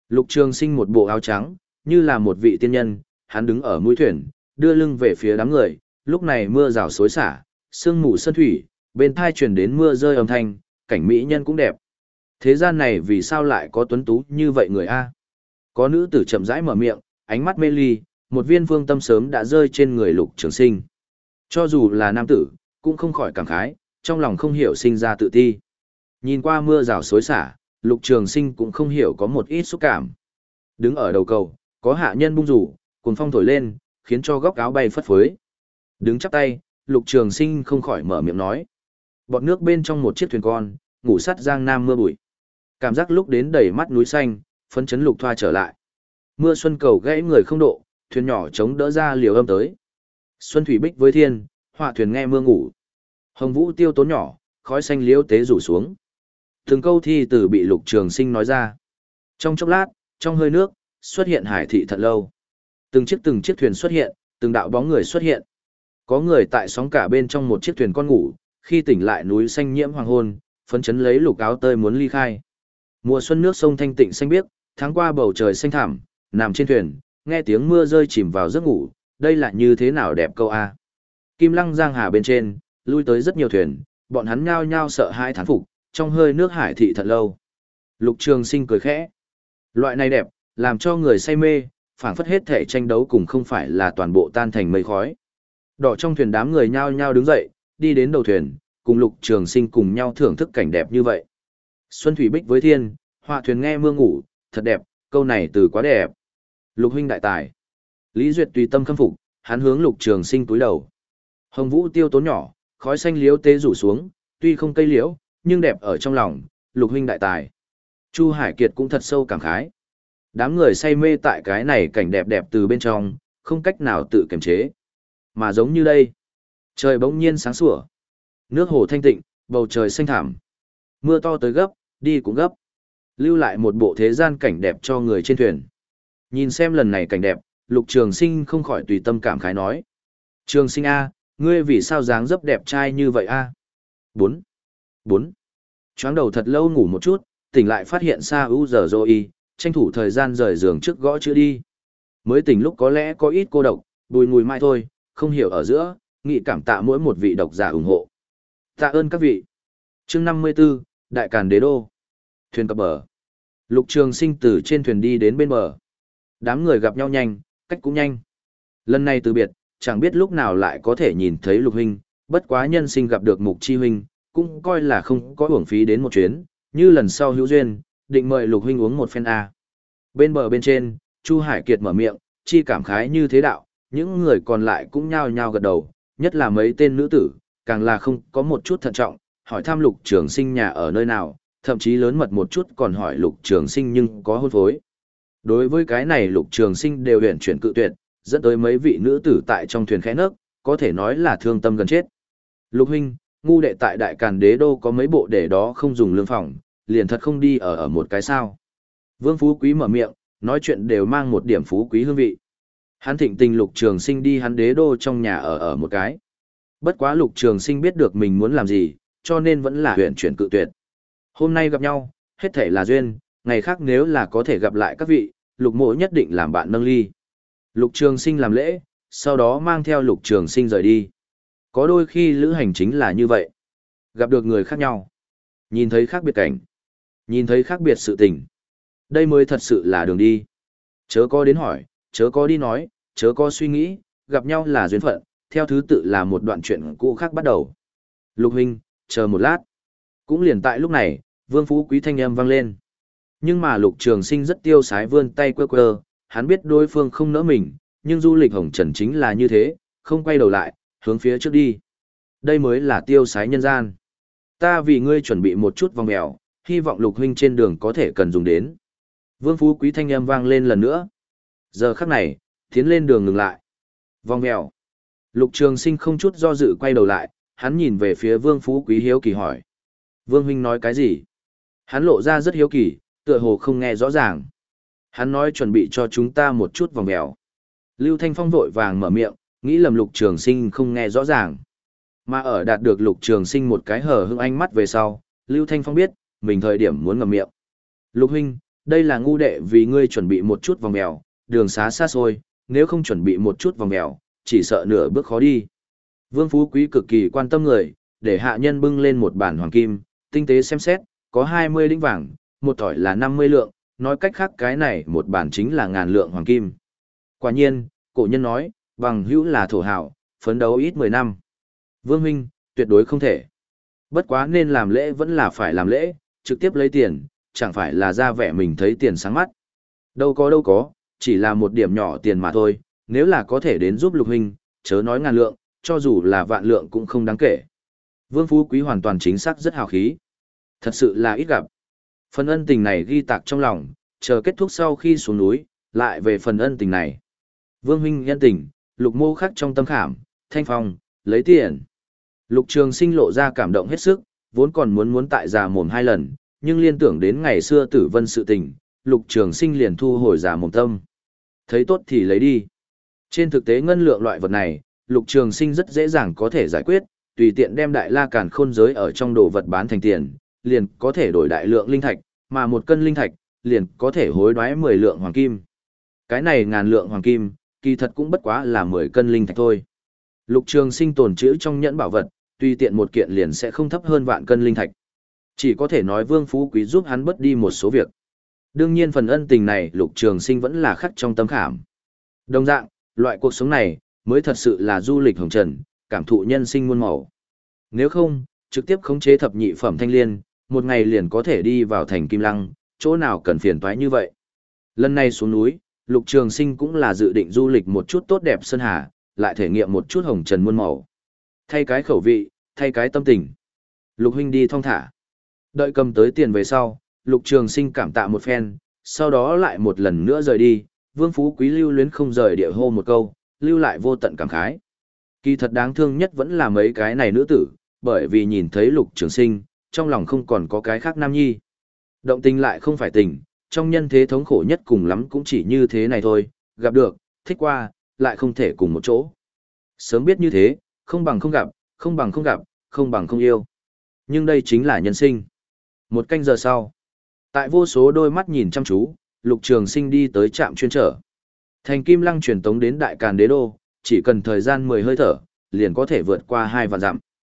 Lục Trường Sinh một bộ áo trắng, như là một vị tiên nhân, hắn đứng ở mũi thuyền, đưa lưng về phía đám người, lúc này mưa rào xối xả, sương mù sơn thủy, bên thai truyền đến mưa rơi âm thanh, cảnh mỹ nhân cũng đẹp. Thế gian này vì sao lại có tuấn tú như vậy người a? Có nữ tử chậm rãi mở miệng, ánh mắt mê ly, một viên phương tâm sớm đã rơi trên người Lục Trường Sinh. Cho dù là nam tử, cũng không khỏi cảm khái, trong lòng không hiểu sinh ra tự ti. Nhìn qua mưa rào xối xả, Lục Trường Sinh cũng không hiểu có một ít xúc cảm. Đứng ở đầu cầu, có hạ nhân bung rủ, cuồng phong thổi lên, khiến cho góc áo bay phất phới. Đứng chắp tay, Lục Trường Sinh không khỏi mở miệng nói. Bọt nước bên trong một chiếc thuyền con, ngủ sắt giang nam mưa bụi. Cảm giác lúc đến đầy mắt núi xanh, phấn chấn Lục Thoa trở lại. Mưa xuân cầu gãy người không độ, thuyền nhỏ chống đỡ ra liều âm tới. Xuân thủy bích với thiên, họa thuyền nghe mưa ngủ. Hồng vũ tiêu tốn nhỏ, khói xanh liễu tế rủ xuống. Từng câu thi từ bị Lục Trường Sinh nói ra. Trong chốc lát, trong hơi nước, xuất hiện hải thị thật lâu. Từng chiếc từng chiếc thuyền xuất hiện, từng đạo bóng người xuất hiện. Có người tại sóng cả bên trong một chiếc thuyền con ngủ, khi tỉnh lại núi xanh nhiễm hoàng hôn, phấn chấn lấy lục áo tơi muốn ly khai. Mùa xuân nước sông thanh tịnh xanh biếc, tháng qua bầu trời xanh thẳm, nằm trên thuyền, nghe tiếng mưa rơi chìm vào giấc ngủ, đây là như thế nào đẹp câu a. Kim Lăng Giang Hà bên trên, lui tới rất nhiều thuyền, bọn hắn nhao nhao sợ hãi thán phục, trong hơi nước hải thị thật lâu. Lục Trường Sinh cười khẽ. Loại này đẹp, làm cho người say mê, phảng phất hết thể tranh đấu cùng không phải là toàn bộ tan thành mây khói. Đỏ trong thuyền đám người nhao nhao đứng dậy, đi đến đầu thuyền, cùng Lục Trường Sinh cùng nhau thưởng thức cảnh đẹp như vậy. Xuân thủy bích với thiên, họa thuyền nghe mưa ngủ, thật đẹp, câu này từ quá đẹp. Lục huynh đại tài. Lý Duyệt tùy tâm khâm phục, hắn hướng Lục Trường Sinh cúi đầu. Hồng vũ tiêu tốn nhỏ, khói xanh liễu tế rủ xuống, tuy không cây liễu, nhưng đẹp ở trong lòng, Lục huynh đại tài. Chu Hải Kiệt cũng thật sâu cảm khái. Đám người say mê tại cái này cảnh đẹp đẹp từ bên trong, không cách nào tự kiềm chế. Mà giống như đây, trời bỗng nhiên sáng sủa, nước hồ thanh tịnh, bầu trời xanh thẳm. Mưa to tới gấp, đi cũng gấp. Lưu lại một bộ thế gian cảnh đẹp cho người trên thuyền. Nhìn xem lần này cảnh đẹp, Lục Trường Sinh không khỏi tùy tâm cảm khái nói. Trường Sinh A, ngươi vì sao dáng dấp đẹp trai như vậy A? Bốn. Bốn. Choáng đầu thật lâu ngủ một chút, tỉnh lại phát hiện xa u giờ rồi, tranh thủ thời gian rời giường trước gõ chữ đi. Mới tỉnh lúc có lẽ có ít cô độc, bùi ngùi mai thôi, không hiểu ở giữa, nghị cảm tạ mỗi một vị độc giả ủng hộ. Tạ ơn các vị. Chương năm mươi 54, Đại Càn Đế Đô. Thuyền cập bờ. Lục Trường Sinh từ trên thuyền đi đến bên bờ. Đám người gặp nhau nhanh, cách cũng nhanh. Lần này từ biệt, chẳng biết lúc nào lại có thể nhìn thấy Lục huynh, bất quá nhân sinh gặp được Mục Chi huynh, cũng coi là không có uổng phí đến một chuyến, như lần sau hữu duyên, định mời Lục huynh uống một phen a. Bên bờ bên trên, Chu Hải Kiệt mở miệng, chi cảm khái như thế đạo, những người còn lại cũng nhao nhao gật đầu, nhất là mấy tên nữ tử, càng là không có một chút thận trọng, hỏi thăm Lục Trường Sinh nhà ở nơi nào, thậm chí lớn mật một chút còn hỏi Lục Trường Sinh nhưng có hôn phối. Đối với cái này Lục Trường Sinh đều huyền chuyển cự tuyệt, dẫn tới mấy vị nữ tử tại trong thuyền khẽ nấc, có thể nói là thương tâm gần chết. Lục huynh, ngu đệ tại Đại Càn Đế Đô có mấy bộ để đó không dùng lương phòng, liền thật không đi ở ở một cái sao. Vương Phú Quý mở miệng, nói chuyện đều mang một điểm phú quý hương vị. Hắn thịnh tình Lục Trường Sinh đi hắn Đế Đô trong nhà ở ở một cái. Bất quá Lục Trường Sinh biết được mình muốn làm gì, cho nên vẫn là huyền chuyển cự tuyệt. Hôm nay gặp nhau, hết thảy là duyên, ngày khác nếu là có thể gặp lại các vị, Lục mộ nhất định làm bạn nâng ly. Lục Trường Sinh làm lễ, sau đó mang theo Lục Trường Sinh rời đi. Có đôi khi lữ hành chính là như vậy. Gặp được người khác nhau, nhìn thấy khác biệt cảnh, nhìn thấy khác biệt sự tình. Đây mới thật sự là đường đi. Chớ có đến hỏi, chớ có đi nói, chớ có suy nghĩ, gặp nhau là duyên phận, theo thứ tự là một đoạn chuyện cũ khác bắt đầu. Lục huynh, chờ một lát. Cũng liền tại lúc này, Vương Phú Quý thanh âm vang lên. Nhưng mà Lục Trường Sinh rất tiêu sái vươn tay quơ quơ, hắn biết đối phương không nỡ mình, nhưng du lịch hồng trần chính là như thế, không quay đầu lại, hướng phía trước đi. Đây mới là tiêu sái nhân gian. Ta vì ngươi chuẩn bị một chút vòng mèo, hy vọng Lục huynh trên đường có thể cần dùng đến. Vương Phú Quý thanh âm vang lên lần nữa. Giờ khắc này, tiến lên đường ngừng lại. Vòng mèo. Lục Trường Sinh không chút do dự quay đầu lại, hắn nhìn về phía Vương Phú Quý hiếu kỳ hỏi. Vương huynh nói cái gì? Hắn lộ ra rất hiếu kỳ, tựa hồ không nghe rõ ràng. Hắn nói chuẩn bị cho chúng ta một chút vòng mèo. Lưu Thanh Phong vội vàng mở miệng, nghĩ lầm Lục Trường Sinh không nghe rõ ràng. Mà ở đạt được Lục Trường Sinh một cái hở hững ánh mắt về sau, Lưu Thanh Phong biết, mình thời điểm muốn ngậm miệng. Lục huynh, Đây là ngu đệ vì ngươi chuẩn bị một chút vòng mèo, đường xá xa xôi, nếu không chuẩn bị một chút vòng mèo, chỉ sợ nửa bước khó đi. Vương Phú Quý cực kỳ quan tâm người, để hạ nhân bưng lên một bản hoàng kim, tinh tế xem xét, có hai mươi đĩnh vàng, một thỏi là năm mươi lượng, nói cách khác cái này một bản chính là ngàn lượng hoàng kim. Quả nhiên, cổ nhân nói, bằng hữu là thổ hảo, phấn đấu ít mười năm. Vương huynh, tuyệt đối không thể. Bất quá nên làm lễ vẫn là phải làm lễ, trực tiếp lấy tiền, chẳng phải là ra vẻ mình thấy tiền sáng mắt. Đâu có đâu có, chỉ là một điểm nhỏ tiền mà thôi, nếu là có thể đến giúp Lục huynh, chớ nói ngàn lượng, cho dù là vạn lượng cũng không đáng kể. Vương Phú Quý hoàn toàn chính xác rất hào khí. Thật sự là ít gặp. Phần ân tình này ghi tạc trong lòng, chờ kết thúc sau khi xuống núi, lại về phần ân tình này. Vương huynh nhân tình, Lục mô khắc trong tâm khảm, Thanh Phong, lấy tiền. Lục Trường Sinh lộ ra cảm động hết sức, vốn còn muốn muốn tại già mồm hai lần, nhưng liên tưởng đến ngày xưa tử vân sự tình, Lục Trường Sinh liền thu hồi già mồm tâm. Thấy tốt thì lấy đi. Trên thực tế ngân lượng loại vật này, Lục Trường Sinh rất dễ dàng có thể giải quyết, tùy tiện đem đại la càn khôn giới ở trong đồ vật bán thành tiền, liền có thể đổi đại lượng linh thạch, mà một cân linh thạch, liền có thể hối đoái mười lượng hoàng kim. Cái này ngàn lượng hoàng kim, kỳ thật cũng bất quá là mười cân linh thạch thôi. Lục Trường Sinh tồn trữ trong nhẫn bảo vật, tùy tiện một kiện liền sẽ không thấp hơn vạn cân linh thạch. Chỉ có thể nói Vương Phú Quý giúp hắn bớt đi một số việc. Đương nhiên phần ân tình này Lục Trường Sinh vẫn là khắc trong tâm khảm. Đồng dạng, loại cuộc sống này, mới thật sự là du lịch hồng trần, cảm thụ nhân sinh muôn màu. Nếu không, trực tiếp khống chế thập nhị phẩm thanh liên, một ngày liền có thể đi vào thành Kim Lăng, chỗ nào cần phiền toái như vậy. Lần này xuống núi, Lục Trường Sinh cũng là dự định du lịch một chút tốt đẹp sơn hà, lại thể nghiệm một chút hồng trần muôn màu. Thay cái khẩu vị, thay cái tâm tình. Lục huynh đi thong thả. Đợi cầm tới tiền về sau, Lục Trường Sinh cảm tạ một phen, sau đó lại một lần nữa rời đi, Vương Phú Quý lưu luyến không rời địa hô một câu, lưu lại vô tận cảm khái. Kỳ thật đáng thương nhất vẫn là mấy cái này nữ tử, bởi vì nhìn thấy Lục Trường Sinh, trong lòng không còn có cái khác nam nhi. Động tình lại không phải tình, trong nhân thế thống khổ nhất cùng lắm cũng chỉ như thế này thôi, gặp được, thích qua, lại không thể cùng một chỗ. Sớm biết như thế, không bằng không gặp, không bằng không gặp, không bằng không yêu. Nhưng đây chính là nhân sinh. Một canh giờ sau, tại vô số đôi mắt nhìn chăm chú, Lục Trường Sinh đi tới trạm chuyên trở. Thành Kim Lăng truyền tống đến Đại Càn Đế Đô, chỉ cần thời gian mười hơi thở, liền có thể vượt qua hai vạn dặm.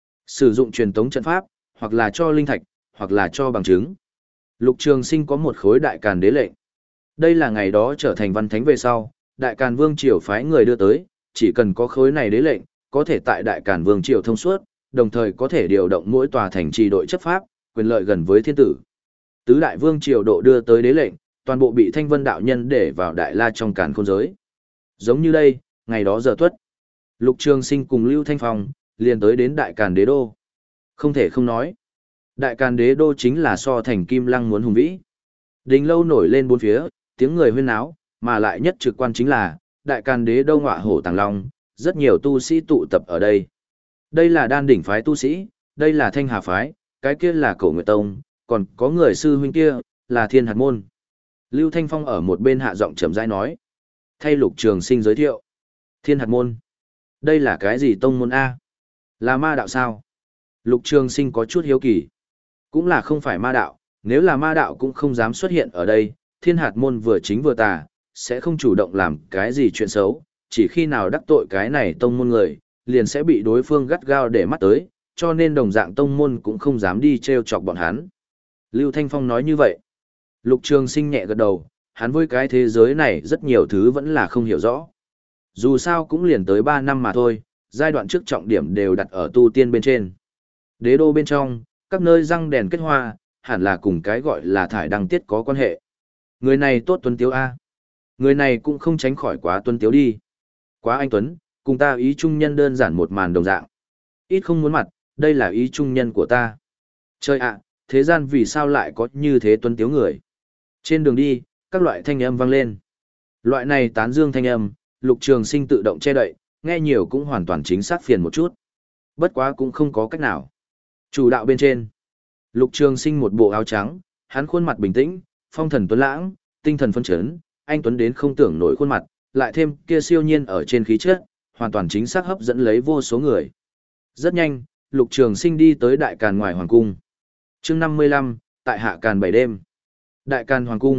Sử dụng truyền tống trận pháp, hoặc là cho linh thạch, hoặc là cho bằng chứng. Lục Trường Sinh có một khối Đại Càn Đế lệnh. Đây là ngày đó trở thành văn thánh về sau, Đại Càn Vương triều phái người đưa tới, chỉ cần có khối này đế lệnh, có thể tại Đại Càn Vương triều thông suốt, đồng thời có thể điều động mỗi tòa thành trì đội chấp pháp, quyền lợi gần với thiên tử. Tứ đại vương triều độ đưa tới đế lệnh, toàn bộ bị Thanh Vân đạo nhân để vào Đại La trong Càn Khôn giới. Giống như đây, ngày đó giờ tuất, Lục Trường Sinh cùng Lưu Thanh Phong liền tới đến Đại Càn Đế đô. Không thể không nói, Đại Càn Đế đô chính là so thành Kim Lăng muốn hùng vĩ. Đình lâu nổi lên bốn phía, tiếng người huyên náo, mà lại nhất trực quan chính là Đại Càn Đế đô ngọa hổ tàng long, rất nhiều tu sĩ tụ tập ở đây. Đây là Đan đỉnh phái tu sĩ, đây là Thanh Hà phái, cái kia là Cổ Nguyệt tông, còn có người sư huynh kia là Thiên Hạt môn. Lưu Thanh Phong ở một bên hạ giọng chậm rãi nói, thay Lục Trường Sinh giới thiệu. Thiên Hạt môn, đây là cái gì tông môn a? Là ma đạo sao? Lục Trường Sinh có chút hiếu kỳ. Cũng là không phải ma đạo, nếu là ma đạo cũng không dám xuất hiện ở đây, Thiên Hạt môn vừa chính vừa tà, sẽ không chủ động làm cái gì chuyện xấu, chỉ khi nào đắc tội cái này tông môn người, liền sẽ bị đối phương gắt gao để mắt tới, cho nên đồng dạng tông môn cũng không dám đi trêu chọc bọn hắn. Lưu Thanh Phong nói như vậy. Lục Trường Sinh nhẹ gật đầu, hắn với cái thế giới này rất nhiều thứ vẫn là không hiểu rõ. Dù sao cũng liền tới ba năm mà thôi, giai đoạn trước trọng điểm đều đặt ở tu tiên bên trên. Đế đô bên trong, các nơi răng đèn kết hoa, hẳn là cùng cái gọi là thải đăng tiết có quan hệ. Người này tốt tuấn tiếu A. Người này cũng không tránh khỏi quá tuấn tiếu đi. Quá anh tuấn, cùng ta ý trung nhân đơn giản một màn đồng dạng. Ít không muốn mặt, đây là ý trung nhân của ta. Trời ạ, thế gian vì sao lại có như thế tuấn tiếu người. Trên đường đi, các loại thanh âm vang lên. Loại này tán dương thanh âm, Lục Trường Sinh tự động che đậy, nghe nhiều cũng hoàn toàn chính xác phiền một chút. Bất quá cũng không có cách nào. Chủ đạo bên trên, Lục Trường Sinh một bộ áo trắng, hắn khuôn mặt bình tĩnh, phong thần tuấn lãng, tinh thần phấn chấn, anh tuấn đến không tưởng nổi khuôn mặt, lại thêm kia siêu nhiên ở trên khí chất, hoàn toàn chính xác hấp dẫn lấy vô số người. Rất nhanh, Lục Trường Sinh đi tới Đại Càn ngoài hoàng cung. Chương năm mươi lăm, tại Hạ Càn bảy đêm. Đại Càn hoàng cung,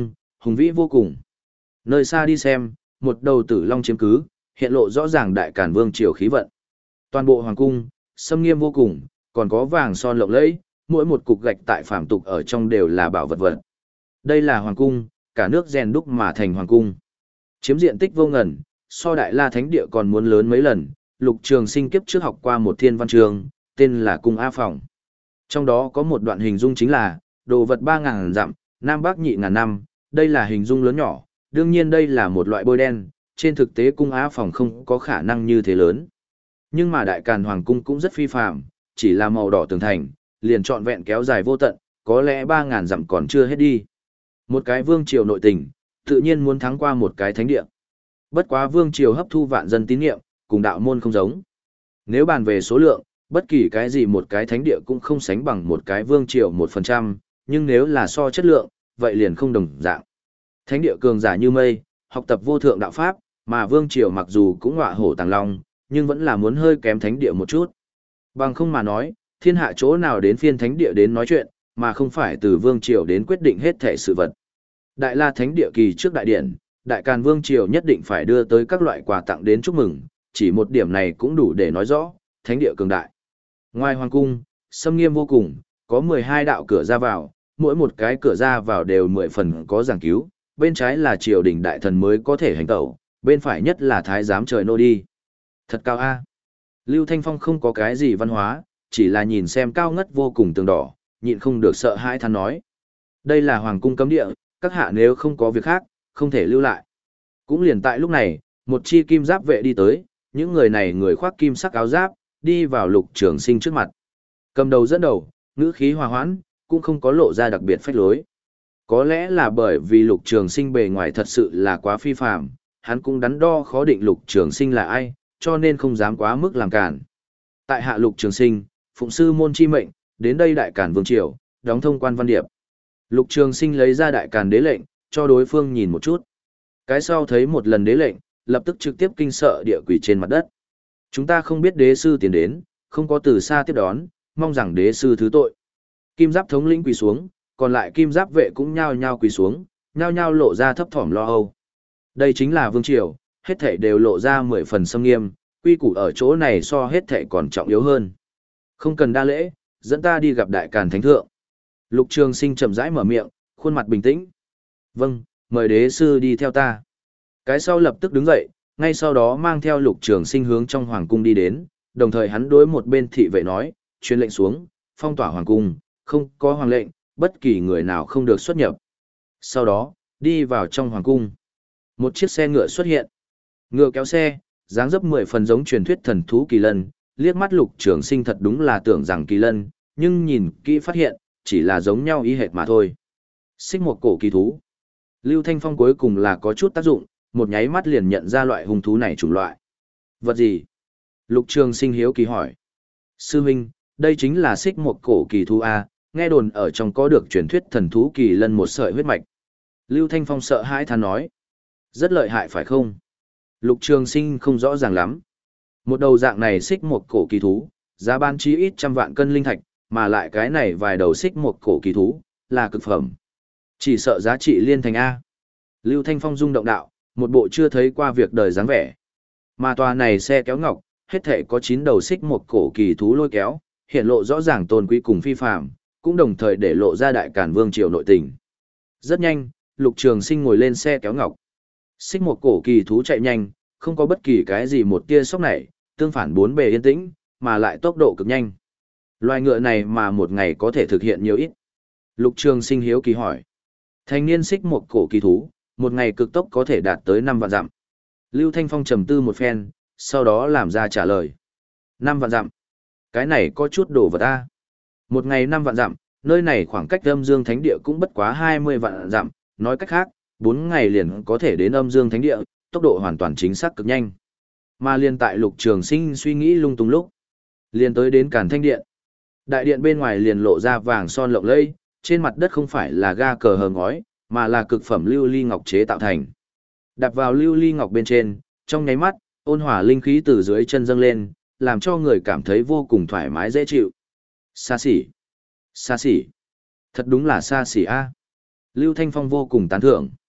hùng vĩ vô cùng. Nơi xa đi xem, một đầu tử long chiếm cứ, hiện lộ rõ ràng đại càn vương triều khí vận. Toàn bộ hoàng cung, xâm nghiêm vô cùng, còn có vàng son lộng lẫy, mỗi một cục gạch tại phàm tục ở trong đều là bảo vật vật. Đây là hoàng cung, cả nước rèn đúc mà thành hoàng cung. Chiếm diện tích vô ngần, so Đại La Thánh Địa còn muốn lớn mấy lần, Lục Trường Sinh kiếp trước học qua một thiên văn trường, tên là Cung A Phòng. Trong đó có một đoạn hình dung chính là, đồ vật ba ngàn dặm, Nam Bắc nhị ngàn năm, đây là hình dung lớn nhỏ, đương nhiên đây là một loại bôi đen, trên thực tế Cung A Phòng không có khả năng như thế lớn. Nhưng mà Đại Càn Hoàng Cung cũng rất phi phàm, chỉ là màu đỏ tường thành, liền trọn vẹn kéo dài vô tận, có lẽ ba ngàn dặm còn chưa hết đi. Một cái vương triều nội tình, tự nhiên muốn thắng qua một cái thánh địa. Bất quá vương triều hấp thu vạn dân tín niệm, cùng đạo môn không giống. Nếu bàn về số lượng, bất kỳ cái gì một cái thánh địa cũng không sánh bằng một cái vương triều một phần trăm, nhưng nếu là so chất lượng, vậy liền không đồng dạng. Thánh địa cường giả như mây, học tập vô thượng đạo pháp, mà vương triều mặc dù cũng ngọa hổ tàng long, nhưng vẫn là muốn hơi kém thánh địa một chút. Bằng không mà nói, thiên hạ chỗ nào đến phiên thánh địa đến nói chuyện, mà không phải từ vương triều đến quyết định hết thể sự vật. Đại La Thánh Địa kỳ trước đại điện, Đại Càn Vương triều nhất định phải đưa tới các loại quà tặng đến chúc mừng, chỉ một điểm này cũng đủ để nói rõ, thánh địa cường đại. Ngoài hoàng cung, xâm nghiêm vô cùng, có mười hai đạo cửa ra vào, mỗi một cái cửa ra vào đều mười phần có giảng cứu, bên trái là triều đình đại thần mới có thể hành tẩu, bên phải nhất là thái giám trời nô đi. Thật cao a. Lưu Thanh Phong không có cái gì văn hóa, chỉ là nhìn xem cao ngất vô cùng tường đỏ, nhịn không được sợ hãi than nói. Đây là hoàng cung cấm địa, các hạ nếu không có việc khác, không thể lưu lại. Cũng liền tại lúc này, một chi kim giáp vệ đi tới, những người này người khoác kim sắc áo giáp, đi vào Lục Trường Sinh trước mặt. Cầm đầu dẫn đầu, ngữ khí hòa hoãn, cũng không có lộ ra đặc biệt phách lối. Có lẽ là bởi vì Lục Trường Sinh bề ngoài thật sự là quá phi phàm, hắn cũng đắn đo khó định Lục Trường Sinh là ai, cho nên không dám quá mức làm cản. Tại hạ Lục Trường Sinh, phụng sư môn chi mệnh, đến đây Đại Càn Vương triều, đóng thông quan văn điệp. Lục Trường Sinh lấy ra Đại Càn đế lệnh, cho đối phương nhìn một chút. Cái sau thấy một lần đế lệnh, lập tức trực tiếp kinh sợ địa quỷ trên mặt đất. Chúng ta không biết đế sư tiến đến, không có từ xa tiếp đón, mong rằng đế sư thứ tội. Kim giáp thống lĩnh quỳ xuống, còn lại kim giáp vệ cũng nhao nhao quỳ xuống, nhao nhao lộ ra thấp thỏm lo âu. Đây chính là vương triều, hết thảy đều lộ ra mười phần xâm nghiêm, quy củ ở chỗ này so hết thảy còn trọng yếu hơn. Không cần đa lễ, dẫn ta đi gặp Đại Càn Thánh Thượng. Lục Trường Sinh chậm rãi mở miệng, khuôn mặt bình tĩnh. Vâng, mời đế sư đi theo ta. Cái sau lập tức đứng dậy, ngay sau đó mang theo Lục Trường Sinh hướng trong hoàng cung đi đến, đồng thời hắn đối một bên thị vệ nói, truyền lệnh xuống, phong tỏa hoàng cung, không có hoàng lệnh, bất kỳ người nào không được xuất nhập. Sau đó, đi vào trong hoàng cung. Một chiếc xe ngựa xuất hiện. Ngựa kéo xe, dáng dấp mười phần giống truyền thuyết thần thú kỳ lân, liếc mắt Lục Trường Sinh thật đúng là tưởng rằng kỳ lân, nhưng nhìn kỹ phát hiện, chỉ là giống nhau y hệt mà thôi. Xích một cổ kỳ thú. Lưu Thanh Phong cuối cùng là có chút tác dụng, một nháy mắt liền nhận ra loại hung thú này chủng loại. Vật gì? Lục Trường Sinh hiếu kỳ hỏi. Sư huynh, đây chính là xích một cổ kỳ thú A, nghe đồn ở trong có được truyền thuyết thần thú kỳ lân một sợi huyết mạch. Lưu Thanh Phong sợ hãi than nói. Rất lợi hại phải không? Lục Trường Sinh không rõ ràng lắm. Một đầu dạng này xích một cổ kỳ thú, giá bán chí ít trăm vạn cân linh thạch, mà lại cái này vài đầu xích một cổ kỳ thú, là cực phẩm. Chỉ sợ giá trị liên thành A. Lưu Thanh Phong rung động đạo, một bộ chưa thấy qua việc đời dáng vẻ. Mà tòa này xe kéo ngọc, hết thể có chín đầu xích một cổ kỳ thú lôi kéo, hiện lộ rõ ràng tôn quý cùng phi phàm, cũng đồng thời để lộ ra Đại Càn Vương triều nội tình. Rất nhanh, Lục Trường Sinh ngồi lên xe kéo ngọc. Xích một cổ kỳ thú chạy nhanh, không có bất kỳ cái gì một tia sốc nảy, tương phản bốn bề yên tĩnh, mà lại tốc độ cực nhanh. Loài ngựa này mà một ngày có thể thực hiện nhiều ít. Lục Trường Sinh hiếu kỳ hỏi. Thanh niên xích một cổ kỳ thú, một ngày cực tốc có thể đạt tới năm vạn dặm. Lưu Thanh Phong trầm tư một phen, sau đó làm ra trả lời. Năm vạn dặm. Cái này có chút đồ vật ta. Một ngày năm vạn dặm, nơi này khoảng cách Âm Dương Thánh Địa cũng bất quá hai mươi vạn dặm, nói cách khác, bốn ngày liền có thể đến Âm Dương Thánh Địa, tốc độ hoàn toàn chính xác cực nhanh. Mà liền tại Lục Trường Sinh suy nghĩ lung tung lúc, liền tới đến Càn Thanh Điện. Đại điện bên ngoài liền lộ ra vàng son lộng lẫy, trên mặt đất không phải là ga cờ hờ ngói, mà là cực phẩm lưu ly ngọc chế tạo thành. Đạp vào lưu ly ngọc bên trên, trong nháy mắt, ôn hòa linh khí từ dưới chân dâng lên, làm cho người cảm thấy vô cùng thoải mái dễ chịu. Xa xỉ. Xa xỉ. Thật đúng là xa xỉ a. Lưu Thanh Phong vô cùng tán thưởng.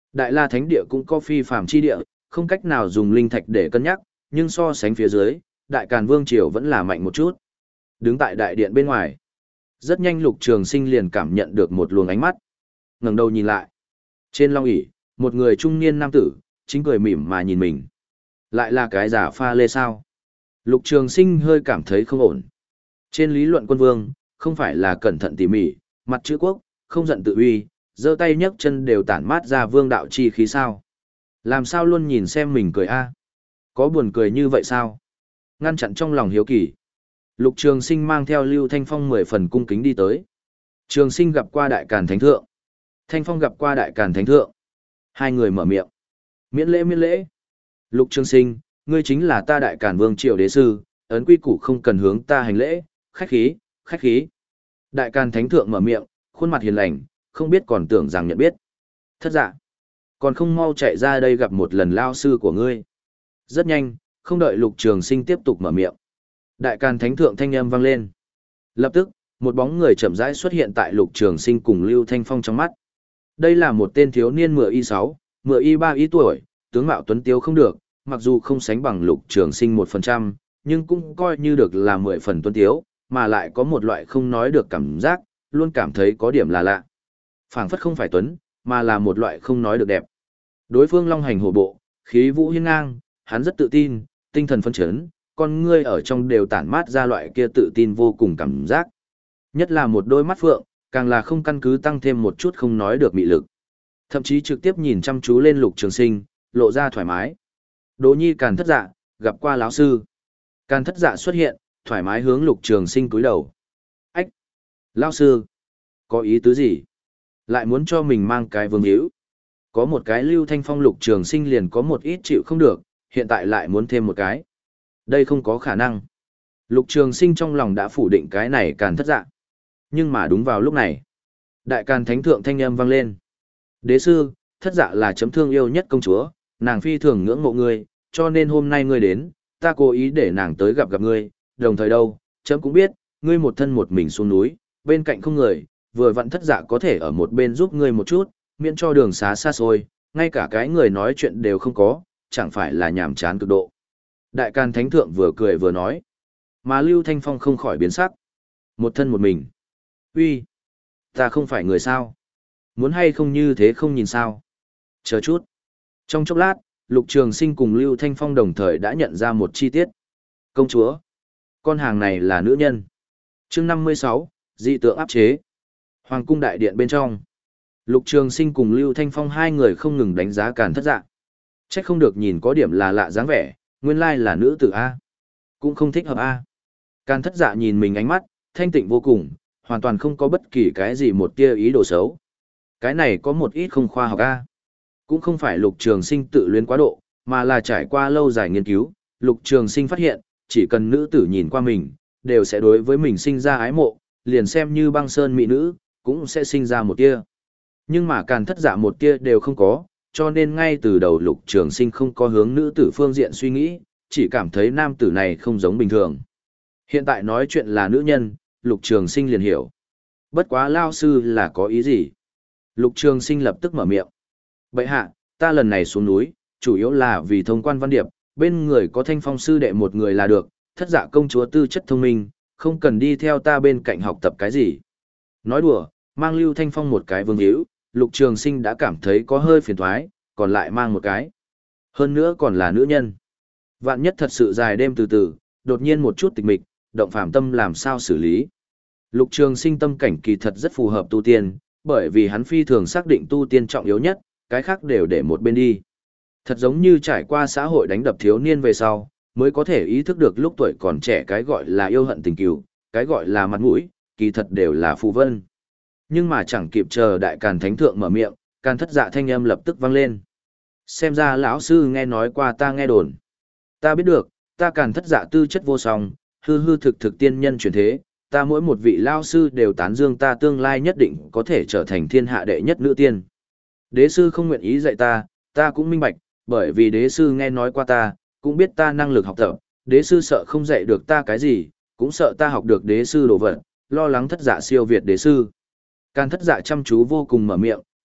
Đại La Thánh Địa cũng có phi phàm chi địa, không cách nào dùng linh thạch để cân nhắc, nhưng so sánh phía dưới, Đại Càn Vương Triều vẫn là mạnh một chút. Đứng tại đại điện bên ngoài, rất nhanh Lục Trường Sinh liền cảm nhận được một luồng ánh mắt. Ngẩng đầu nhìn lại. Trên long ỷ, một người trung niên nam tử, chính cười mỉm mà nhìn mình. Lại là cái giả pha lê sao? Lục Trường Sinh hơi cảm thấy không ổn. Trên lý luận quân vương, không phải là cẩn thận tỉ mỉ, mặt chữ quốc, không giận tự uy, giơ tay nhấc chân đều tản mát ra vương đạo chi khí sao? Làm sao luôn nhìn xem mình cười a? Có buồn cười như vậy sao? Ngăn chặn trong lòng hiếu kỳ. Lục Trường Sinh mang theo Lưu Thanh Phong mười phần cung kính đi tới. Trường Sinh gặp qua Đại Càn Thánh Thượng. Thanh Phong gặp qua Đại Càn Thánh Thượng. Hai người mở miệng. Miễn lễ miễn lễ. Lục Trường Sinh, ngươi chính là ta Đại Càn Vương Triều Đế Sư, ấn quy củ không cần hướng ta hành lễ, khách khí, khách khí. Đại Càn Thánh Thượng mở miệng, khuôn mặt hiền lành, không biết còn tưởng rằng nhận biết. Thất dạ. Còn không mau chạy ra đây gặp một lần lao sư của ngươi. Rất nhanh, không đợi Lục Trường Sinh tiếp tục mở miệng. Đại Càn Thánh Thượng thanh âm vang lên. Lập tức, một bóng người chậm rãi xuất hiện tại Lục Trường Sinh cùng Lưu Thanh Phong trong mắt. Đây là một tên thiếu niên mười y sáu, mười y ba y tuổi, tướng mạo tuấn tiếu không được, mặc dù không sánh bằng Lục Trường Sinh một phần trăm, nhưng cũng coi như được là mười phần tuấn tiếu, mà lại có một loại không nói được cảm giác, luôn cảm thấy có điểm là lạ. Phảng phất không phải tuấn, mà là một loại không nói được đẹp. Đối phương long hành hổ bộ, khí vũ hiên ngang, hắn rất tự tin, tinh thần phấn chấn, con ngươi ở trong đều tản mát ra loại kia tự tin vô cùng cảm giác. Nhất là một đôi mắt phượng, càng là không căn cứ tăng thêm một chút không nói được mị lực. Thậm chí trực tiếp nhìn chăm chú lên Lục Trường Sinh, lộ ra thoải mái. Đỗ Nhi Càn Thất Dạ, gặp qua lão sư. Càn Thất Dạ xuất hiện, thoải mái hướng Lục Trường Sinh cúi đầu. Ách! Lão sư! Có ý tứ gì? Lại muốn cho mình mang cái vương hữu. Có một cái Lưu Thanh Phong Lục Trường Sinh liền có một ít chịu không được, hiện tại lại muốn thêm một cái. Đây không có khả năng. Lục Trường Sinh trong lòng đã phủ định cái này Càn Thất Dạ. Nhưng mà đúng vào lúc này, Đại Càn Thánh Thượng thanh âm vang lên. Đế sư, Thất Dạ là chấm thương yêu nhất công chúa, nàng phi thường ngưỡng mộ ngươi, cho nên hôm nay ngươi đến, ta cố ý để nàng tới gặp gặp ngươi, đồng thời đâu, chấm cũng biết, ngươi một thân một mình xuống núi, bên cạnh không người, vừa vặn Thất Dạ có thể ở một bên giúp ngươi một chút, miễn cho đường xá xa xôi, ngay cả cái người nói chuyện đều không có, chẳng phải là nhàm chán cực độ. Đại Càn Thánh Thượng vừa cười vừa nói, mà Lưu Thanh Phong không khỏi biến sắc. Một thân một mình. Uy, ta không phải người sao? Muốn hay không như thế không nhìn sao? Chờ chút. Trong chốc lát, Lục Trường Sinh cùng Lưu Thanh Phong đồng thời đã nhận ra một chi tiết. Công chúa. Con hàng này là nữ nhân. Chương năm mươi sáu, dị tượng áp chế. Hoàng cung đại điện bên trong. Lục Trường Sinh cùng Lưu Thanh Phong hai người không ngừng đánh giá Càn Thất Dạ. Trách không được nhìn có điểm là lạ dáng vẻ, nguyên lai là nữ tử A. Cũng không thích hợp A. Càn Thất Dạ nhìn mình ánh mắt, thanh tịnh vô cùng, hoàn toàn không có bất kỳ cái gì một tia ý đồ xấu. Cái này có một ít không khoa học A. Cũng không phải Lục Trường Sinh tự luyến quá độ, mà là trải qua lâu dài nghiên cứu, Lục Trường Sinh phát hiện, chỉ cần nữ tử nhìn qua mình, đều sẽ đối với mình sinh ra ái mộ, liền xem như băng sơn mỹ nữ, cũng sẽ sinh ra một tia. Nhưng mà Càn Thất Dạ một tia đều không có, cho nên ngay từ đầu Lục Trường Sinh không có hướng nữ tử phương diện suy nghĩ, chỉ cảm thấy nam tử này không giống bình thường. Hiện tại nói chuyện là nữ nhân, Lục Trường Sinh liền hiểu. Bất quá lao sư là có ý gì? Lục Trường Sinh lập tức mở miệng. Bậy hạ, ta lần này xuống núi, chủ yếu là vì thông quan văn điệp, bên người có Thanh Phong sư đệ một người là được, Thất Dạ công chúa tư chất thông minh, không cần đi theo ta bên cạnh học tập cái gì. Nói đùa, mang Lưu Thanh Phong một cái vương hữu, Lục Trường Sinh đã cảm thấy có hơi phiền toái, còn lại mang một cái. Hơn nữa còn là nữ nhân. Vạn nhất thật sự dài đêm từ từ, đột nhiên một chút tịch mịch, động phàm tâm làm sao xử lý. Lục Trường Sinh tâm cảnh kỳ thật rất phù hợp tu tiên, bởi vì hắn phi thường xác định tu tiên trọng yếu nhất, cái khác đều để một bên đi. Thật giống như trải qua xã hội đánh đập thiếu niên về sau, mới có thể ý thức được lúc tuổi còn trẻ cái gọi là yêu hận tình cừu, cái gọi là mặt mũi, kỳ thật đều là phù vân. Nhưng mà chẳng kịp chờ Đại Càn Thánh Thượng mở miệng, Càn Thất Dạ thanh âm lập tức vang lên. Xem ra lão sư nghe nói qua ta nghe đồn. Ta biết được, ta Càn Thất Dạ tư chất vô song, hư hư thực thực tiên nhân chuyển thế, ta mỗi một vị lão sư đều tán dương ta tương lai nhất định có thể trở thành thiên hạ đệ nhất nữ tiên. Đế sư không nguyện ý dạy ta, ta cũng minh bạch, bởi vì đế sư nghe nói qua ta, cũng biết ta năng lực học tập, đế sư sợ không dạy được ta cái gì, cũng sợ ta học được đế sư đồ vật, lo lắng Thất Dạ siêu việt đế sư. Càn Thất Dạ chăm chú vô cùng mở miệng,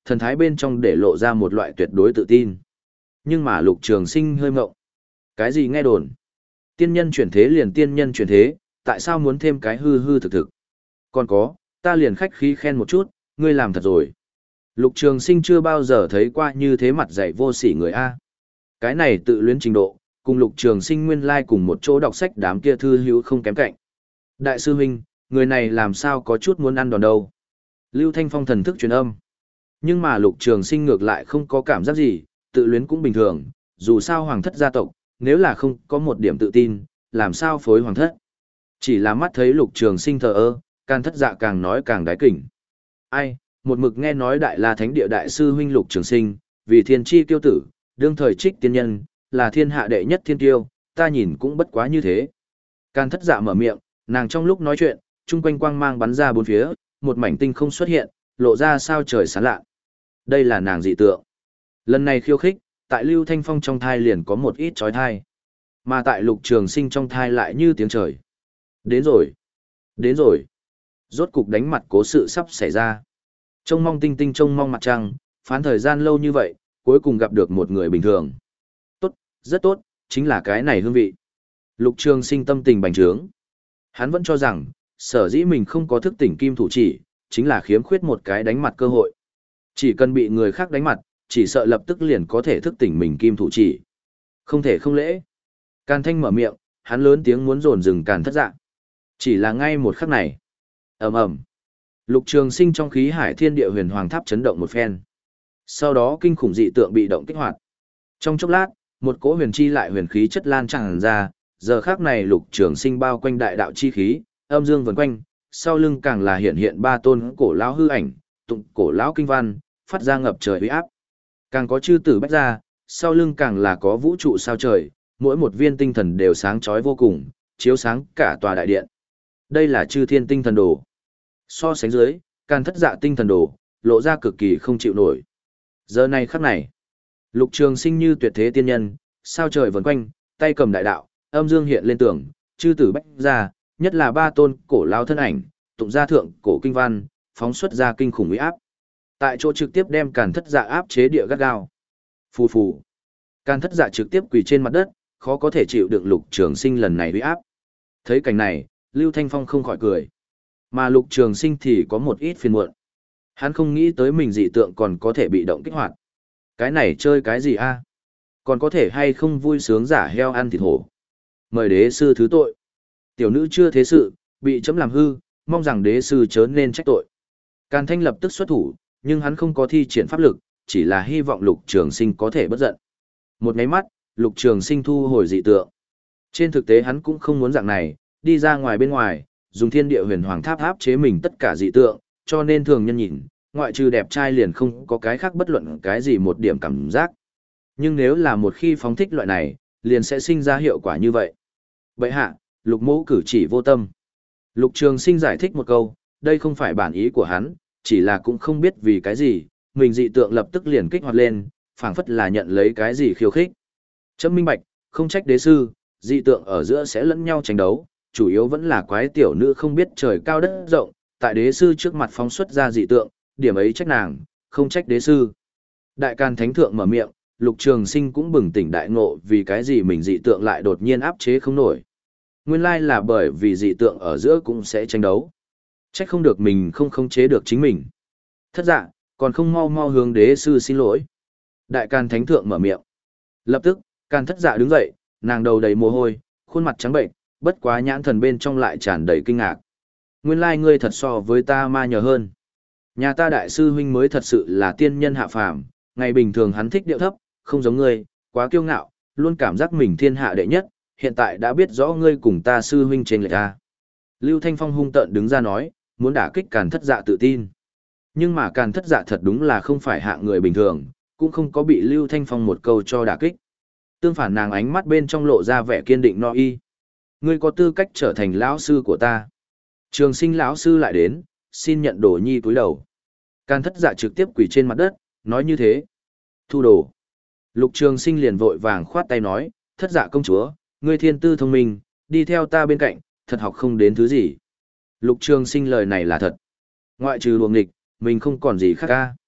thần thái bên trong để lộ ra một loại tuyệt đối tự tin. Nhưng mà Lục Trường Sinh hơi ngộng. Cái gì nghe đồn? Tiên nhân chuyển thế liền tiên nhân chuyển thế, tại sao muốn thêm cái hư hư thực thực? Còn có, ta liền khách khí khen một chút, ngươi làm thật rồi. Lục Trường Sinh chưa bao giờ thấy qua như thế mặt dạy vô sỉ người A. Cái này tự luyến trình độ, cùng Lục Trường Sinh nguyên lai cùng một chỗ đọc sách đám kia thư hữu không kém cạnh. Đại sư huynh, người này làm sao có chút muốn ăn đòn đâu. Lưu Thanh Phong thần thức truyền âm. Nhưng mà Lục Trường Sinh ngược lại không có cảm giác gì, tự luyến cũng bình thường, dù sao hoàng thất gia tộc, nếu là không có một điểm tự tin, làm sao phối hoàng thất. Chỉ là mắt thấy Lục Trường Sinh thờ ơ, Can Thất Dạ càng nói càng đái kỉnh. Ai, một mực nghe nói Đại La Thánh Địa đại sư huynh Lục Trường Sinh, vì thiên chi tiêu tử, đương thời trích tiên nhân, là thiên hạ đệ nhất thiên tiêu, ta nhìn cũng bất quá như thế. Can Thất Dạ mở miệng, nàng trong lúc nói chuyện, chung quanh quang mang bắn ra bốn phía, một mảnh tinh không xuất hiện, lộ ra sao trời sáng lạ. Đây là nàng dị tượng. Lần này khiêu khích, tại Lưu Thanh Phong trong thai liền có một ít chói thai. Mà tại Lục Trường Sinh trong thai lại như tiếng trời. Đến rồi. Đến rồi. Rốt cục đánh mặt cố sự sắp xảy ra. Trông mong tinh tinh trông mong mặt trăng, phán thời gian lâu như vậy, cuối cùng gặp được một người bình thường. Tốt, rất tốt, chính là cái này hương vị. Lục Trường Sinh tâm tình bành trướng. Hắn vẫn cho rằng, sở dĩ mình không có thức tỉnh kim thủ chỉ, chính là khiếm khuyết một cái đánh mặt cơ hội. Chỉ cần bị người khác đánh mặt, chỉ sợ lập tức liền có thể thức tỉnh mình kim thủ chỉ. Không thể không lễ. Càn Thanh mở miệng, hắn lớn tiếng muốn dồn dừng Càn Thất Dạ. Chỉ là ngay một khắc này. Ầm ầm. Lục Trường Sinh trong khí hải thiên địa huyền hoàng tháp chấn động một phen. Sau đó kinh khủng dị tượng bị động kích hoạt. Trong chốc lát, một cỗ huyền chi lại huyền khí chất lan tràn ra, giờ khắc này Lục Trường Sinh bao quanh đại đạo chi khí, âm dương vần quanh, sau lưng càng là hiện hiện ba tôn cổ lão hư ảnh, tụng cổ lão kinh văn, phát ra ngập trời uy áp. Càng có chư tử bách ra, sau lưng càng là có vũ trụ sao trời, mỗi một viên tinh thần đều sáng chói vô cùng, chiếu sáng cả tòa đại điện. Đây là chư thiên tinh thần đồ. So sánh dưới, Can Thất Dạ tinh thần đồ, lộ ra cực kỳ không chịu nổi. Giờ này khắc này, Lục Trường Sinh như tuyệt thế tiên nhân, sao trời vần quanh, tay cầm đại đạo, âm dương hiện lên tường, chư tử bách ra, nhất là ba tôn cổ lao thân ảnh, tụng ra thượng cổ kinh văn, phóng xuất ra kinh khủng uy áp. Tại chỗ trực tiếp đem Càn Thất Dạ áp chế địa gắt gao. Phù phù. Càn Thất Dạ trực tiếp quỳ trên mặt đất, khó có thể chịu đựng Lục Trường Sinh lần này uy áp. Thấy cảnh này, Lưu Thanh Phong không khỏi cười. Mà Lục Trường Sinh thì có một ít phiền muộn. Hắn không nghĩ tới mình dị tượng còn có thể bị động kích hoạt. Cái này chơi cái gì a? Còn có thể hay không vui sướng giả heo ăn thịt hổ. Mời đế sư thứ tội. Tiểu nữ chưa thế sự, bị chấm làm hư, mong rằng đế sư chớ nên trách tội. Càn Thanh lập tức xuất thủ, nhưng hắn không có thi triển pháp lực, chỉ là hy vọng Lục Trường Sinh có thể bất giận. Một cái mắt, Lục Trường Sinh thu hồi dị tượng. Trên thực tế hắn cũng không muốn dạng này, đi ra ngoài bên ngoài, dùng thiên địa huyền hoàng tháp áp chế mình tất cả dị tượng, cho nên thường nhân nhìn, ngoại trừ đẹp trai liền không có cái khác bất luận cái gì một điểm cảm giác. Nhưng nếu là một khi phóng thích loại này, liền sẽ sinh ra hiệu quả như vậy. Vậy hạ, Lục mẫu cử chỉ vô tâm. Lục Trường Sinh giải thích một câu, đây không phải bản ý của hắn, chỉ là cũng không biết vì cái gì, mình dị tượng lập tức liền kích hoạt lên, phảng phất là nhận lấy cái gì khiêu khích. Chấm minh bạch, không trách đế sư, dị tượng ở giữa sẽ lẫn nhau tranh đấu, chủ yếu vẫn là quái tiểu nữ không biết trời cao đất rộng, tại đế sư trước mặt phóng xuất ra dị tượng, điểm ấy trách nàng, không trách đế sư. Đại Can Thánh Thượng mở miệng, Lục Trường Sinh cũng bừng tỉnh đại ngộ vì cái gì mình dị tượng lại đột nhiên áp chế không nổi. Nguyên lai là bởi vì dị tượng ở giữa cũng sẽ tranh đấu. Trách không được mình không khống chế được chính mình. Thất dạ, còn không mau mau hướng đế sư xin lỗi. Đại Can Thánh Thượng mở miệng. Lập tức, Can Thất Dạ đứng dậy, nàng đầu đầy mồ hôi, khuôn mặt trắng bệnh, bất quá nhãn thần bên trong lại tràn đầy kinh ngạc. Nguyên lai ngươi thật so với ta ma nhờ hơn. Nhà ta đại sư huynh mới thật sự là tiên nhân hạ phàm, ngày bình thường hắn thích điệu thấp, không giống ngươi, quá kiêu ngạo, luôn cảm giác mình thiên hạ đệ nhất, hiện tại đã biết rõ ngươi cùng ta sư huynh trên lệch ta. Lưu Thanh Phong hung tợn đứng ra nói, muốn đả kích Càn Thất Dạ tự tin. Nhưng mà Càn Thất Dạ thật đúng là không phải hạng người bình thường, cũng không có bị Lưu Thanh Phong một câu cho đả kích. Tương phản nàng ánh mắt bên trong lộ ra vẻ kiên định no y. Ngươi có tư cách trở thành lão sư của ta. Trường Sinh lão sư lại đến, xin nhận đồ nhi cúi đầu. Càn Thất Dạ trực tiếp quỳ trên mặt đất, nói như thế. Thu đồ. Lục Trường Sinh liền vội vàng khoát tay nói, Thất Dạ công chúa, ngươi thiên tư thông minh, đi theo ta bên cạnh, thật học không đến thứ gì. Lục Trường Sinh lời này là thật. Ngoại trừ luồng nghịch, mình không còn gì khác ca.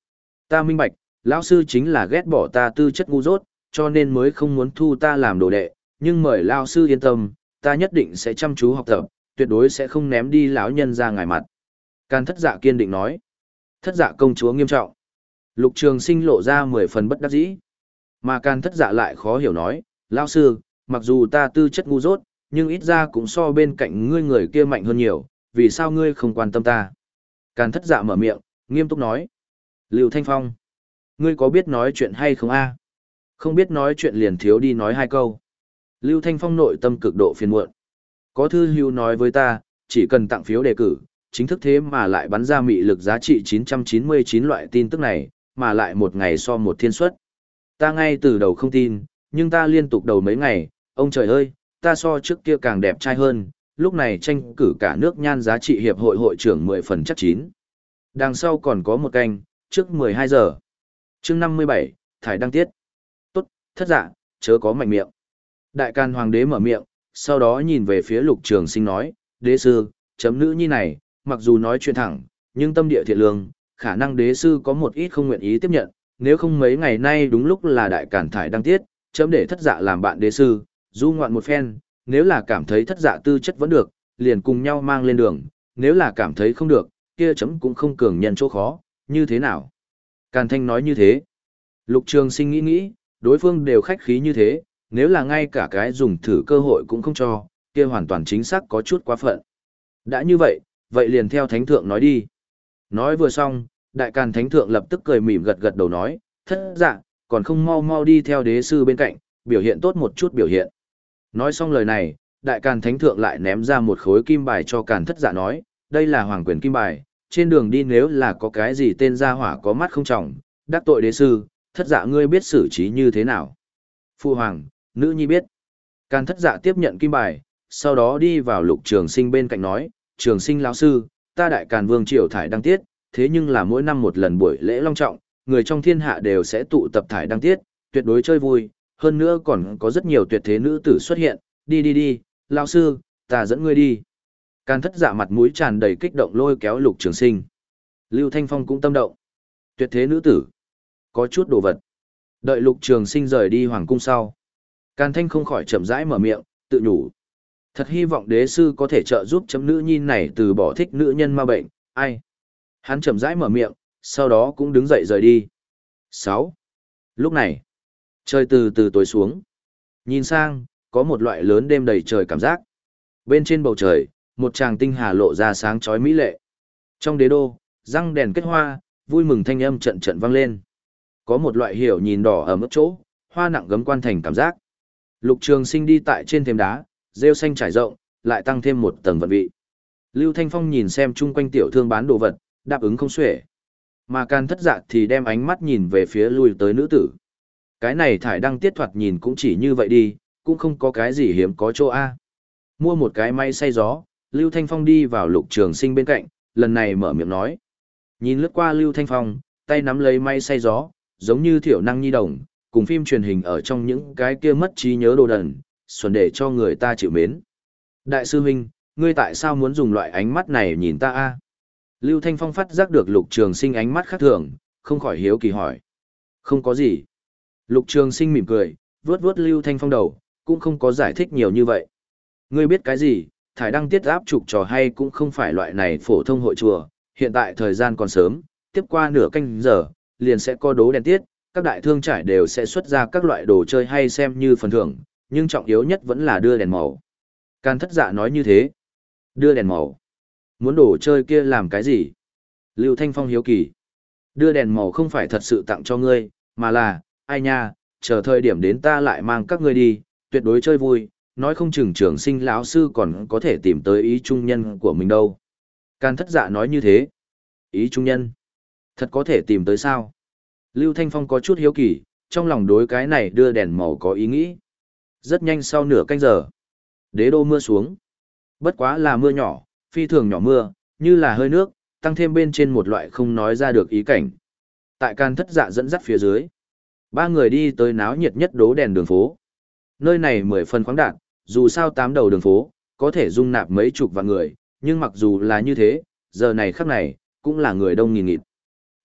Ta minh bạch, lão sư chính là ghét bỏ ta tư chất ngu dốt, cho nên mới không muốn thu ta làm đồ đệ, nhưng mời lão sư yên tâm, ta nhất định sẽ chăm chú học tập, tuyệt đối sẽ không ném đi lão nhân ra ngài mặt. Can thất dạ kiên định nói. Thất dạ công chúa nghiêm trọng. Lục Trường Sinh lộ ra mười phần bất đắc dĩ. Mà can thất dạ lại khó hiểu nói, lão sư, mặc dù ta tư chất ngu dốt, nhưng ít ra cũng so bên cạnh ngươi người kia mạnh hơn nhiều, vì sao ngươi không quan tâm ta? Can thất dạ mở miệng, nghiêm túc nói. Lưu Thanh Phong, ngươi có biết nói chuyện hay không a? Không biết nói chuyện liền thiếu đi nói hai câu. Lưu Thanh Phong nội tâm cực độ phiền muộn. Có thư hữu nói với ta, chỉ cần tặng phiếu đề cử, chính thức thế mà lại bắn ra mị lực giá trị chín trăm chín mươi chín loại tin tức này, mà lại một ngày so một thiên suất. Ta ngay từ đầu không tin, nhưng ta liên tục đầu mấy ngày, ông trời ơi, ta so trước kia càng đẹp trai hơn, lúc này tranh cử cả nước nhan giá trị hiệp hội hội trưởng mười phần chắc chín. Đằng sau còn có một canh, trước mười hai giờ. Chương năm mươi bảy, thải đăng tiết. Tốt, thất dạ, chớ có mạnh miệng. Đại Can Hoàng đế mở miệng, sau đó nhìn về phía Lục Trường Sinh nói, đế sư, chấm nữ nhi này, mặc dù nói chuyện thẳng, nhưng tâm địa thiện lương, khả năng đế sư có một ít không nguyện ý tiếp nhận, nếu không mấy ngày nay đúng lúc là đại cản thải đăng tiết, chấm để thất dạ làm bạn đế sư, du ngoạn một phen, nếu là cảm thấy thất dạ tư chất vẫn được, liền cùng nhau mang lên đường, nếu là cảm thấy không được, kia chấm cũng không cường nhân chỗ khó, như thế nào? Càn Thanh nói như thế. Lục Trường Sinh nghĩ nghĩ, đối phương đều khách khí như thế, nếu là ngay cả cái dùng thử cơ hội cũng không cho, kia hoàn toàn chính xác có chút quá phận. Đã như vậy, vậy liền theo Thánh Thượng nói đi. Nói vừa xong, Đại Càn Thánh Thượng lập tức cười mỉm gật gật đầu nói, thất dạ, còn không mau mau đi theo đế sư bên cạnh, biểu hiện tốt một chút biểu hiện. Nói xong lời này, Đại Càn Thánh Thượng lại ném ra một khối kim bài cho Càn thất dạ nói, đây là hoàng quyền kim bài, trên đường đi nếu là có cái gì tên gia hỏa có mắt không trọng, đắc tội đế sư, thất dạ ngươi biết xử trí như thế nào. Phu hoàng, nữ nhi biết. Càn thất dạ tiếp nhận kim bài, sau đó đi vào Lục Trường Sinh bên cạnh nói, Trường Sinh lão sư, ta Đại Càn Vương triều thải đăng tiết, thế nhưng là mỗi năm một lần buổi lễ long trọng, người trong thiên hạ đều sẽ tụ tập thải đăng tiết, tuyệt đối chơi vui, hơn nữa còn có rất nhiều tuyệt thế nữ tử xuất hiện, đi đi đi, lão sư, ta dẫn ngươi đi. Càn thất dạ mặt mũi tràn đầy kích động lôi kéo Lục Trường Sinh. Lưu Thanh Phong cũng tâm động. Tuyệt thế nữ tử, có chút đồ vật. Đợi Lục Trường Sinh rời đi hoàng cung sau, Càn Thanh không khỏi chậm rãi mở miệng, tự nhủ. Thật hy vọng đế sư có thể trợ giúp chấm nữ nhi này từ bỏ thích nữ nhân ma bệnh, ai. Hắn chậm rãi mở miệng, sau đó cũng đứng dậy rời đi. sáu. Lúc này, trời từ từ tối xuống. Nhìn sang, có một loại lớn đêm đầy trời cảm giác. Bên trên bầu trời, một tràng tinh hà lộ ra sáng chói mỹ lệ. Trong đế đô, răng đèn kết hoa, vui mừng thanh âm trận trận vang lên. Có một loại hiểu nhìn đỏ ở mức chỗ, hoa nặng gấm quan thành cảm giác. Lục Trường Sinh đi tại trên thềm đá, rêu xanh trải rộng, lại tăng thêm một tầng vận vị. Lưu Thanh Phong nhìn xem chung quanh tiểu thương bán đồ vật, đáp ứng không xuể. Mà Can thất dạ thì đem ánh mắt nhìn về phía lui tới nữ tử. Cái này thải đăng tiết thoạt nhìn cũng chỉ như vậy đi, cũng không có cái gì hiếm có chỗ A. Mua một cái máy xay gió, Lưu Thanh Phong đi vào Lục Trường Sinh bên cạnh, lần này mở miệng nói. Nhìn lướt qua Lưu Thanh Phong, tay nắm lấy máy xay gió, giống như thiểu năng nhi đồng, cùng phim truyền hình ở trong những cái kia mất trí nhớ đồ đần, xuẩn để cho người ta chịu mến. Đại sư huynh, ngươi tại sao muốn dùng loại ánh mắt này nhìn ta A? Lưu Thanh Phong phát giác được Lục Trường Sinh ánh mắt khác thường, không khỏi hiếu kỳ hỏi. Không có gì. Lục Trường Sinh mỉm cười, vuốt vuốt Lưu Thanh Phong đầu, cũng không có giải thích nhiều như vậy. Ngươi biết cái gì, thải đăng tiết áp trục trò hay cũng không phải loại này phổ thông hội chùa, hiện tại thời gian còn sớm, tiếp qua nửa canh giờ, liền sẽ có đố đèn tiết, các đại thương trải đều sẽ xuất ra các loại đồ chơi hay xem như phần thưởng, nhưng trọng yếu nhất vẫn là đưa đèn màu. Can thất dạ nói như thế. Đưa đèn màu. Muốn đồ chơi kia làm cái gì? Lưu Thanh Phong hiếu kỳ. Đưa đèn màu không phải thật sự tặng cho ngươi, mà là, ai nha, chờ thời điểm đến ta lại mang các ngươi đi, tuyệt đối chơi vui, nói không chừng Trường Sinh lão sư còn có thể tìm tới ý trung nhân của mình đâu. Can thất dạ nói như thế. Ý trung nhân? Thật có thể tìm tới sao? Lưu Thanh Phong có chút hiếu kỳ, trong lòng đối cái này đưa đèn màu có ý nghĩ. Rất nhanh sau nửa canh giờ, đế đô mưa xuống. Bất quá là mưa nhỏ, phi thường nhỏ mưa, như là hơi nước, tăng thêm bên trên một loại không nói ra được ý cảnh. Tại Can thất dạ dẫn dắt phía dưới, ba người đi tới náo nhiệt nhất đố đèn đường phố. Nơi này mười phần khoáng đạt, dù sao tám đầu đường phố, có thể dung nạp mấy chục vạn người, nhưng mặc dù là như thế, giờ này khắc này, cũng là người đông nghìn nghịt.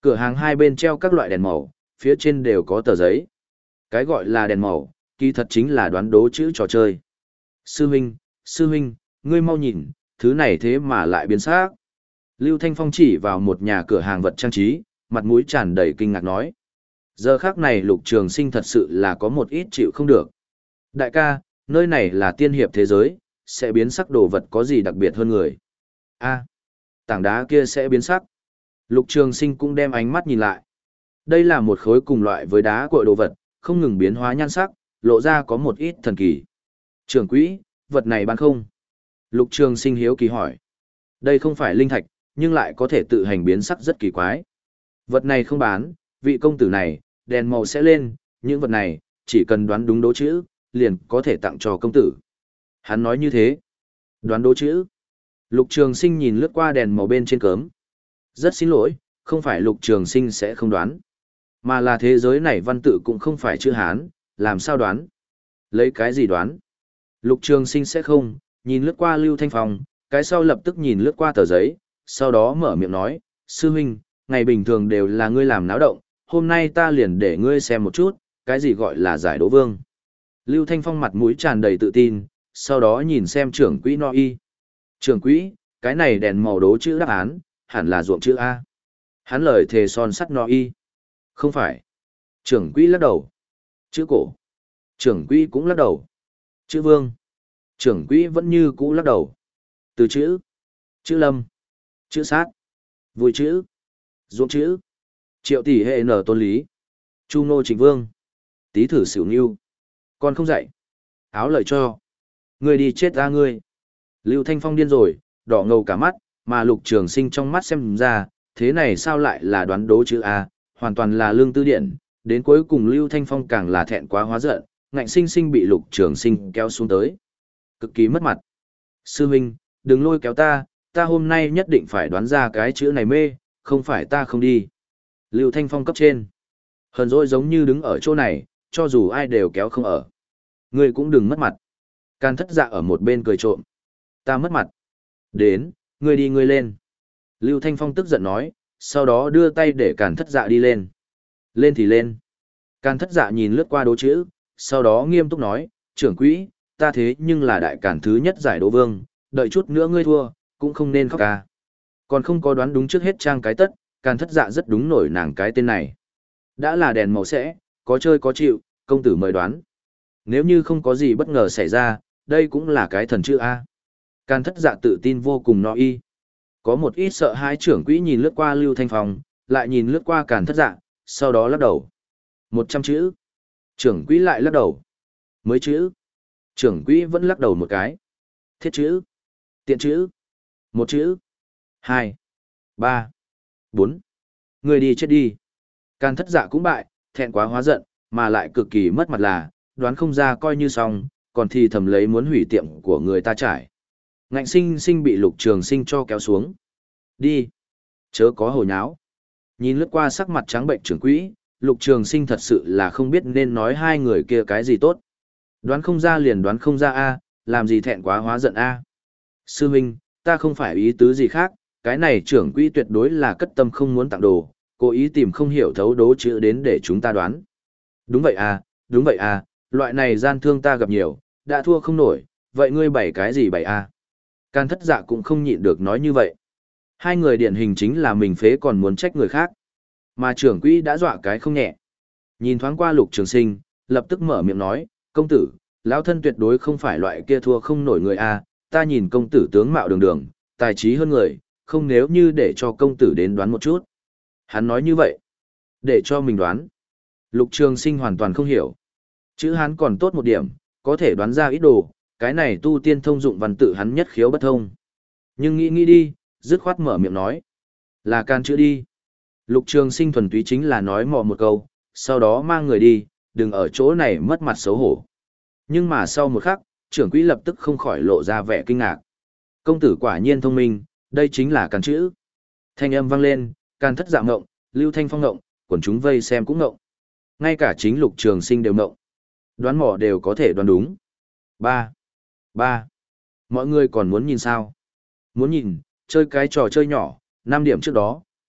Cửa hàng hai bên treo các loại đèn màu, phía trên đều có tờ giấy. Cái gọi là đèn màu, kỳ thật chính là đoán đố chữ trò chơi. Sư huynh, sư huynh, ngươi mau nhìn, thứ này thế mà lại biến sắc. Lưu Thanh Phong chỉ vào một nhà cửa hàng vật trang trí, mặt mũi tràn đầy kinh ngạc nói. Giờ khác này Lục Trường Sinh thật sự là có một ít chịu không được. Đại ca, nơi này là tiên hiệp thế giới, sẽ biến sắc đồ vật có gì đặc biệt hơn người? A, tảng đá kia sẽ biến sắc. Lục Trường Sinh cũng đem ánh mắt nhìn lại. Đây là một khối cùng loại với đá cội đồ vật, không ngừng biến hóa nhan sắc, lộ ra có một ít thần kỳ. Trưởng quỹ, vật này bán không? Lục Trường Sinh hiếu kỳ hỏi. Đây không phải linh thạch, nhưng lại có thể tự hành biến sắc rất kỳ quái. Vật này không bán, vị công tử này, đèn màu sẽ lên, những vật này, chỉ cần đoán đúng đố chữ, liền có thể tặng cho công tử. Hắn nói như thế. Đoán đố chữ. Lục Trường Sinh nhìn lướt qua đèn màu bên trên cớm. Rất xin lỗi, không phải Lục Trường Sinh sẽ không đoán. Mà là thế giới này văn tự cũng không phải chữ Hán, làm sao đoán? Lấy cái gì đoán? Lục Trường Sinh sẽ không, nhìn lướt qua Lưu Thanh Phong, cái sau lập tức nhìn lướt qua tờ giấy, sau đó mở miệng nói, sư huynh, ngày bình thường đều là ngươi làm náo động, hôm nay ta liền để ngươi xem một chút, cái gì gọi là giải đố vương. Lưu Thanh Phong mặt mũi tràn đầy tự tin, sau đó nhìn xem trưởng quỹ no y. Trưởng quỹ, cái này đèn màu đố chữ đáp án, hẳn là ruộng chữ A. Hắn lời thề son sắt no y. Không phải. Trưởng quỹ lắc đầu. Chữ cổ. Trưởng quỹ cũng lắc đầu. Chữ vương. Trưởng quỹ vẫn như cũ lắc đầu. Từ chữ. Chữ lâm. Chữ sát. Vui chữ. Ruộng chữ. Triệu tỷ hệ nở tôn lý. Chu ngô trịnh vương. Tý thử xỉu nghiêu. Con không dạy. Áo lợi cho. Ngươi đi chết ra ngươi. Lưu Thanh Phong điên rồi, đỏ ngầu cả mắt, mà Lục Trường Sinh trong mắt xem ra, thế này sao lại là đoán đố chữ A, hoàn toàn là lương tư điện, đến cuối cùng Lưu Thanh Phong càng là thẹn quá hóa giận, ngạnh sinh sinh bị Lục Trường Sinh kéo xuống tới. Cực kỳ mất mặt. Sư huynh, đừng lôi kéo ta, ta hôm nay nhất định phải đoán ra cái chữ này mê, không phải ta không đi. Lưu Thanh Phong cấp trên. Hờn dỗi giống như đứng ở chỗ này, cho dù ai đều kéo không ở. Ngươi cũng đừng mất mặt. Can Thất Dạ ở một bên cười trộm. Ta mất mặt. Đến, ngươi đi ngươi lên. Lưu Thanh Phong tức giận nói, sau đó đưa tay để Càn Thất Dạ đi lên. Lên thì lên. Càn Thất Dạ nhìn lướt qua đố chữ, sau đó nghiêm túc nói, trưởng quỹ, ta thế nhưng là đại càn thứ nhất giải đố vương, đợi chút nữa ngươi thua, cũng không nên khóc ca. Còn không có đoán đúng trước hết trang cái tất, Càn Thất Dạ rất đúng nổi nàng cái tên này. Đã là đèn màu sẽ, có chơi có chịu, công tử mời đoán. Nếu như không có gì bất ngờ xảy ra, đây cũng là cái thần chữ A. Càn Thất Dạ tự tin vô cùng no y. Có một ít sợ hãi trưởng quỹ nhìn lướt qua Lưu Thanh Phong, lại nhìn lướt qua Càn Thất Dạ, sau đó lắc đầu. Một trăm chữ. Trưởng quỹ lại lắc đầu. Mới chữ. Trưởng quỹ vẫn lắc đầu một cái. Thiết chữ. Tiện chữ. Một chữ. Hai. Ba. Bốn. Người đi chết đi. Càn Thất Dạ cũng bại, thẹn quá hóa giận, mà lại cực kỳ mất mặt là, đoán không ra coi như xong, còn thì thầm lấy muốn hủy tiệm của người ta trải. Ngạnh sinh sinh bị Lục Trường Sinh cho kéo xuống. Đi. Chớ có hồ nháo. Nhìn lướt qua sắc mặt trắng bệnh trưởng quỹ, Lục Trường Sinh thật sự là không biết nên nói hai người kia cái gì tốt. Đoán không ra liền đoán không ra a, làm gì thẹn quá hóa giận a. Sư huynh, ta không phải ý tứ gì khác, cái này trưởng quỹ tuyệt đối là cất tâm không muốn tặng đồ, cố ý tìm không hiểu thấu đố chữ đến để chúng ta đoán. Đúng vậy à, đúng vậy à, loại này gian thương ta gặp nhiều, đã thua không nổi, vậy ngươi bày cái gì bày a? Can Thất Dạ cũng không nhịn được nói như vậy. Hai người điển hình chính là mình phế còn muốn trách người khác. Mà trưởng quỹ đã dọa cái không nhẹ. Nhìn thoáng qua Lục Trường Sinh, lập tức mở miệng nói, công tử, lão thân tuyệt đối không phải loại kia thua không nổi người a. Ta nhìn công tử tướng mạo đường đường, tài trí hơn người, không nếu như để cho công tử đến đoán một chút. Hắn nói như vậy, để cho mình đoán. Lục Trường Sinh hoàn toàn không hiểu. Chữ hắn còn tốt một điểm, có thể đoán ra ít đồ, cái này tu tiên thông dụng văn tự hắn nhất khiếu bất thông. Nhưng nghĩ nghĩ đi, dứt khoát mở miệng nói. Là can chữ đi. Lục Trường Sinh thuần túy chính là nói mò một câu, sau đó mang người đi, đừng ở chỗ này mất mặt xấu hổ. Nhưng mà sau một khắc, trưởng quỹ lập tức không khỏi lộ ra vẻ kinh ngạc. Công tử quả nhiên thông minh, đây chính là can chữ. Thanh âm vang lên, Can Thất Dạ ngộng, Lưu Thanh Phong ngộng, quần chúng vây xem cũng ngộng. Ngay cả chính Lục Trường Sinh đều ngộng. Đoán mò đều có thể đoán đúng. Ba. Ba. Mọi người còn muốn nhìn sao? Muốn nhìn, chơi cái trò chơi nhỏ, năm điểm trước đó,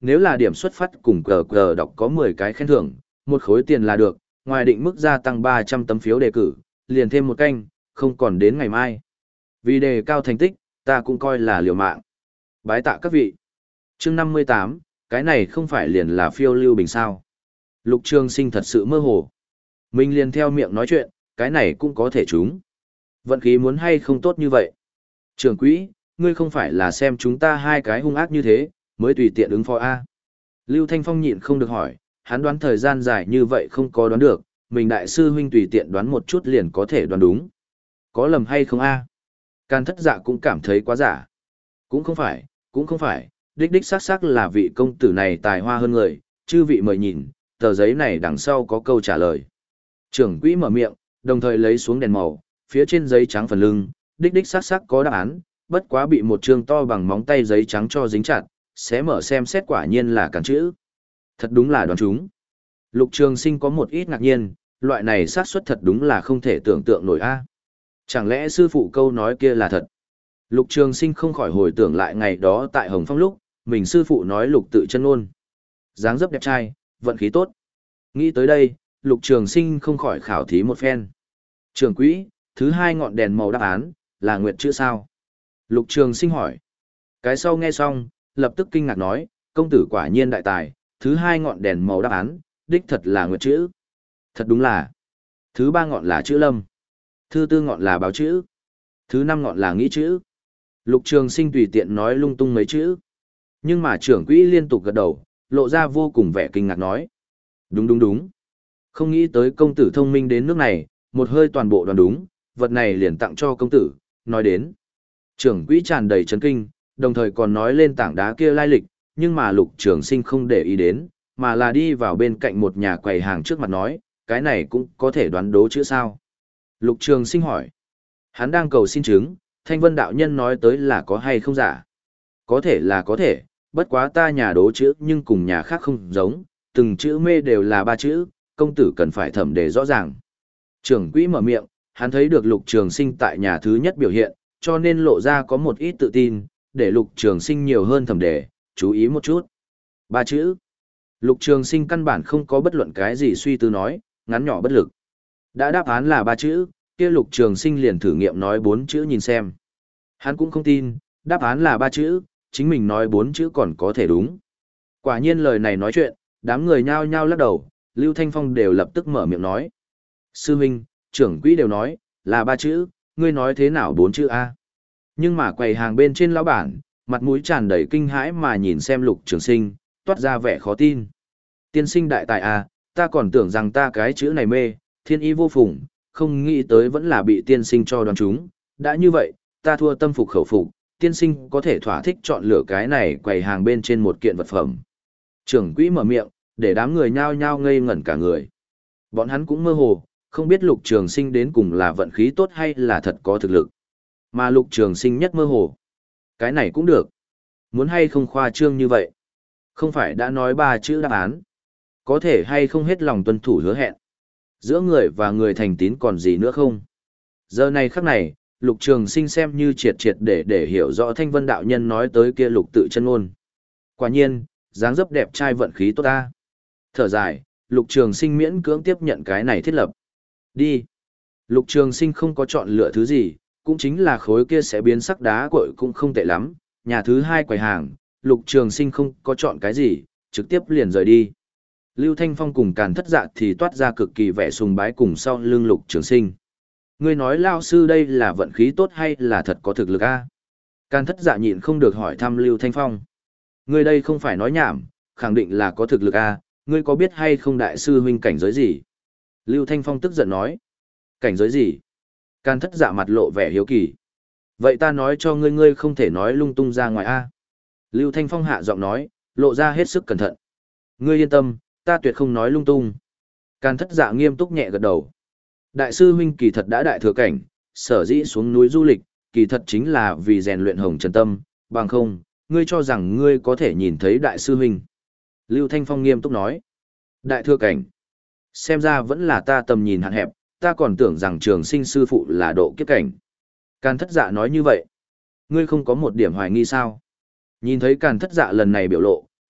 nếu là điểm xuất phát cùng cờ cờ đọc có mười cái khen thưởng, một khối tiền là được, ngoài định mức gia tăng ba trăm tấm phiếu đề cử, liền thêm một canh, không còn đến ngày mai. Vì đề cao thành tích, ta cũng coi là liều mạng. Bái tạ các vị. Chương năm mươi tám, cái này không phải liền là phiêu lưu bình sao. Lục Trường Sinh thật sự mơ hồ. Mình liền theo miệng nói chuyện, cái này cũng có thể trúng. Vận khí muốn hay không tốt như vậy. Trưởng quỹ, ngươi không phải là xem chúng ta hai cái hung ác như thế, mới tùy tiện ứng phó A. Lưu Thanh Phong nhịn không được hỏi, hắn đoán thời gian dài như vậy không có đoán được, mình đại sư huynh tùy tiện đoán một chút liền có thể đoán đúng. Có lầm hay không A? Can Thất Dạ cũng cảm thấy quá giả. Cũng không phải, cũng không phải, đích đích xác xác là vị công tử này tài hoa hơn người, chư vị mời nhìn, tờ giấy này đằng sau có câu trả lời. Trưởng quỹ mở miệng, đồng thời lấy xuống đèn màu, phía trên giấy trắng phần lưng, đích đích xác xác có đáp án, bất quá bị một chương to bằng móng tay giấy trắng cho dính chặt, xé mở xem xét quả nhiên là cản chữ. Thật đúng là đoán chúng. Lục Trường Sinh có một ít ngạc nhiên, loại này xác suất thật đúng là không thể tưởng tượng nổi a. Chẳng lẽ sư phụ câu nói kia là thật? Lục Trường Sinh không khỏi hồi tưởng lại ngày đó tại Hồng Phong lúc, mình sư phụ nói lục tự chân ngôn. Dáng dấp đẹp trai, vận khí tốt. Nghĩ tới đây, Lục Trường Sinh không khỏi khảo thí một phen. Trưởng quỹ, thứ hai ngọn đèn màu đáp án, là nguyệt chữ sao? Lục Trường Sinh hỏi. Cái sau nghe xong, lập tức kinh ngạc nói, công tử quả nhiên đại tài, thứ hai ngọn đèn màu đáp án, đích thật là nguyệt chữ. Thật đúng là. Thứ ba ngọn là chữ lâm. Thứ tư ngọn là báo chữ. Thứ năm ngọn là nghĩ chữ. Lục Trường Sinh tùy tiện nói lung tung mấy chữ. Nhưng mà trưởng quỹ liên tục gật đầu, lộ ra vô cùng vẻ kinh ngạc nói. Đúng đúng đúng. Không nghĩ tới công tử thông minh đến nước này, một hơi toàn bộ đoán đúng, vật này liền tặng cho công tử, nói đến. Trưởng quỹ tràn đầy chấn kinh, đồng thời còn nói lên tảng đá kia lai lịch, nhưng mà Lục Trường Sinh không để ý đến, mà là đi vào bên cạnh một nhà quầy hàng trước mặt nói, cái này cũng có thể đoán đố chữ sao. Lục Trường Sinh hỏi. Hắn đang cầu xin chứng, Thanh Vân đạo nhân nói tới là có hay không giả. Có thể là có thể, bất quá ta nhà đố chữ nhưng cùng nhà khác không giống, từng chữ mê đều là ba chữ, công tử cần phải thẩm đề rõ ràng. Trưởng quỹ mở miệng, hắn thấy được Lục Trường Sinh tại nhà thứ nhất biểu hiện, cho nên lộ ra có một ít tự tin, để Lục Trường Sinh nhiều hơn thẩm đề, chú ý một chút. Ba chữ. Lục Trường Sinh căn bản không có bất luận cái gì suy tư nói, ngắn nhỏ bất lực. Đã đáp án là ba chữ, kia Lục Trường Sinh liền thử nghiệm nói bốn chữ nhìn xem. Hắn cũng không tin, đáp án là ba chữ, chính mình nói bốn chữ còn có thể đúng. Quả nhiên lời này nói chuyện, đám người nhao nhao lắc đầu, Lưu Thanh Phong đều lập tức mở miệng nói. Sư huynh, trưởng quỹ đều nói, là ba chữ, ngươi nói thế nào bốn chữ A. Nhưng mà quầy hàng bên trên lão bản, mặt mũi tràn đầy kinh hãi mà nhìn xem Lục Trường Sinh, toát ra vẻ khó tin. Tiên sinh đại tài A, ta còn tưởng rằng ta cái chữ này mê, thiên ý vô phùng, không nghĩ tới vẫn là bị tiên sinh cho đoán chúng. Đã như vậy, ta thua tâm phục khẩu phục, tiên sinh có thể thỏa thích chọn lựa cái này quầy hàng bên trên một kiện vật phẩm. Trưởng quỹ mở miệng, để đám người nhao nhao ngây ngẩn cả người. Bọn hắn cũng mơ hồ, không biết Lục Trường Sinh đến cùng là vận khí tốt hay là thật có thực lực. Mà Lục Trường Sinh nhất mơ hồ. Cái này cũng được. Muốn hay không khoa trương như vậy. Không phải đã nói ba chữ đáp án. Có thể hay không hết lòng tuân thủ hứa hẹn. Giữa người và người thành tín còn gì nữa không? Giờ này khắc này, Lục Trường Sinh xem như triệt triệt để để hiểu rõ Thanh Vân đạo nhân nói tới kia lục tự chân ngôn. Quả nhiên, dáng dấp đẹp trai vận khí tốt ta. Thở dài, Lục Trường Sinh miễn cưỡng tiếp nhận cái này thiết lập. Đi. Lục Trường Sinh không có chọn lựa thứ gì, cũng chính là khối kia sẽ biến sắc đá cội cũng không tệ lắm. Nhà thứ hai quầy hàng, Lục Trường Sinh không có chọn cái gì, trực tiếp liền rời đi. Lưu Thanh Phong cùng Càn Thất Dạ thì toát ra cực kỳ vẻ sùng bái cùng sau lưng Lục Trường Sinh. Ngươi nói lao sư đây là vận khí tốt hay là thật có thực lực a? Càn Thất Dạ nhịn không được hỏi thăm Lưu Thanh Phong. Ngươi đây không phải nói nhảm, khẳng định là có thực lực a, ngươi có biết hay không đại sư huynh cảnh giới gì? Lưu Thanh Phong tức giận nói. Cảnh giới gì? Càn Thất Dạ mặt lộ vẻ hiếu kỳ. Vậy ta nói cho ngươi ngươi không thể nói lung tung ra ngoài a. Lưu Thanh Phong hạ giọng nói, lộ ra hết sức cẩn thận. Ngươi yên tâm, ta tuyệt không nói lung tung. Càn Thất Dạ nghiêm túc nhẹ gật đầu. Đại sư huynh kỳ thật đã đại thừa cảnh, sở dĩ xuống núi du lịch, kỳ thật chính là vì rèn luyện hồng trần tâm, bằng không, ngươi cho rằng ngươi có thể nhìn thấy đại sư huynh. Lưu Thanh Phong nghiêm túc nói. Đại thừa cảnh. Xem ra vẫn là ta tầm nhìn hạn hẹp, ta còn tưởng rằng Trường Sinh sư phụ là độ kiếp cảnh. Càn Thất Dạ nói như vậy. Ngươi không có một điểm hoài nghi sao? Nhìn thấy Càn Thất Dạ lần này biểu lộ,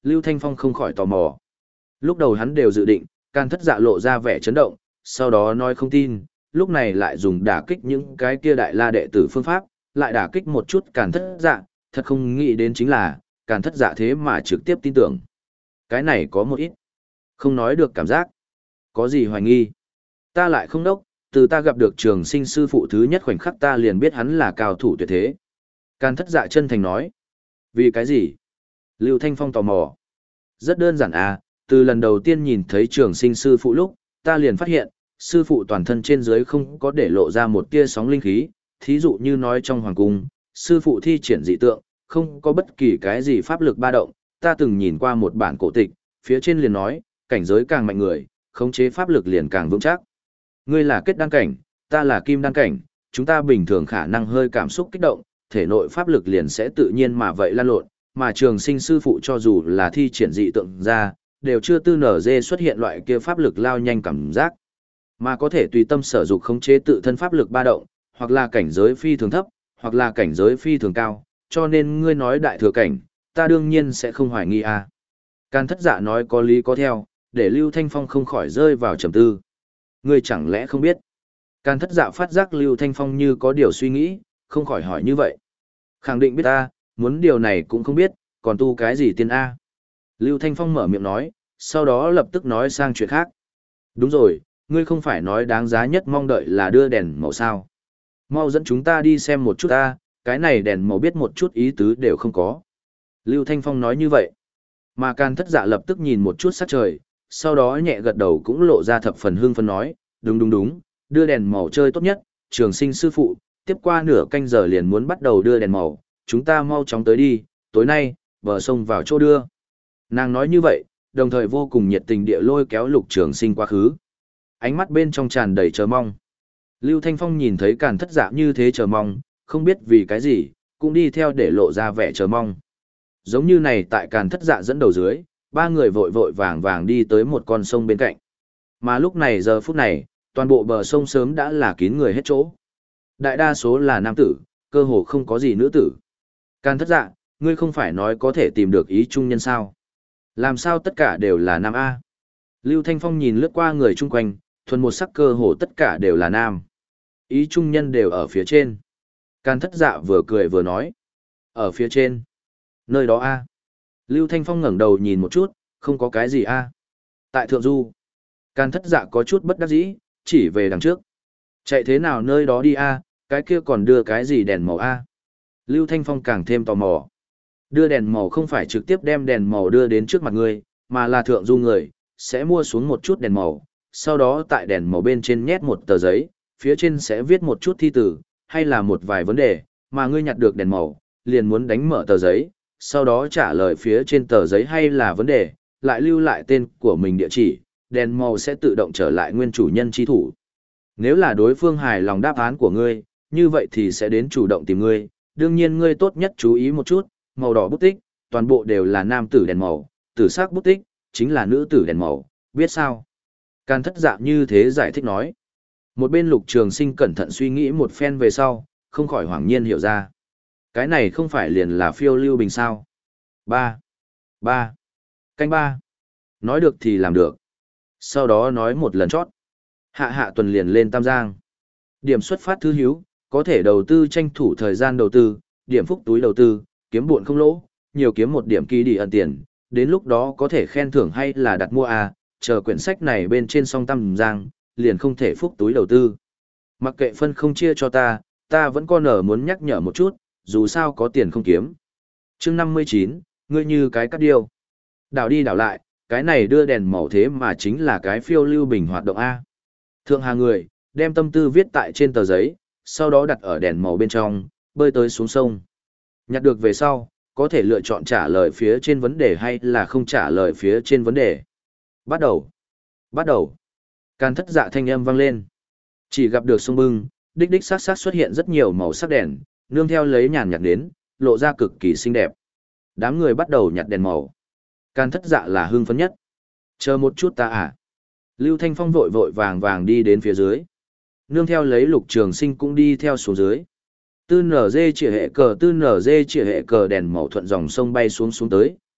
Lưu Thanh Phong không khỏi tò mò. Lúc đầu hắn đều dự định, Càn Thất Dạ lộ ra vẻ chấn động, sau đó nói không tin, lúc này lại dùng đả kích những cái kia đại la đệ tử phương pháp, lại đả kích một chút Càn Thất Dạ, thật không nghĩ đến chính là, Càn Thất Dạ thế mà trực tiếp tin tưởng. Cái này có một ít, không nói được cảm giác. Có gì hoài nghi? Ta lại không đốc, từ ta gặp được Trường Sinh sư phụ thứ nhất khoảnh khắc ta liền biết hắn là cao thủ tuyệt thế. Càn Thất Dạ chân thành nói. Vì cái gì? Lưu Thanh Phong tò mò. Rất đơn giản à, từ lần đầu tiên nhìn thấy Trường Sinh sư phụ lúc, ta liền phát hiện, sư phụ toàn thân trên dưới không có để lộ ra một tia sóng linh khí, thí dụ như nói trong hoàng cung, sư phụ thi triển dị tượng, không có bất kỳ cái gì pháp lực ba động, ta từng nhìn qua một bản cổ tịch, phía trên liền nói, cảnh giới càng mạnh người, khống chế pháp lực liền càng vững chắc. Ngươi là kết đan cảnh, ta là kim đan cảnh, chúng ta bình thường khả năng hơi cảm xúc kích động, thể nội pháp lực liền sẽ tự nhiên mà vậy lan lộn, mà Trường Sinh sư phụ cho dù là thi triển dị tượng ra, đều chưa tư nở dê xuất hiện loại kia pháp lực lao nhanh cảm giác, mà có thể tùy tâm sở dục khống chế tự thân pháp lực ba động, hoặc là cảnh giới phi thường thấp, hoặc là cảnh giới phi thường cao, cho nên ngươi nói đại thừa cảnh, ta đương nhiên sẽ không hoài nghi a. À. Càn Thất Dạ nói có lý có theo, để Lưu Thanh Phong không khỏi rơi vào trầm tư. Ngươi chẳng lẽ không biết? Càn Thất Dạ phát giác Lưu Thanh Phong như có điều suy nghĩ, không khỏi hỏi như vậy. Khẳng định biết ta, muốn điều này cũng không biết, còn tu cái gì tiên A. Lưu Thanh Phong mở miệng nói, sau đó lập tức nói sang chuyện khác. Đúng rồi, ngươi không phải nói đáng giá nhất mong đợi là đưa đèn màu sao. Mau dẫn chúng ta đi xem một chút ta, cái này đèn màu biết một chút ý tứ đều không có. Lưu Thanh Phong nói như vậy. Mà Càn Thất Dạ lập tức nhìn một chút sát trời, sau đó nhẹ gật đầu cũng lộ ra thập phần hương phấn nói, đúng đúng đúng, đưa đèn màu chơi tốt nhất, Trường Sinh sư phụ, tiếp qua nửa canh giờ liền muốn bắt đầu đưa đèn màu, chúng ta mau chóng tới đi, tối nay, bờ sông vào chỗ đưa. Nàng nói như vậy, đồng thời vô cùng nhiệt tình địa lôi kéo Lục Trường Sinh quá khứ. Ánh mắt bên trong tràn đầy chờ mong. Lưu Thanh Phong nhìn thấy Càn Thất Dạ như thế chờ mong, không biết vì cái gì, cũng đi theo để lộ ra vẻ chờ mong. Giống như này tại Càn Thất Dạ dẫn đầu dưới, ba người vội vội vàng vàng đi tới một con sông bên cạnh. Mà lúc này giờ phút này, toàn bộ bờ sông sớm đã là kín người hết chỗ. Đại đa số là nam tử, cơ hồ không có gì nữ tử. Càn Thất Dạ, ngươi không phải nói có thể tìm được ý trung nhân sao? Làm sao tất cả đều là nam A? Lưu Thanh Phong nhìn lướt qua người chung quanh, thuần một sắc cơ hồ tất cả đều là nam. Ý trung nhân đều ở phía trên. Càn Thất Dạ vừa cười vừa nói. Ở phía trên. Nơi đó A. Lưu Thanh Phong ngẩng đầu nhìn một chút, không có cái gì A. Tại Thượng Du. Càn Thất Dạ có chút bất đắc dĩ, chỉ về đằng trước. Chạy thế nào nơi đó đi A, cái kia còn đưa cái gì đèn màu A. Lưu Thanh Phong càng thêm tò mò. Đưa đèn màu không phải trực tiếp đem đèn màu đưa đến trước mặt người, mà là Thượng Du người, sẽ mua xuống một chút đèn màu, sau đó tại đèn màu bên trên nhét một tờ giấy, phía trên sẽ viết một chút thi tử, hay là một vài vấn đề, mà ngươi nhặt được đèn màu, liền muốn đánh mở tờ giấy, sau đó trả lời phía trên tờ giấy hay là vấn đề, lại lưu lại tên của mình địa chỉ, đèn màu sẽ tự động trở lại nguyên chủ nhân chi thủ. Nếu là đối phương hài lòng đáp án của ngươi, như vậy thì sẽ đến chủ động tìm ngươi, đương nhiên ngươi tốt nhất chú ý một chút, màu đỏ bút tích, toàn bộ đều là nam tử đèn màu, tử sắc bút tích, chính là nữ tử đèn màu, biết sao? Càn Thất Dạ như thế giải thích nói. Một bên Lục Trường Sinh cẩn thận suy nghĩ một phen về sau, không khỏi hoảng nhiên hiểu ra. Cái này không phải liền là phiêu lưu bình sao? Ba. Ba. Canh ba. Nói được thì làm được. Sau đó nói một lần chót. Hạ hạ tuần liền lên Tam Giang. Điểm xuất phát thứ hiếu, có thể đầu tư tranh thủ thời gian đầu tư, điểm phúc túi đầu tư, kiếm buồn không lỗ, nhiều kiếm một điểm kỳ đi ẩn tiền, đến lúc đó có thể khen thưởng hay là đặt mua à, chờ quyển sách này bên trên song Tam Giang, liền không thể phúc túi đầu tư. Mặc kệ phân không chia cho ta, ta vẫn còn ở muốn nhắc nhở một chút, dù sao có tiền không kiếm. Chương năm mươi chín, ngươi như cái cắt điêu. Đảo đi đảo lại, cái này đưa đèn màu thế mà chính là cái phiêu lưu bình hoạt động A. Thượng Hà người, đem tâm tư viết tại trên tờ giấy, sau đó đặt ở đèn màu bên trong, bơi tới xuống sông. Nhặt được về sau, có thể lựa chọn trả lời phía trên vấn đề hay là không trả lời phía trên vấn đề. Bắt đầu. Bắt đầu. Càn Thất Dạ thanh âm vang lên. Chỉ gặp được sông bưng, đích đích sát sát xuất hiện rất nhiều màu sắc đèn, nương theo lấy nhàn nhạt đến, lộ ra cực kỳ xinh đẹp. Đám người bắt đầu nhặt đèn màu. Càn Thất Dạ là hưng phấn nhất. Chờ một chút ta à. Lưu Thanh Phong vội vội vàng vàng đi đến phía dưới. Nương theo lấy Lục Trường Sinh cũng đi theo xuống dưới. Tư nở dê chỉ hệ cờ tư nở dê chỉ hệ cờ đèn màu thuận dòng sông bay xuống xuống tới,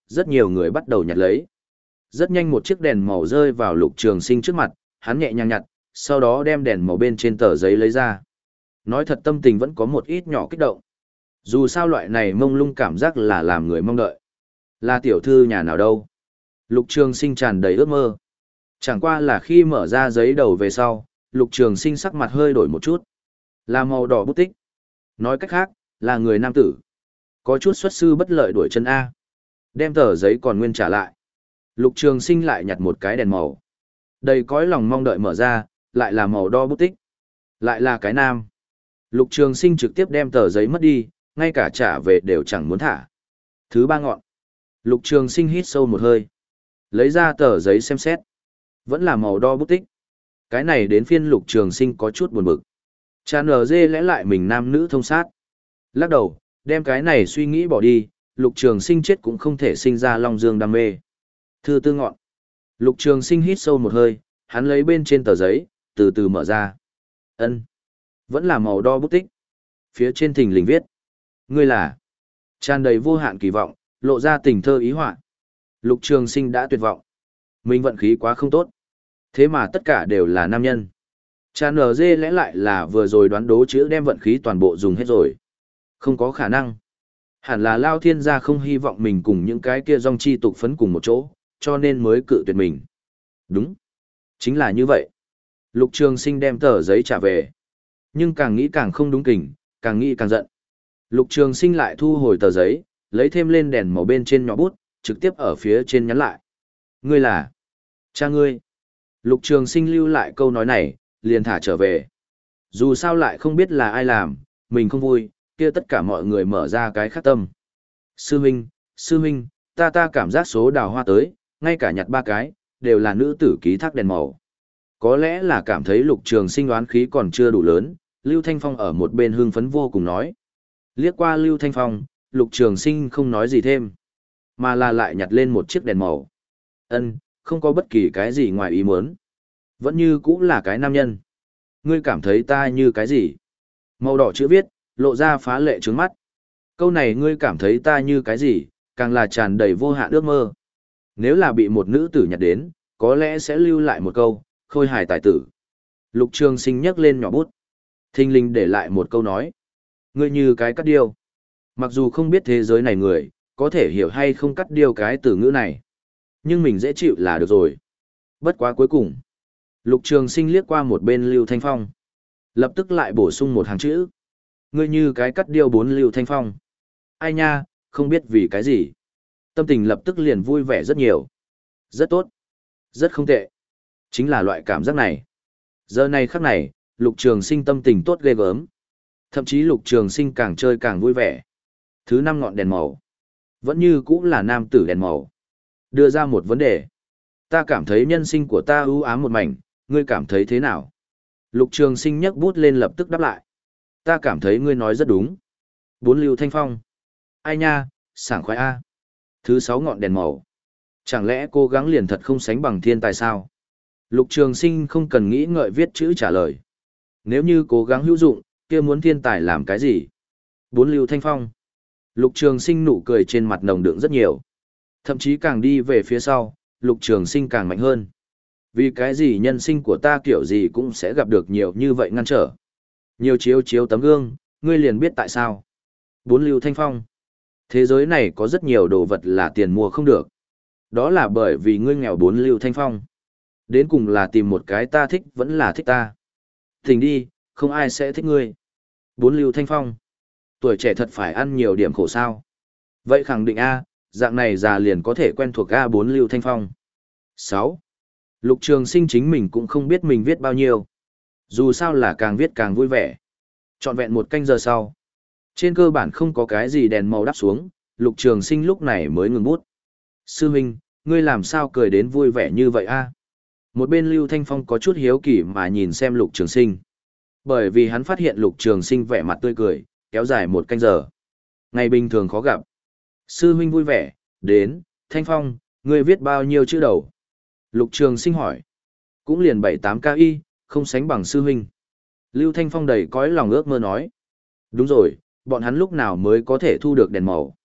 rất nhiều người bắt đầu nhặt lấy. Rất nhanh một chiếc đèn màu rơi vào Lục Trường Sinh trước mặt, hắn nhẹ nhàng nhặt, sau đó đem đèn màu bên trên tờ giấy lấy ra. Nói thật tâm tình vẫn có một ít nhỏ kích động. Dù sao loại này mông lung cảm giác là làm người mong đợi. Là tiểu thư nhà nào đâu? Lục Trường Sinh tràn đầy ước mơ. Chẳng qua là khi mở ra giấy đầu về sau, Lục Trường Sinh sắc mặt hơi đổi một chút. Là màu đỏ bút tích. Nói cách khác, là người nam tử. Có chút xuất sư bất lợi đuổi chân A. Đem tờ giấy còn nguyên trả lại. Lục Trường Sinh lại nhặt một cái đèn màu. Đầy cõi lòng mong đợi mở ra, lại là màu đỏ bút tích. Lại là cái nam. Lục Trường Sinh trực tiếp đem tờ giấy mất đi, ngay cả trả về đều chẳng muốn thả. Thứ ba ngọn. Lục Trường Sinh hít sâu một hơi. Lấy ra tờ giấy xem xét. Vẫn là màu đỏ bút tích. Cái này đến phiên Lục Trường Sinh có chút buồn bực. Chán ở dê lẽ lại mình nam nữ thông sát. Lắc đầu, đem cái này suy nghĩ bỏ đi, Lục Trường Sinh chết cũng không thể sinh ra long dương đam mê. Thư tư ngọn. Lục Trường Sinh hít sâu một hơi, hắn lấy bên trên tờ giấy, từ từ mở ra. Ân, vẫn là màu đỏ bút tích. Phía trên thình lình viết. Ngươi là. Tràn đầy vô hạn kỳ vọng, lộ ra tình thơ ý họa. Lục Trường Sinh đã tuyệt vọng. Mình vận khí quá không tốt. Thế mà tất cả đều là nam nhân. Tràn ở dê lẽ lại là vừa rồi đoán đố chữ đem vận khí toàn bộ dùng hết rồi. Không có khả năng. Hẳn là Lao Thiên gia không hy vọng mình cùng những cái kia dòng chi tục phấn cùng một chỗ, cho nên mới cự tuyệt mình. Đúng. Chính là như vậy. Lục Trường Sinh đem tờ giấy trả về. Nhưng càng nghĩ càng không đúng kình, càng nghĩ càng giận. Lục Trường Sinh lại thu hồi tờ giấy, lấy thêm lên đèn màu bên trên nhỏ bút, trực tiếp ở phía trên nhắn lại. Ngươi là cha ngươi. Lục Trường Sinh lưu lại câu nói này, liền thả trở về. Dù sao lại không biết là ai làm, mình không vui, kia tất cả mọi người mở ra cái khác tâm. Sư huynh, sư huynh, ta ta cảm giác số đào hoa tới, ngay cả nhặt ba cái, đều là nữ tử ký thác đèn màu. Có lẽ là cảm thấy Lục Trường Sinh đoán khí còn chưa đủ lớn, Lưu Thanh Phong ở một bên hưng phấn vô cùng nói. Liếc qua Lưu Thanh Phong, Lục Trường Sinh không nói gì thêm, mà là lại nhặt lên một chiếc đèn màu. Ân, không có bất kỳ cái gì ngoài ý muốn. Vẫn như cũng là cái nam nhân. Ngươi cảm thấy ta như cái gì? Màu đỏ chữ viết, lộ ra phá lệ trướng mắt. Câu này ngươi cảm thấy ta như cái gì, càng là tràn đầy vô hạn ước mơ. Nếu là bị một nữ tử nhặt đến, có lẽ sẽ lưu lại một câu, khôi hài tài tử. Lục Trường Sinh nhấc lên nhỏ bút. Thinh linh để lại một câu nói. Ngươi như cái cắt điêu. Mặc dù không biết thế giới này người, có thể hiểu hay không cắt điêu cái từ ngữ này. Nhưng mình dễ chịu là được rồi. Bất quá cuối cùng. Lục Trường Sinh liếc qua một bên Lưu Thanh Phong. Lập tức lại bổ sung một hàng chữ. Ngươi như cái cắt điêu bốn Lưu Thanh Phong. Ai nha, không biết vì cái gì. Tâm tình lập tức liền vui vẻ rất nhiều. Rất tốt. Rất không tệ. Chính là loại cảm giác này. Giờ này khắc này, Lục Trường Sinh tâm tình tốt ghê gớm. Thậm chí Lục Trường Sinh càng chơi càng vui vẻ. Thứ năm ngọn đèn màu. Vẫn như cũng là nam tử đèn màu. Đưa ra một vấn đề. Ta cảm thấy nhân sinh của ta ưu ám một mảnh, ngươi cảm thấy thế nào? Lục Trường Sinh nhấc bút lên lập tức đáp lại. Ta cảm thấy ngươi nói rất đúng. Bốn Lưu Thanh Phong. Ai nha, sảng khoái a. Thứ sáu ngọn đèn màu. Chẳng lẽ cố gắng liền thật không sánh bằng thiên tài sao? Lục Trường Sinh không cần nghĩ ngợi viết chữ trả lời. Nếu như cố gắng hữu dụng, kia muốn thiên tài làm cái gì? Bốn Lưu Thanh Phong. Lục Trường Sinh nụ cười trên mặt nồng đượm rất nhiều. Thậm chí càng đi về phía sau, Lục Trường Sinh càng mạnh hơn. Vì cái gì nhân sinh của ta kiểu gì cũng sẽ gặp được nhiều như vậy ngăn trở. Nhiều chiếu chiếu tấm gương, ngươi liền biết tại sao. Bốn Lưu Thanh Phong. Thế giới này có rất nhiều đồ vật là tiền mua không được. Đó là bởi vì ngươi nghèo. Bốn Lưu Thanh Phong. Đến cùng là tìm một cái ta thích vẫn là thích ta. Thỉnh đi, không ai sẽ thích ngươi. Bốn Lưu Thanh Phong. Tuổi trẻ thật phải ăn nhiều điểm khổ sao. Vậy khẳng định A, dạng này già liền có thể quen thuộc A. Bốn Lưu Thanh Phong. Sáu. Lục Trường Sinh chính mình cũng không biết mình viết bao nhiêu. Dù sao là càng viết càng vui vẻ. Trọn vẹn một canh giờ sau. Trên cơ bản không có cái gì đèn màu đắp xuống, Lục Trường Sinh lúc này mới ngừng bút. Sư huynh, ngươi làm sao cười đến vui vẻ như vậy a? Một bên Lưu Thanh Phong có chút hiếu kỳ mà nhìn xem Lục Trường Sinh. Bởi vì hắn phát hiện Lục Trường Sinh vẻ mặt tươi cười, kéo dài một canh giờ. Ngày bình thường khó gặp. Sư huynh vui vẻ, đến, Thanh Phong, ngươi viết bao nhiêu chữ đầu? Lục Trường Sinh hỏi. Cũng liền bảy tám ca y, không sánh bằng sư huynh. Lưu Thanh Phong đầy cõi lòng ước mơ nói. Đúng rồi, bọn hắn lúc nào mới có thể thu được đèn màu.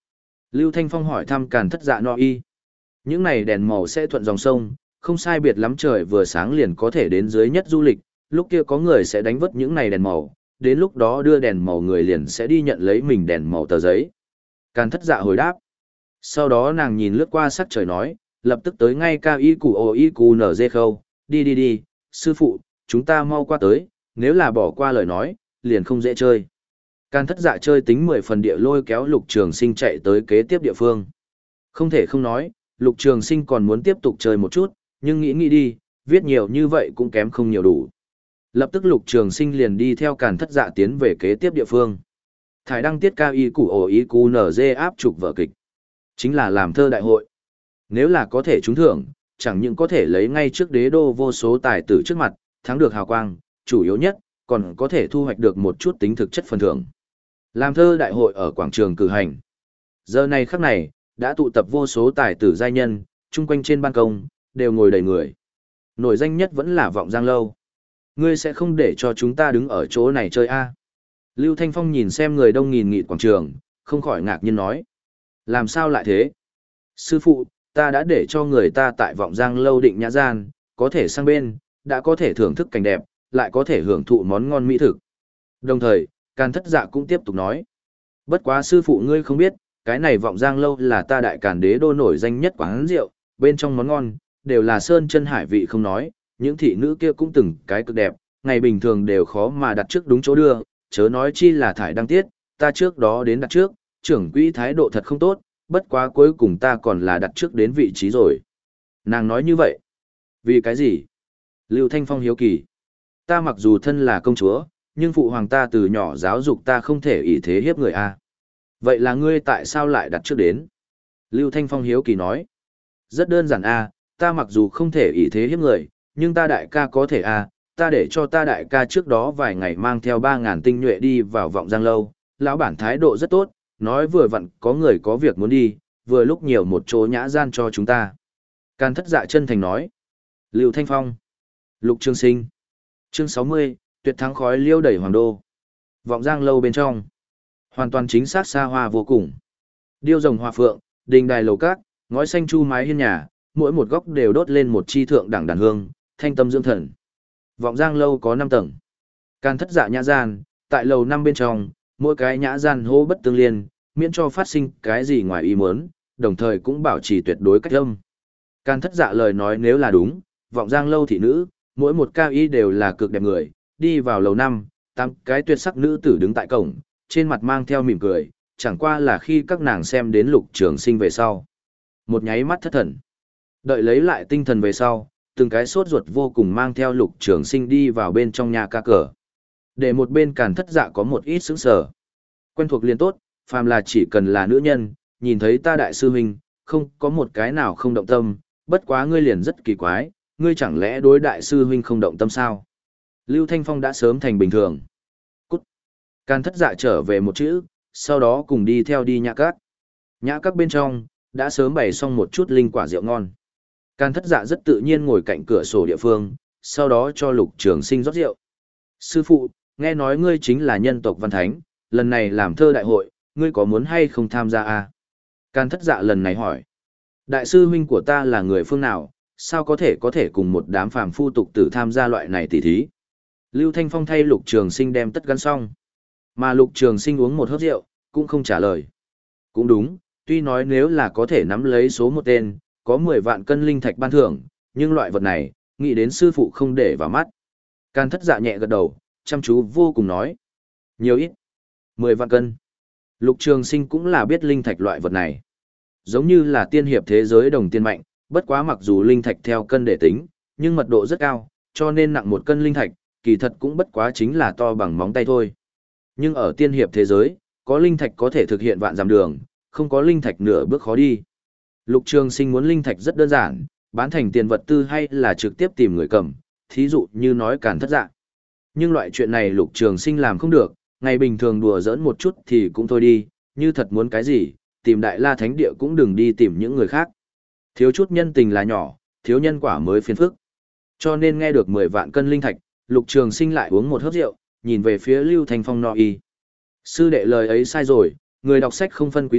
Lưu Thanh Phong hỏi thăm Càn Thất Dạ no y. Những này đèn màu sẽ thuận dòng sông, không sai biệt lắm trời vừa sáng liền có thể đến dưới nhất du lịch, lúc kia có người sẽ đánh vớt những này đèn màu, đến lúc đó đưa đèn màu người liền sẽ đi nhận lấy mình đèn màu tờ giấy. Càn Thất Dạ hồi đáp. Sau đó nàng nhìn lướt qua sắc trời nói, lập tức tới ngay ca y củ ồ y cù nở dê khâu, đi đi đi, sư phụ, chúng ta mau qua tới, nếu là bỏ qua lời nói, liền không dễ chơi. Càn Thất Dạ chơi tính mười phần địa lôi kéo Lục Trường Sinh chạy tới kế tiếp địa phương. Không thể không nói, Lục Trường Sinh còn muốn tiếp tục chơi một chút, nhưng nghĩ nghĩ đi, viết nhiều như vậy cũng kém không nhiều đủ. Lập tức Lục Trường Sinh liền đi theo Càn Thất Dạ tiến về kế tiếp địa phương. Thải đăng tiết cao y củ ổ y cù nở dê áp trục vở kịch. Chính là làm thơ đại hội. Nếu là có thể trúng thưởng, chẳng những có thể lấy ngay trước đế đô vô số tài tử trước mặt, thắng được hào quang, chủ yếu nhất, còn có thể thu hoạch được một chút tính thực chất phần thưởng. Làm thơ đại hội ở quảng trường cử hành. Giờ này khắc này, đã tụ tập vô số tài tử giai nhân, chung quanh trên ban công, đều ngồi đầy người. Nổi danh nhất vẫn là Vọng Giang Lâu. Ngươi sẽ không để cho chúng ta đứng ở chỗ này chơi a? Lưu Thanh Phong nhìn xem người đông nghìn nghịt quảng trường, không khỏi ngạc nhiên nói. Làm sao lại thế? Sư phụ, ta đã để cho người ta tại Vọng Giang Lâu định nhã gian, có thể sang bên, đã có thể thưởng thức cảnh đẹp, lại có thể hưởng thụ món ngon mỹ thực. Đồng thời, Càn Thất Dạ cũng tiếp tục nói. Bất quá sư phụ ngươi không biết, cái này Vọng Giang Lâu là ta đại càn đế đô nổi danh nhất quán rượu, bên trong món ngon, đều là sơn chân hải vị không nói, những thị nữ kia cũng từng cái cực đẹp, ngày bình thường đều khó mà đặt trước đúng chỗ đưa, chớ nói chi là thải đăng tiết, ta trước đó đến đặt trước, trưởng quỹ thái độ thật không tốt, bất quá cuối cùng ta còn là đặt trước đến vị trí rồi. Nàng nói như vậy. Vì cái gì? Lưu Thanh Phong hiếu kỳ. Ta mặc dù thân là công chúa, nhưng phụ hoàng ta từ nhỏ giáo dục ta không thể ỷ thế hiếp người a. Vậy là ngươi tại sao lại đặt trước đến? Lưu Thanh Phong hiếu kỳ nói. Rất đơn giản a, ta mặc dù không thể ỷ thế hiếp người, nhưng ta đại ca có thể a, ta để cho ta đại ca trước đó vài ngày mang theo ba ngàn tinh nhuệ đi vào Vọng Giang Lâu, lão bản thái độ rất tốt, nói vừa vặn có người có việc muốn đi, vừa lúc nhiều một chỗ nhã gian cho chúng ta. Càn Thất Dạ chân thành nói. Lưu Thanh Phong. Lục Trường Sinh. Chương sáu mươi, tuyệt thắng khói liêu đẩy hoàng đô. Vọng Giang Lâu bên trong. Hoàn toàn chính xác xa hoa vô cùng. Điêu rồng hoa phượng, đình đài lầu cát, ngói xanh chu mái hiên nhà, mỗi một góc đều đốt lên một chi thượng đẳng đàn hương, thanh tâm dưỡng thần. Vọng Giang Lâu có năm tầng. Càn Thất Dạ nhã gian, tại lầu năm bên trong, mỗi cái nhã gian hô bất tương liên, miễn cho phát sinh cái gì ngoài ý muốn, đồng thời cũng bảo trì tuyệt đối cách âm. Càn Thất Dạ lời nói nếu là đúng, Vọng Giang Lâu thị nữ, mỗi một cao y đều là cực đẹp người, đi vào lầu năm, tám cái tuyệt sắc nữ tử đứng tại cổng, trên mặt mang theo mỉm cười, chẳng qua là khi các nàng xem đến Lục Trường Sinh về sau. Một nháy mắt thất thần. Đợi lấy lại tinh thần về sau, từng cái sốt ruột vô cùng mang theo Lục Trường Sinh đi vào bên trong nhà ca cờ. Để một bên Càn Thất Dạ có một ít sững sờ. Quen thuộc liền tốt, phàm là chỉ cần là nữ nhân, nhìn thấy ta đại sư huynh, không có một cái nào không động tâm, bất quá ngươi liền rất kỳ quái, ngươi chẳng lẽ đối đại sư huynh không động tâm sao? Lưu Thanh Phong đã sớm thành bình thường. Cút. Càn Thất Dạ trở về một chữ, sau đó cùng đi theo đi nhã các. Nhã các bên trong, đã sớm bày xong một chút linh quả rượu ngon. Càn Thất Dạ rất tự nhiên ngồi cạnh cửa sổ địa phương, sau đó cho Lục Trường Sinh rót rượu. Sư phụ, nghe nói ngươi chính là nhân tộc Văn Thánh, lần này làm thơ đại hội, ngươi có muốn hay không tham gia à? Càn Thất Dạ lần này hỏi. Đại sư huynh của ta là người phương nào, sao có thể có thể cùng một đám phàm phu tục tử tham gia loại này tỉ thí? Lưu Thanh Phong thay Lục Trường Sinh đem tất gắn xong. Mà Lục Trường Sinh uống một hớp rượu, cũng không trả lời. Cũng đúng, tuy nói nếu là có thể nắm lấy số một tên, có mười vạn cân linh thạch ban thưởng, nhưng loại vật này, nghĩ đến sư phụ không để vào mắt. Càn Thất Dạ nhẹ gật đầu, chăm chú vô cùng nói. Nhiều ít. Mười vạn cân. Lục Trường Sinh cũng là biết linh thạch loại vật này. Giống như là tiên hiệp thế giới đồng tiên mạnh, bất quá mặc dù linh thạch theo cân để tính, nhưng mật độ rất cao, cho nên nặng một cân linh thạch, kỳ thật cũng bất quá chính là to bằng móng tay thôi. Nhưng ở tiên hiệp thế giới, có linh thạch có thể thực hiện vạn dặm đường, không có linh thạch nửa bước khó đi. Lục Trường Sinh muốn linh thạch rất đơn giản, bán thành tiền vật tư hay là trực tiếp tìm người cầm, thí dụ như nói Càn Thất Dạ. Nhưng loại chuyện này Lục Trường Sinh làm không được, ngày bình thường đùa giỡn một chút thì cũng thôi đi, như thật muốn cái gì, tìm Đại La Thánh Địa cũng đừng đi tìm những người khác. Thiếu chút nhân tình là nhỏ, thiếu nhân quả mới phiền phức. Cho nên nghe được mười vạn cân linh thạch, Lục Trường Sinh lại uống một hớp rượu, nhìn về phía Lưu Thanh Phong nói y. Sư đệ lời ấy sai rồi, người đọc sách không phân quý tiện,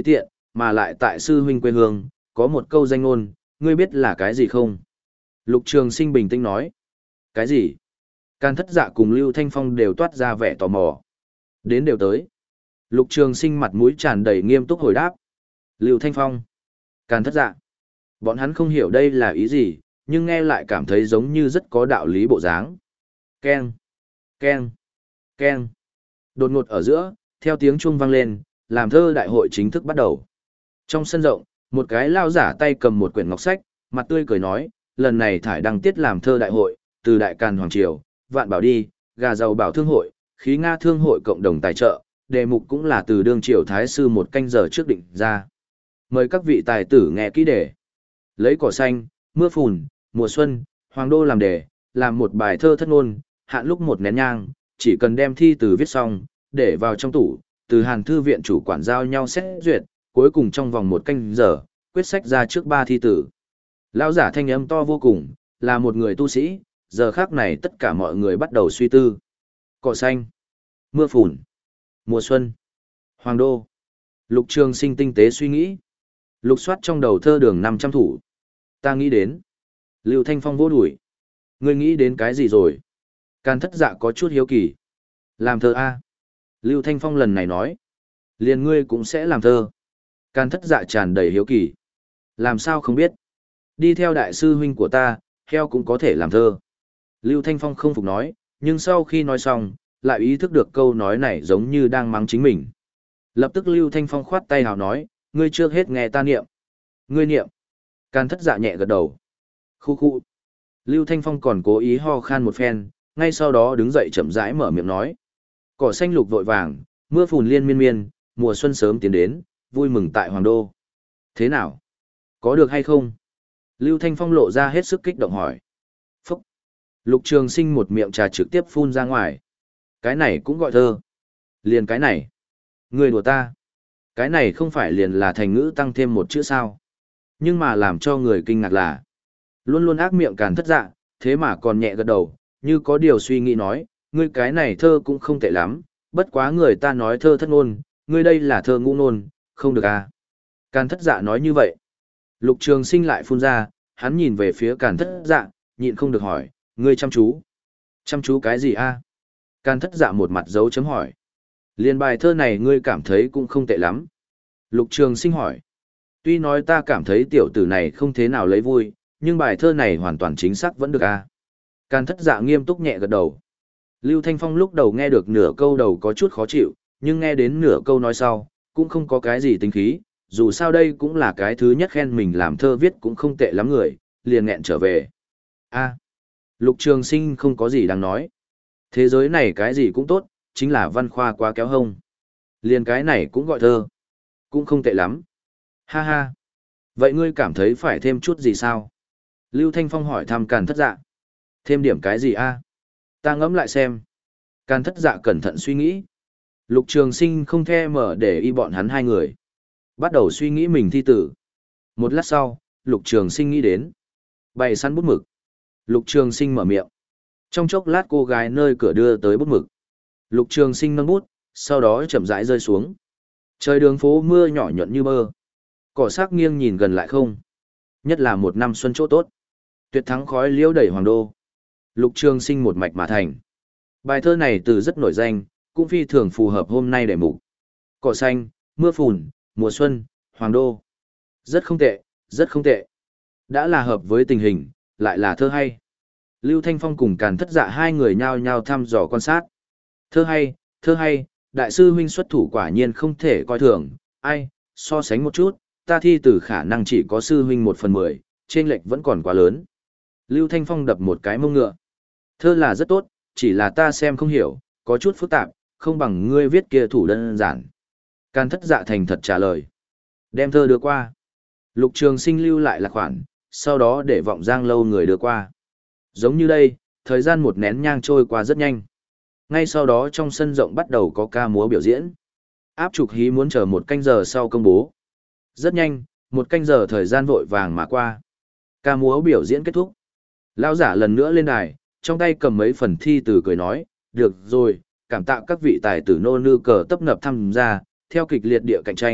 mà lại tại sư huynh quê hương, có một câu danh ngôn, ngươi biết là cái gì không? Lục Trường Sinh bình tĩnh nói. Cái gì? Can Thất Dạ cùng Lưu Thanh Phong đều toát ra vẻ tò mò. Đến đều tới. Lục Trường Sinh mặt mũi tràn đầy nghiêm túc hồi đáp. Lưu Thanh Phong. Can Thất Dạ. Bọn hắn không hiểu đây là ý gì, nhưng nghe lại cảm thấy giống như rất có đạo lý bộ dáng. Keng. Keng. Keng. Đột ngột ở giữa, theo tiếng chuông vang lên, làm thơ đại hội chính thức bắt đầu. Trong sân rộng, một cái lao giả tay cầm một quyển ngọc sách, mặt tươi cười nói, lần này thải đăng tiết làm thơ đại hội, từ Đại Càn Hoàng Triều, Vạn Bảo Đi, Gà Giàu Bảo Thương Hội, Khí Nga Thương Hội cộng đồng tài trợ, đề mục cũng là từ đương triều thái sư một canh giờ trước định ra. Mời các vị tài tử nghe kỹ đề. Lấy cỏ xanh, mưa phùn, mùa xuân, hoàng đô làm đề, làm một bài thơ thất ngôn, hạn lúc một nén nhang, chỉ cần đem thi từ viết xong, để vào trong tủ, từ Hàn thư viện chủ quản giao nhau xét duyệt, cuối cùng trong vòng một canh giờ, quyết sách ra trước ba thi tử. Lão giả thanh âm to vô cùng, là một người tu sĩ, giờ khác này tất cả mọi người bắt đầu suy tư. Cỏ xanh, mưa phùn, mùa xuân, hoàng đô. Lục Trường Sinh tinh tế suy nghĩ. Lục soát trong đầu thơ đường năm trăm thủ. Ta nghĩ đến. Lưu Thanh Phong vô đuổi. Ngươi nghĩ đến cái gì rồi? Can Thất Dạ có chút hiếu kỳ. Làm thơ A. Lưu Thanh Phong lần này nói. Liền ngươi cũng sẽ làm thơ. Can Thất Dạ tràn đầy hiếu kỳ. Làm sao không biết? Đi theo đại sư huynh của ta, heo cũng có thể làm thơ. Lưu Thanh Phong không phục nói, nhưng sau khi nói xong, lại ý thức được câu nói này giống như đang mắng chính mình. Lập tức Lưu Thanh Phong khoát tay hào nói, ngươi trước hết nghe ta niệm. Ngươi niệm. Can Thất Dạ nhẹ gật đầu. Khu khu. Lưu Thanh Phong còn cố ý ho khan một phen, ngay sau đó đứng dậy chậm rãi mở miệng nói. Cỏ xanh lục vội vàng, mưa phùn liên miên miên, mùa xuân sớm tiến đến, vui mừng tại Hoàng Đô. Thế nào? Có được hay không? Lưu Thanh Phong lộ ra hết sức kích động hỏi. Phúc! Lục Trường Sinh một miệng trà trực tiếp phun ra ngoài. Cái này cũng gọi thơ. Liền cái này. Người đùa ta. Cái này không phải liền là thành ngữ tăng thêm một chữ sao. Nhưng mà làm cho người kinh ngạc là. Luôn luôn ác miệng Càn Thất Dạ, thế mà còn nhẹ gật đầu, như có điều suy nghĩ nói, ngươi cái này thơ cũng không tệ lắm, bất quá người ta nói thơ thất ngôn, ngươi đây là thơ ngũ ngôn, không được à. Càn Thất Dạ nói như vậy. Lục Trường Sinh lại phun ra, hắn nhìn về phía Càn Thất Dạ, nhịn không được hỏi, ngươi chăm chú. Chăm chú cái gì a? À? Càn Thất Dạ một mặt dấu chấm hỏi. Liên bài thơ này ngươi cảm thấy cũng không tệ lắm. Lục Trường Sinh hỏi. Tuy nói ta cảm thấy tiểu tử này không thế nào lấy vui, nhưng bài thơ này hoàn toàn chính xác vẫn được a. À? Càn Thất Dạ nghiêm túc nhẹ gật đầu. Lưu Thanh Phong lúc đầu nghe được nửa câu đầu có chút khó chịu, nhưng nghe đến nửa câu nói sau, cũng không có cái gì tính khí, dù sao đây cũng là cái thứ nhất khen mình làm thơ viết cũng không tệ lắm người, liền nghẹn trở về. A, Lục Trường Sinh không có gì đáng nói. Thế giới này cái gì cũng tốt, chính là văn khoa quá kéo hông. Liền cái này cũng gọi thơ. Cũng không tệ lắm. Ha ha. Vậy ngươi cảm thấy phải thêm chút gì sao? Lưu Thanh Phong hỏi thăm Càn Thất Dạ. Thêm điểm cái gì a? Ta ngẫm lại xem. Càn Thất Dạ cẩn thận suy nghĩ. Lục Trường Sinh không thèm mở để y bọn hắn hai người. Bắt đầu suy nghĩ mình thi tử. Một lát sau, Lục Trường Sinh nghĩ đến. Bày sẵn bút mực. Lục Trường Sinh mở miệng. Trong chốc lát cô gái nơi cửa đưa tới bút mực. Lục Trường Sinh nâng bút, sau đó chậm rãi rơi xuống. Trời đường phố mưa nhỏ nhuận như mơ. Cỏ sắc nghiêng nhìn gần lại không. Nhất là một năm xuân chỗ tốt. Tuyệt thắng khói liễu đầy Hoàng Đô. Lục Trường Sinh một mạch mà thành. Bài thơ này từ rất nổi danh, cũng phi thường phù hợp hôm nay để mục. Cỏ xanh, mưa phùn, mùa xuân, Hoàng Đô. Rất không tệ, rất không tệ. Đã là hợp với tình hình, lại là thơ hay. Lưu Thanh Phong cùng Càn Thất Dạ hai người nhao nhao thăm dò quan sát. Thơ hay, thơ hay, đại sư huynh xuất thủ quả nhiên không thể coi thường. Ai, so sánh một chút, ta thi từ khả năng chỉ có sư huynh một phần mười, chênh lệch vẫn còn quá lớn. Lưu Thanh Phong đập một cái mông ngựa. Thơ là rất tốt, chỉ là ta xem không hiểu, có chút phức tạp, không bằng ngươi viết kia thủ đơn giản. Càn Thất Dạ thành thật trả lời. Đem thơ đưa qua. Lục Trường Sinh lưu lại là khoản, sau đó để vọng giang lâu người đưa qua. Giống như đây, thời gian một nén nhang trôi qua rất nhanh. Ngay sau đó trong sân rộng bắt đầu có ca múa biểu diễn. Áp trục hí muốn chờ một canh giờ sau công bố. Rất nhanh, một canh giờ thời gian vội vàng mà qua. Ca múa biểu diễn kết thúc. Lão giả lần nữa lên đài, trong tay cầm mấy phần thi từ cười nói, được rồi, cảm tạ các vị tài tử nô nư cờ tấp nập tham gia, theo kịch liệt địa cạnh tranh,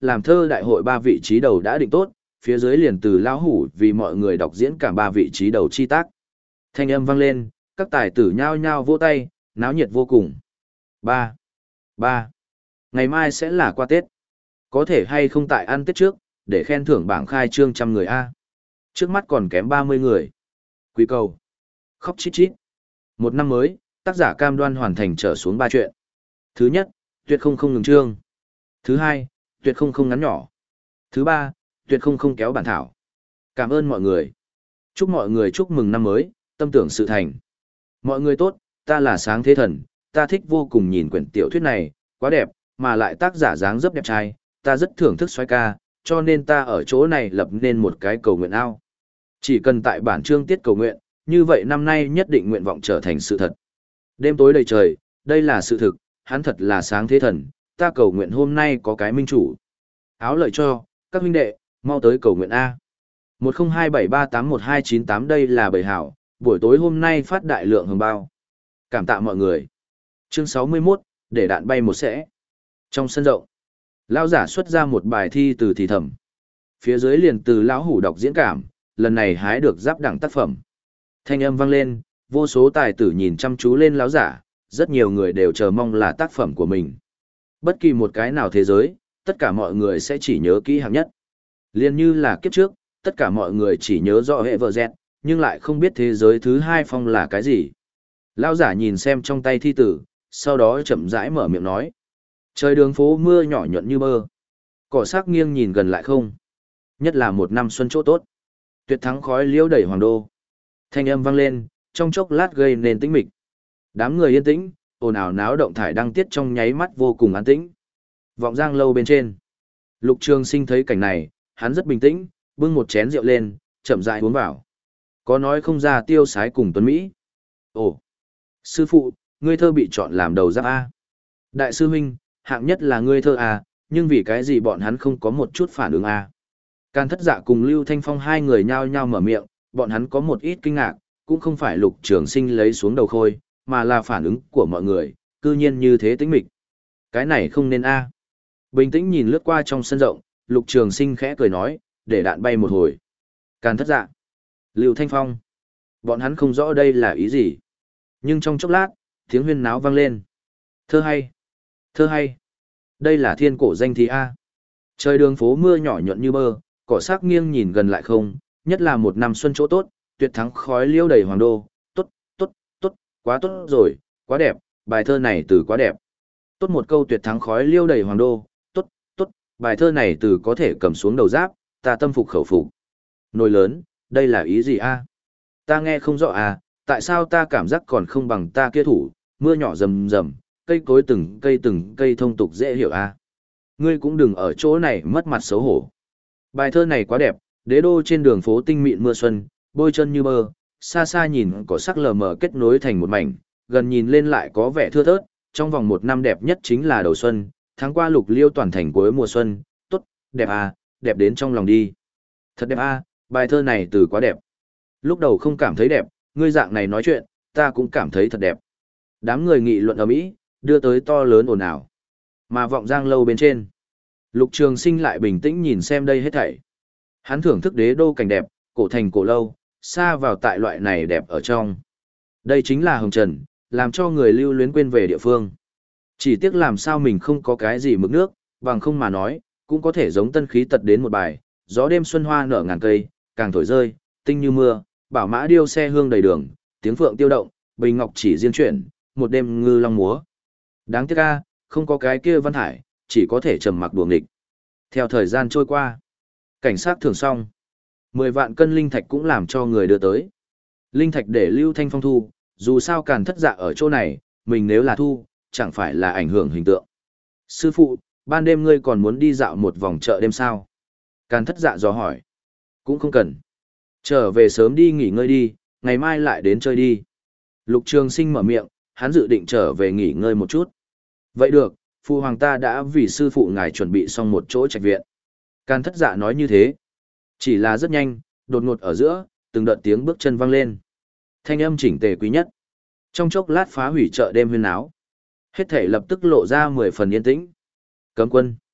làm thơ đại hội ba vị trí đầu đã định tốt, phía dưới liền từ lão hủ vì mọi người đọc diễn cả ba vị trí đầu chi tác. Thanh âm vang lên, các tài tử nhao nhao vỗ tay, náo nhiệt vô cùng. Ba, ba, ngày mai sẽ là qua Tết. Có thể hay không tại ăn Tết trước, để khen thưởng bảng khai trương trăm người A. Trước mắt còn kém ba mươi người. Quý cầu. Khóc chít chít. Một năm mới, tác giả cam đoan hoàn thành trở xuống ba chuyện. Thứ nhất, tuyệt không không ngừng chương. Thứ hai, tuyệt không không ngắn nhỏ. Thứ ba, tuyệt không không kéo bản thảo. Cảm ơn mọi người. Chúc mọi người chúc mừng năm mới, tâm tưởng sự thành. Mọi người tốt, ta là Sáng Thế Thần, ta thích vô cùng nhìn quyển tiểu thuyết này, quá đẹp, mà lại tác giả dáng dấp đẹp trai, ta rất thưởng thức soái ca, cho nên ta ở chỗ này lập nên một cái cầu nguyện ao. Chỉ cần tại bản chương tiết cầu nguyện, như vậy năm nay nhất định nguyện vọng trở thành sự thật. Đêm tối đầy trời, đây là sự thực, hắn thật là Sáng Thế Thần, ta cầu nguyện hôm nay có cái minh chủ. Áo lợi cho, các huynh đệ, mau tới cầu nguyện A. một không hai bảy ba tám một hai chín tám đây là bầy hảo, buổi tối hôm nay phát đại lượng hồng bao. Cảm tạ mọi người. Chương sáu mươi mốt, để đạn bay một sẽ. Trong sân rộng, lão giả xuất ra một bài thi từ thì thầm. Phía dưới liền từ lão hủ đọc diễn cảm, lần này hái được giáp đẳng tác phẩm. Thanh âm vang lên, vô số tài tử nhìn chăm chú lên lão giả, rất nhiều người đều chờ mong là tác phẩm của mình. Bất kỳ một cái nào thế giới, tất cả mọi người sẽ chỉ nhớ kỹ hạng nhất. Liên như là kiếp trước, tất cả mọi người chỉ nhớ rõ hệ vợ dẹt, nhưng lại không biết thế giới thứ hai phong là cái gì. Lão giả nhìn xem trong tay thi tử, sau đó chậm rãi mở miệng nói. Trời đường phố mưa nhỏ nhuận như mơ. Cỏ sắc nghiêng nhìn gần lại không. Nhất là một năm xuân chỗ tốt. Tuyệt thắng khói liễu đầy hoàng đô. Thanh âm vang lên, trong chốc lát gây nên tĩnh mịch. Đám người yên tĩnh, ồn ào náo động thải đăng tiết trong nháy mắt vô cùng an tĩnh. Vọng giang lâu bên trên. Lục Trường Sinh thấy cảnh này, hắn rất bình tĩnh, bưng một chén rượu lên, chậm rãi uống vào. Có nói không ra tiêu sái cùng Tuấn Mỹ. Ồ, sư phụ, ngươi thơ bị chọn làm đầu giáp A. Đại sư huynh, hạng nhất là ngươi thơ A, nhưng vì cái gì bọn hắn không có một chút phản ứng A. Càn Thất Dạ cùng Lưu Thanh Phong hai người nhao nhao mở miệng, bọn hắn có một ít kinh ngạc, cũng không phải Lục Trường Sinh lấy xuống đầu khôi, mà là phản ứng của mọi người, cư nhiên như thế tĩnh mịch. Cái này không nên A. Bình tĩnh nhìn lướt qua trong sân rộng, Lục Trường Sinh khẽ cười nói, để đạn bay một hồi. Càn Thất Dạ, Lưu Thanh Phong, bọn hắn không rõ đây là ý gì. Nhưng trong chốc lát, tiếng huyên náo vang lên. Thơ hay, thơ hay. Đây là thiên cổ danh thi A. Trời đường phố mưa nhỏ nhuận như bơ, cỏ sắc nghiêng nhìn gần lại không, nhất là một năm xuân chỗ tốt, tuyệt thắng khói liêu đầy hoàng đô. Tốt, tốt, tốt, quá tốt rồi, quá đẹp, bài thơ này từ quá đẹp. Tốt một câu tuyệt thắng khói liêu đầy hoàng đô. Tốt, tốt, bài thơ này từ có thể cầm xuống đầu giáp, ta tâm phục khẩu phục. Nồi lớn, đây là ý gì A? Ta nghe không rõ à, tại sao ta cảm giác còn không bằng ta kia thủ, mưa nhỏ rầm rầm, cây cối từng cây từng cây thông tục dễ hiểu À. Ngươi cũng đừng ở chỗ này mất mặt xấu hổ. Bài thơ này quá đẹp, đế đô trên đường phố tinh mịn mưa xuân, bôi chân như mơ, xa xa nhìn có sắc lờ mờ kết nối thành một mảnh, gần nhìn lên lại có vẻ thưa thớt, trong vòng một năm đẹp nhất chính là đầu xuân, tháng qua lục liêu toàn thành cuối mùa xuân, tốt, đẹp à, đẹp đến trong lòng đi. Thật đẹp à, bài thơ này từ quá đẹp. Lúc đầu không cảm thấy đẹp, ngươi dạng này nói chuyện, ta cũng cảm thấy thật đẹp. Đám người nghị luận ầm ĩ, đưa tới to lớn ồn ào. Mà vọng giang lâu bên trên, Lục Trường Sinh lại bình tĩnh nhìn xem đây hết thảy. Hắn thưởng thức đế đô cảnh đẹp, cổ thành cổ lâu, xa vào tại loại này đẹp ở trong. Đây chính là hồng trần, làm cho người lưu luyến quên về địa phương. Chỉ tiếc làm sao mình không có cái gì mực nước, bằng không mà nói, cũng có thể giống tân khí tật đến một bài, gió đêm xuân hoa nở ngàn cây, càng thổi rơi, tinh như mưa, bảo mã điêu xe hương đầy đường, tiếng phượng tiêu động, bình ngọc chỉ diên chuyển, một đêm ngư long múa. Đáng tiếc a, không có cái kia văn hải, chỉ có thể trầm mặc đuổi nghịch. Theo thời gian trôi qua, cảnh sát thường xong, mười vạn cân linh thạch cũng làm cho người đưa tới. Linh thạch để Lưu Thanh Phong thu, dù sao Càn Thất Dạ ở chỗ này, mình nếu là thu, chẳng phải là ảnh hưởng hình tượng. Sư phụ, ban đêm ngươi còn muốn đi dạo một vòng chợ đêm sao? Càn Thất Dạ dò hỏi. Cũng không cần. Trở về sớm đi nghỉ ngơi đi, ngày mai lại đến chơi đi. Lục Trường Sinh mở miệng, hắn dự định trở về nghỉ ngơi một chút. Vậy được, phụ hoàng ta đã vì sư phụ ngài chuẩn bị xong một chỗ trạch viện. Càn Thất Dạ nói như thế. Chỉ là rất nhanh, đột ngột ở giữa, từng đợt tiếng bước chân vang lên. Thanh âm chỉnh tề quý nhất. Trong chốc lát phá hủy chợ đêm huyên náo. Hết thể lập tức lộ ra mười phần yên tĩnh. Cấm quân.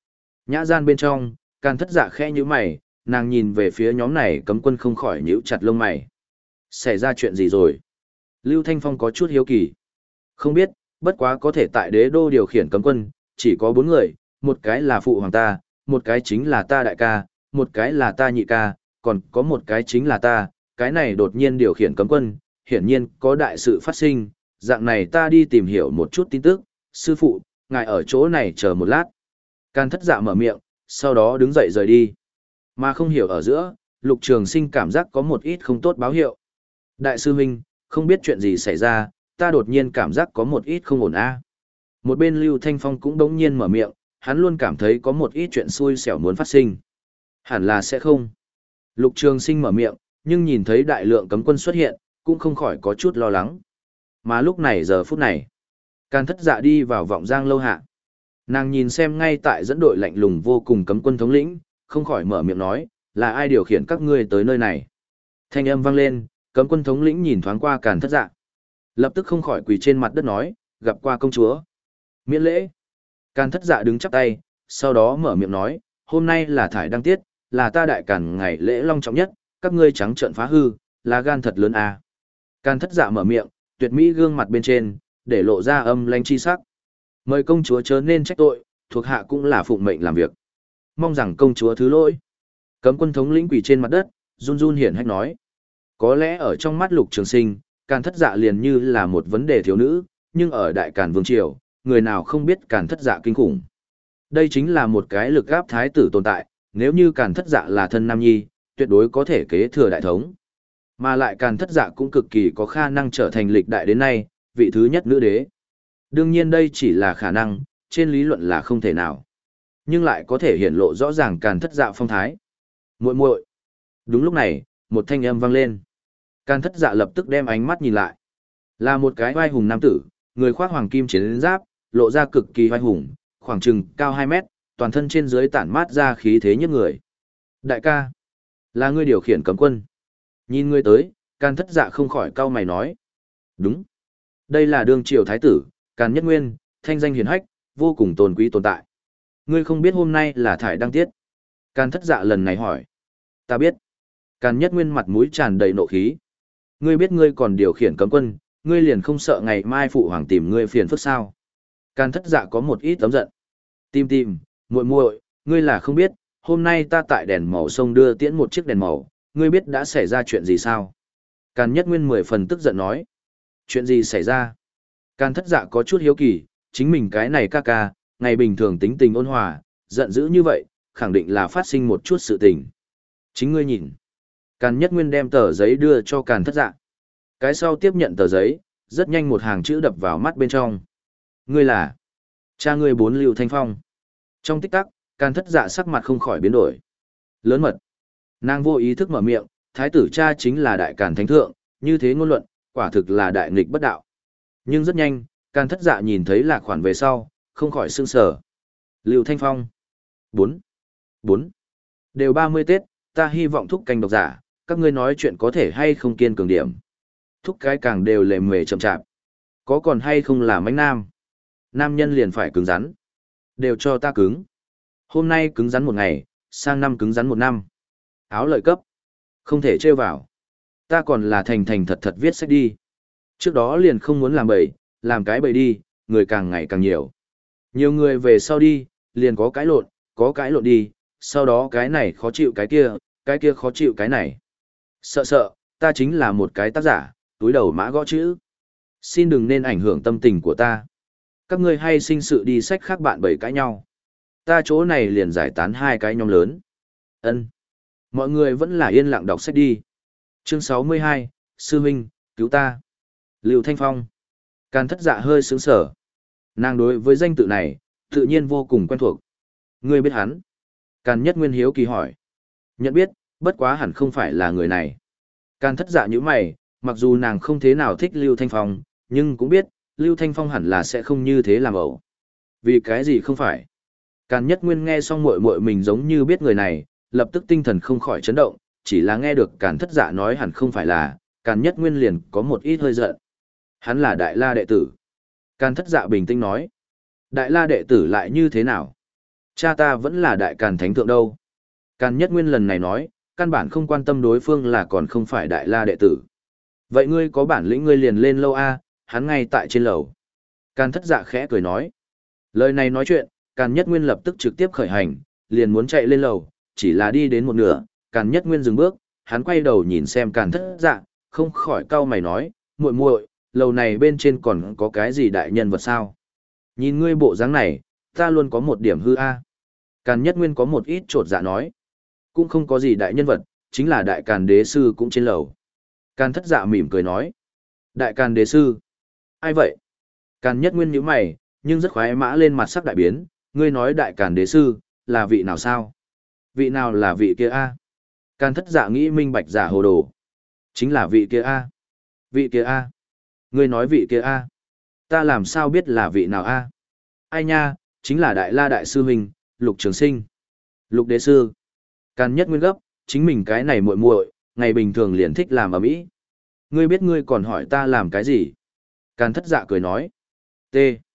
Nhã gian bên trong, Càn Thất Dạ khẽ nhíu mày, nàng nhìn về phía nhóm này cấm quân không khỏi nhíu chặt lông mày. Xảy ra chuyện gì rồi? Lưu Thanh Phong có chút hiếu kỳ. Không biết, bất quá có thể tại đế đô điều khiển cấm quân, chỉ có bốn người, một cái là phụ hoàng ta, một cái chính là ta đại ca, một cái là ta nhị ca, còn có một cái chính là ta, cái này đột nhiên điều khiển cấm quân, hiển nhiên có đại sự phát sinh, dạng này ta đi tìm hiểu một chút tin tức, sư phụ, ngài ở chỗ này chờ một lát. Càn Thất Dạ mở miệng, sau đó đứng dậy rời đi. Mà không hiểu ở giữa, Lục Trường Sinh cảm giác có một ít không tốt báo hiệu. Đại sư huynh, không biết chuyện gì xảy ra, ta đột nhiên cảm giác có một ít không ổn a. Một bên Lưu Thanh Phong cũng đống nhiên mở miệng, hắn luôn cảm thấy có một ít chuyện xui xẻo muốn phát sinh. Hẳn là sẽ không. Lục Trường Sinh mở miệng, nhưng nhìn thấy đại lượng cấm quân xuất hiện, cũng không khỏi có chút lo lắng. Mà lúc này giờ phút này, Càn Thất Dạ đi vào vọng giang lâu hạ. Nàng nhìn xem ngay tại dẫn đội lạnh lùng vô cùng cấm quân thống lĩnh, không khỏi mở miệng nói, là ai điều khiển các ngươi tới nơi này. Thanh âm vang lên, cấm quân thống lĩnh nhìn thoáng qua Càn Thất Dạ. Lập tức không khỏi quỳ trên mặt đất nói, gặp qua công chúa. Miễn lễ. Càn Thất Dạ đứng chắp tay, sau đó mở miệng nói, hôm nay là thải đăng tiết, là ta đại càn ngày lễ long trọng nhất, các ngươi trắng trợn phá hư, là gan thật lớn à. Càn Thất Dạ mở miệng, tuyệt mỹ gương mặt bên trên, để lộ ra âm lanh chi sắc. Mời công chúa chớ nên trách tội, thuộc hạ cũng là phụng mệnh làm việc. Mong rằng công chúa thứ lỗi. Cấm quân thống lĩnh quỳ trên mặt đất, run run hiển hách nói. Có lẽ ở trong mắt Lục Trường Sinh, Càn Thất Dạ liền như là một vấn đề thiếu nữ, nhưng ở Đại Càn Vương Triều, người nào không biết Càn Thất Dạ kinh khủng. Đây chính là một cái lực gáp thái tử tồn tại, nếu như Càn Thất Dạ là thân nam nhi, tuyệt đối có thể kế thừa đại thống. Mà lại Càn Thất Dạ cũng cực kỳ có khả năng trở thành lịch đại đến nay, vị thứ nhất nữ đế. Đương nhiên đây chỉ là khả năng, trên lý luận là không thể nào. Nhưng lại có thể hiển lộ rõ ràng Càn Thất Dạ phong thái. Muội muội. Đúng lúc này, một thanh âm vang lên. Càn Thất Dạ lập tức đem ánh mắt nhìn lại. Là một cái vai hùng nam tử, người khoác hoàng kim chiến giáp, lộ ra cực kỳ vai hùng, khoảng chừng cao hai mét, toàn thân trên dưới tản mát ra khí thế nhất người. Đại ca, là ngươi điều khiển cấm quân. Nhìn ngươi tới, Càn Thất Dạ không khỏi cau mày nói. Đúng. Đây là đương triều thái tử, Càn Nhất Nguyên, thanh danh hiển hách, vô cùng tôn quý tồn tại. Ngươi không biết hôm nay là thải đăng tiết. Càn Thất Dạ lần này hỏi. Ta biết. Càn Nhất Nguyên mặt mũi tràn đầy nộ khí. Ngươi biết ngươi còn điều khiển cấm quân, ngươi liền không sợ ngày mai phụ hoàng tìm ngươi phiền phức sao? Càn Thất Dạ có một ít tấm giận. Tìm tìm, muội muội, ngươi là không biết, hôm nay ta tại đèn màu sông đưa tiễn một chiếc đèn màu, ngươi biết đã xảy ra chuyện gì sao? Càn Nhất Nguyên mười phần tức giận nói. Chuyện gì xảy ra? Càn Thất Dạ có chút hiếu kỳ, chính mình cái này ca ca, ngày bình thường tính tình ôn hòa, giận dữ như vậy, khẳng định là phát sinh một chút sự tình. Chính ngươi nhìn. Càn Nhất Nguyên đem tờ giấy đưa cho Càn Thất Dạ. Cái sau tiếp nhận tờ giấy, rất nhanh một hàng chữ đập vào mắt bên trong. Ngươi là cha ngươi bốn Lưu Thanh Phong. Trong tích tắc, Càn Thất Dạ sắc mặt không khỏi biến đổi. Lớn mật. Nàng vô ý thức mở miệng, thái tử cha chính là đại càn thánh thượng, như thế ngôn luận, quả thực là đại nghịch bất đạo. Nhưng rất nhanh, Càn Thất Dạ nhìn thấy lạc khoản về sau, không khỏi sương sở. Lưu Thanh Phong. Bốn. Bốn. Đều ba mươi Tết, ta hy vọng thúc canh độc giả, các ngươi nói chuyện có thể hay không kiên cường điểm. Thúc cái càng đều lề mề chậm chạp. Có còn hay không là mánh nam? Nam nhân liền phải cứng rắn. Đều cho ta cứng. Hôm nay cứng rắn một ngày, sang năm cứng rắn một năm. Áo lợi cấp. Không thể trêu vào. Ta còn là thành thành thật thật viết sách đi. Trước đó liền không muốn làm bậy, làm cái bậy đi, người càng ngày càng nhiều. Nhiều người về sau đi, liền có cái lộn, có cái lộn đi, sau đó cái này khó chịu cái kia, cái kia khó chịu cái này. Sợ sợ, ta chính là một cái tác giả, túi đầu mã gõ chữ. Xin đừng nên ảnh hưởng tâm tình của ta. Các ngươi hay sinh sự đi sách khác bạn bày cãi nhau. Ta chỗ này liền giải tán hai cái nhóm lớn. Ân, mọi người vẫn là yên lặng đọc sách đi. Chương sáu mươi hai, Sư Minh, cứu ta. Lưu Thanh Phong. Càn Thất Dạ hơi sướng sở. Nàng đối với danh tự này, tự nhiên vô cùng quen thuộc. Ngươi biết hắn? Càn Nhất Nguyên hiếu kỳ hỏi. Nhận biết, bất quá hẳn không phải là người này. Càn Thất Dạ như mày, mặc dù nàng không thế nào thích Lưu Thanh Phong, nhưng cũng biết, Lưu Thanh Phong hẳn là sẽ không như thế làm ẩu. Vì cái gì không phải? Càn Nhất Nguyên nghe xong muội muội mình giống như biết người này, lập tức tinh thần không khỏi chấn động, chỉ là nghe được Càn Thất Dạ nói hẳn không phải là, Càn Nhất Nguyên liền có một ít hơi giận. Hắn là Đại La đệ tử. Càn Thất Dạ bình tĩnh nói. Đại La đệ tử lại như thế nào? Cha ta vẫn là đại càn thánh thượng đâu. Càn Nhất Nguyên lần này nói, căn bản không quan tâm đối phương là còn không phải đại la đệ tử. Vậy ngươi có bản lĩnh ngươi liền lên lâu a, hắn ngay tại trên lầu. Càn Thất Dạ khẽ cười nói. Lời này nói chuyện, Càn Nhất Nguyên lập tức trực tiếp khởi hành, liền muốn chạy lên lầu, chỉ là đi đến một nửa, Càn Nhất Nguyên dừng bước, hắn quay đầu nhìn xem Càn Thất Dạ, không khỏi cau mày nói, muội muội, lầu này bên trên còn có cái gì đại nhân vật sao? Nhìn ngươi bộ dáng này, ta luôn có một điểm hư a. Càn Nhất Nguyên có một ít trột dạ nói, cũng không có gì đại nhân vật, chính là đại Càn đế sư cũng trên lầu. Càn Thất Dạ mỉm cười nói, đại Càn đế sư? Ai vậy? Càn Nhất Nguyên nhíu mày, nhưng rất khoái mã lên mặt sắc đại biến, ngươi nói đại Càn đế sư, là vị nào sao? Vị nào là vị kia a? Càn Thất Dạ nghĩ minh bạch giả hồ đồ. Chính là vị kia a. Vị kia a. Ngươi nói vị kia a. Ta làm sao biết là vị nào a? Ai nha, chính là đại la đại sư huynh, Lục Trường Sinh. Lục đế sư. Càn Nhất Nguyên gấp, chính mình cái này muội muội, ngày bình thường liền thích làm ầm ĩ. Ngươi biết ngươi còn hỏi ta làm cái gì? Càn Thất Dạ cười nói. T.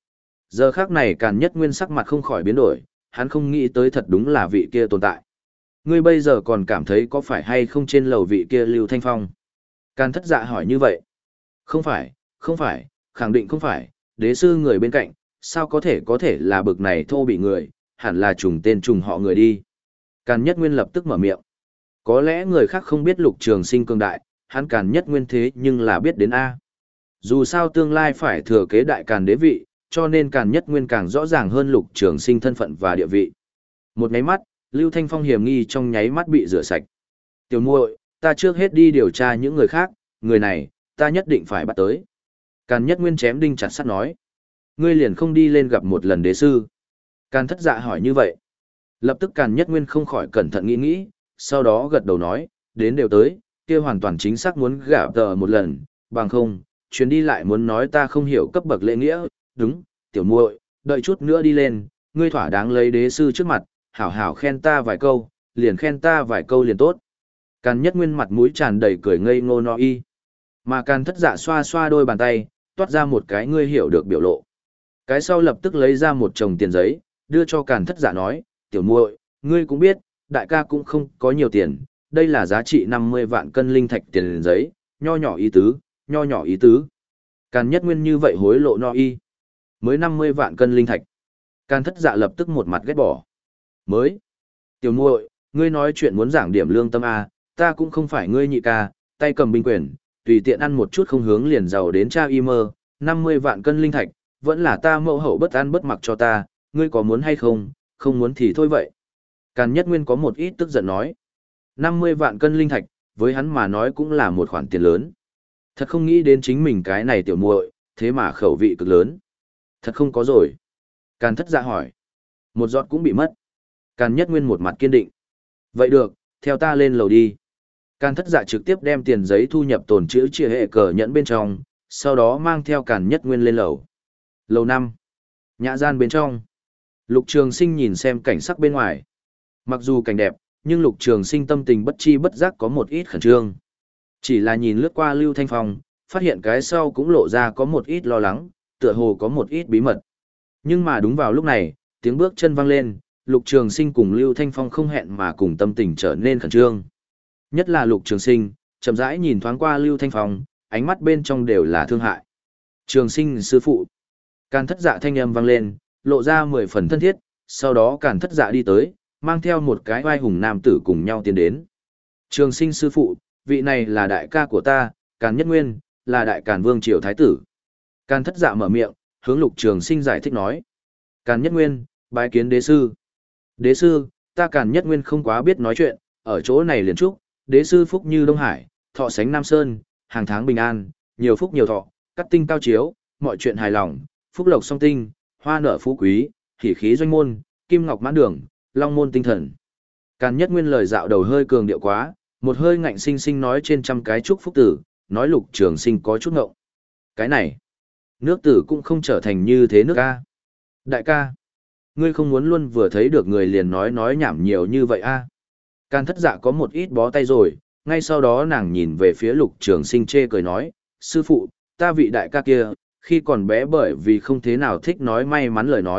Giờ khắc này Càn Nhất Nguyên sắc mặt không khỏi biến đổi, hắn không nghĩ tới thật đúng là vị kia tồn tại. Ngươi bây giờ còn cảm thấy có phải hay không trên lầu vị kia Lưu Thanh Phong? Càn Thất Dạ hỏi như vậy. Không phải, không phải, khẳng định không phải, đế sư người bên cạnh, sao có thể có thể là bực này thô bị người, hẳn là trùng tên trùng họ người đi. Càn Nhất Nguyên lập tức mở miệng. Có lẽ người khác không biết Lục Trường Sinh cường đại, hắn Càn Nhất Nguyên thế nhưng là biết đến A. Dù sao tương lai phải thừa kế đại Càn đế vị, cho nên Càn Nhất Nguyên càng rõ ràng hơn Lục Trường Sinh thân phận và địa vị. Một nháy mắt, Lưu Thanh Phong hiểm nghi trong nháy mắt bị rửa sạch. Tiểu muội, ta trước hết đi điều tra những người khác, người này, ta nhất định phải bắt tới. Càn Nhất Nguyên chém đinh chặt sắt nói. Ngươi liền không đi lên gặp một lần đế sư. Càn Thất Dạ hỏi như vậy. Lập tức Càn Nhất Nguyên không khỏi cẩn thận nghĩ nghĩ, sau đó gật đầu nói, đến đều tới, kia hoàn toàn chính xác muốn gặp tờ một lần, bằng không, chuyến đi lại muốn nói ta không hiểu cấp bậc lễ nghĩa, đúng, tiểu muội, đợi chút nữa đi lên, ngươi thỏa đáng lấy đế sư trước mặt, hảo hảo khen ta vài câu, liền khen ta vài câu liền tốt. Càn Nhất Nguyên mặt mũi tràn đầy cười ngây ngô no y. Mà Càn Thất Dạ xoa xoa đôi bàn tay, toát ra một cái ngươi hiểu được biểu lộ. Cái sau lập tức lấy ra một chồng tiền giấy, đưa cho Càn Thất Dạ nói, tiểu muội, ngươi cũng biết, đại ca cũng không có nhiều tiền, đây là giá trị năm mươi vạn cân linh thạch tiền giấy, nho nhỏ ý tứ, nho nhỏ ý tứ. Càn Nhất Nguyên như vậy hối lộ no y. Mới năm mươi vạn cân linh thạch. Càn Thất Dạ lập tức một mặt ghét bỏ. Mới. Tiểu muội, ngươi nói chuyện muốn giảng điểm lương tâm a, ta cũng không phải ngươi nhị ca, tay cầm binh quyền, tùy tiện ăn một chút không hướng liền giàu đến cha y mơ, năm mươi vạn cân linh thạch, vẫn là ta mẫu hậu bất ăn bất mặc cho ta, ngươi có muốn hay không, không muốn thì thôi vậy. Càn Nhất Nguyên có một ít tức giận nói. năm mươi vạn cân linh thạch, với hắn mà nói cũng là một khoản tiền lớn. Thật không nghĩ đến chính mình cái này tiểu muội, thế mà khẩu vị cực lớn. Thật không có rồi. Càn Thất Dạ hỏi. Một giọt cũng bị mất. Càn Nhất Nguyên một mặt kiên định. Vậy được, theo ta lên lầu đi. Càn Thất Dạ trực tiếp đem tiền giấy thu nhập tồn trữ chia hệ cờ nhẫn bên trong, sau đó mang theo Càn Nhất Nguyên lên lầu. Lầu năm. Nhã gian bên trong. Lục Trường Sinh nhìn xem cảnh sắc bên ngoài. Mặc dù cảnh đẹp, nhưng Lục Trường Sinh tâm tình bất chi bất giác có một ít khẩn trương. Chỉ là nhìn lướt qua Lưu Thanh Phong, phát hiện cái sau cũng lộ ra có một ít lo lắng, tựa hồ có một ít bí mật. Nhưng mà đúng vào lúc này, tiếng bước chân vang lên, Lục Trường Sinh cùng Lưu Thanh Phong không hẹn mà cùng tâm tình trở nên khẩn trương. Nhất là Lục Trường Sinh, chậm rãi nhìn thoáng qua Lưu Thanh Phong, ánh mắt bên trong đều là thương hại. Trường Sinh sư phụ. Càn Thất Dạ thanh âm vang lên, lộ ra mười phần thân thiết, sau đó Càn Thất Dạ đi tới, mang theo một cái oai hùng nam tử cùng nhau tiến đến. Trường Sinh sư phụ, vị này là đại ca của ta, Càn Nhất Nguyên, là đại Càn Vương triều thái tử. Càn Thất Dạ mở miệng, hướng Lục Trường Sinh giải thích nói. Càn Nhất Nguyên, bái kiến đế sư. Đế sư, ta Càn Nhất Nguyên không quá biết nói chuyện, ở chỗ này liền chúc, đế sư phúc như Đông Hải, thọ sánh Nam Sơn, hàng tháng bình an, nhiều phúc nhiều thọ, cắt tinh cao chiếu, mọi chuyện hài lòng, phúc lộc song tinh, hoa nở phú quý, hỉ khí doanh môn, kim ngọc mãn đường, long môn tinh thần. Càn Nhất Nguyên lời dạo đầu hơi cường điệu quá, một hơi ngạnh sinh sinh nói trên trăm cái chúc phúc tử, nói Lục Trường Sinh có chút ngộng. Cái này, nước tử cũng không trở thành như thế nước ca. Đại ca, ngươi không muốn luôn vừa thấy được người liền nói nói nhảm nhiều như vậy a? Càn Thất Dạ có một ít bó tay rồi, ngay sau đó nàng nhìn về phía Lục Trường Sinh chê cười nói, sư phụ, ta vị đại ca kia, khi còn bé bởi vì không thế nào thích nói may mắn lời nói,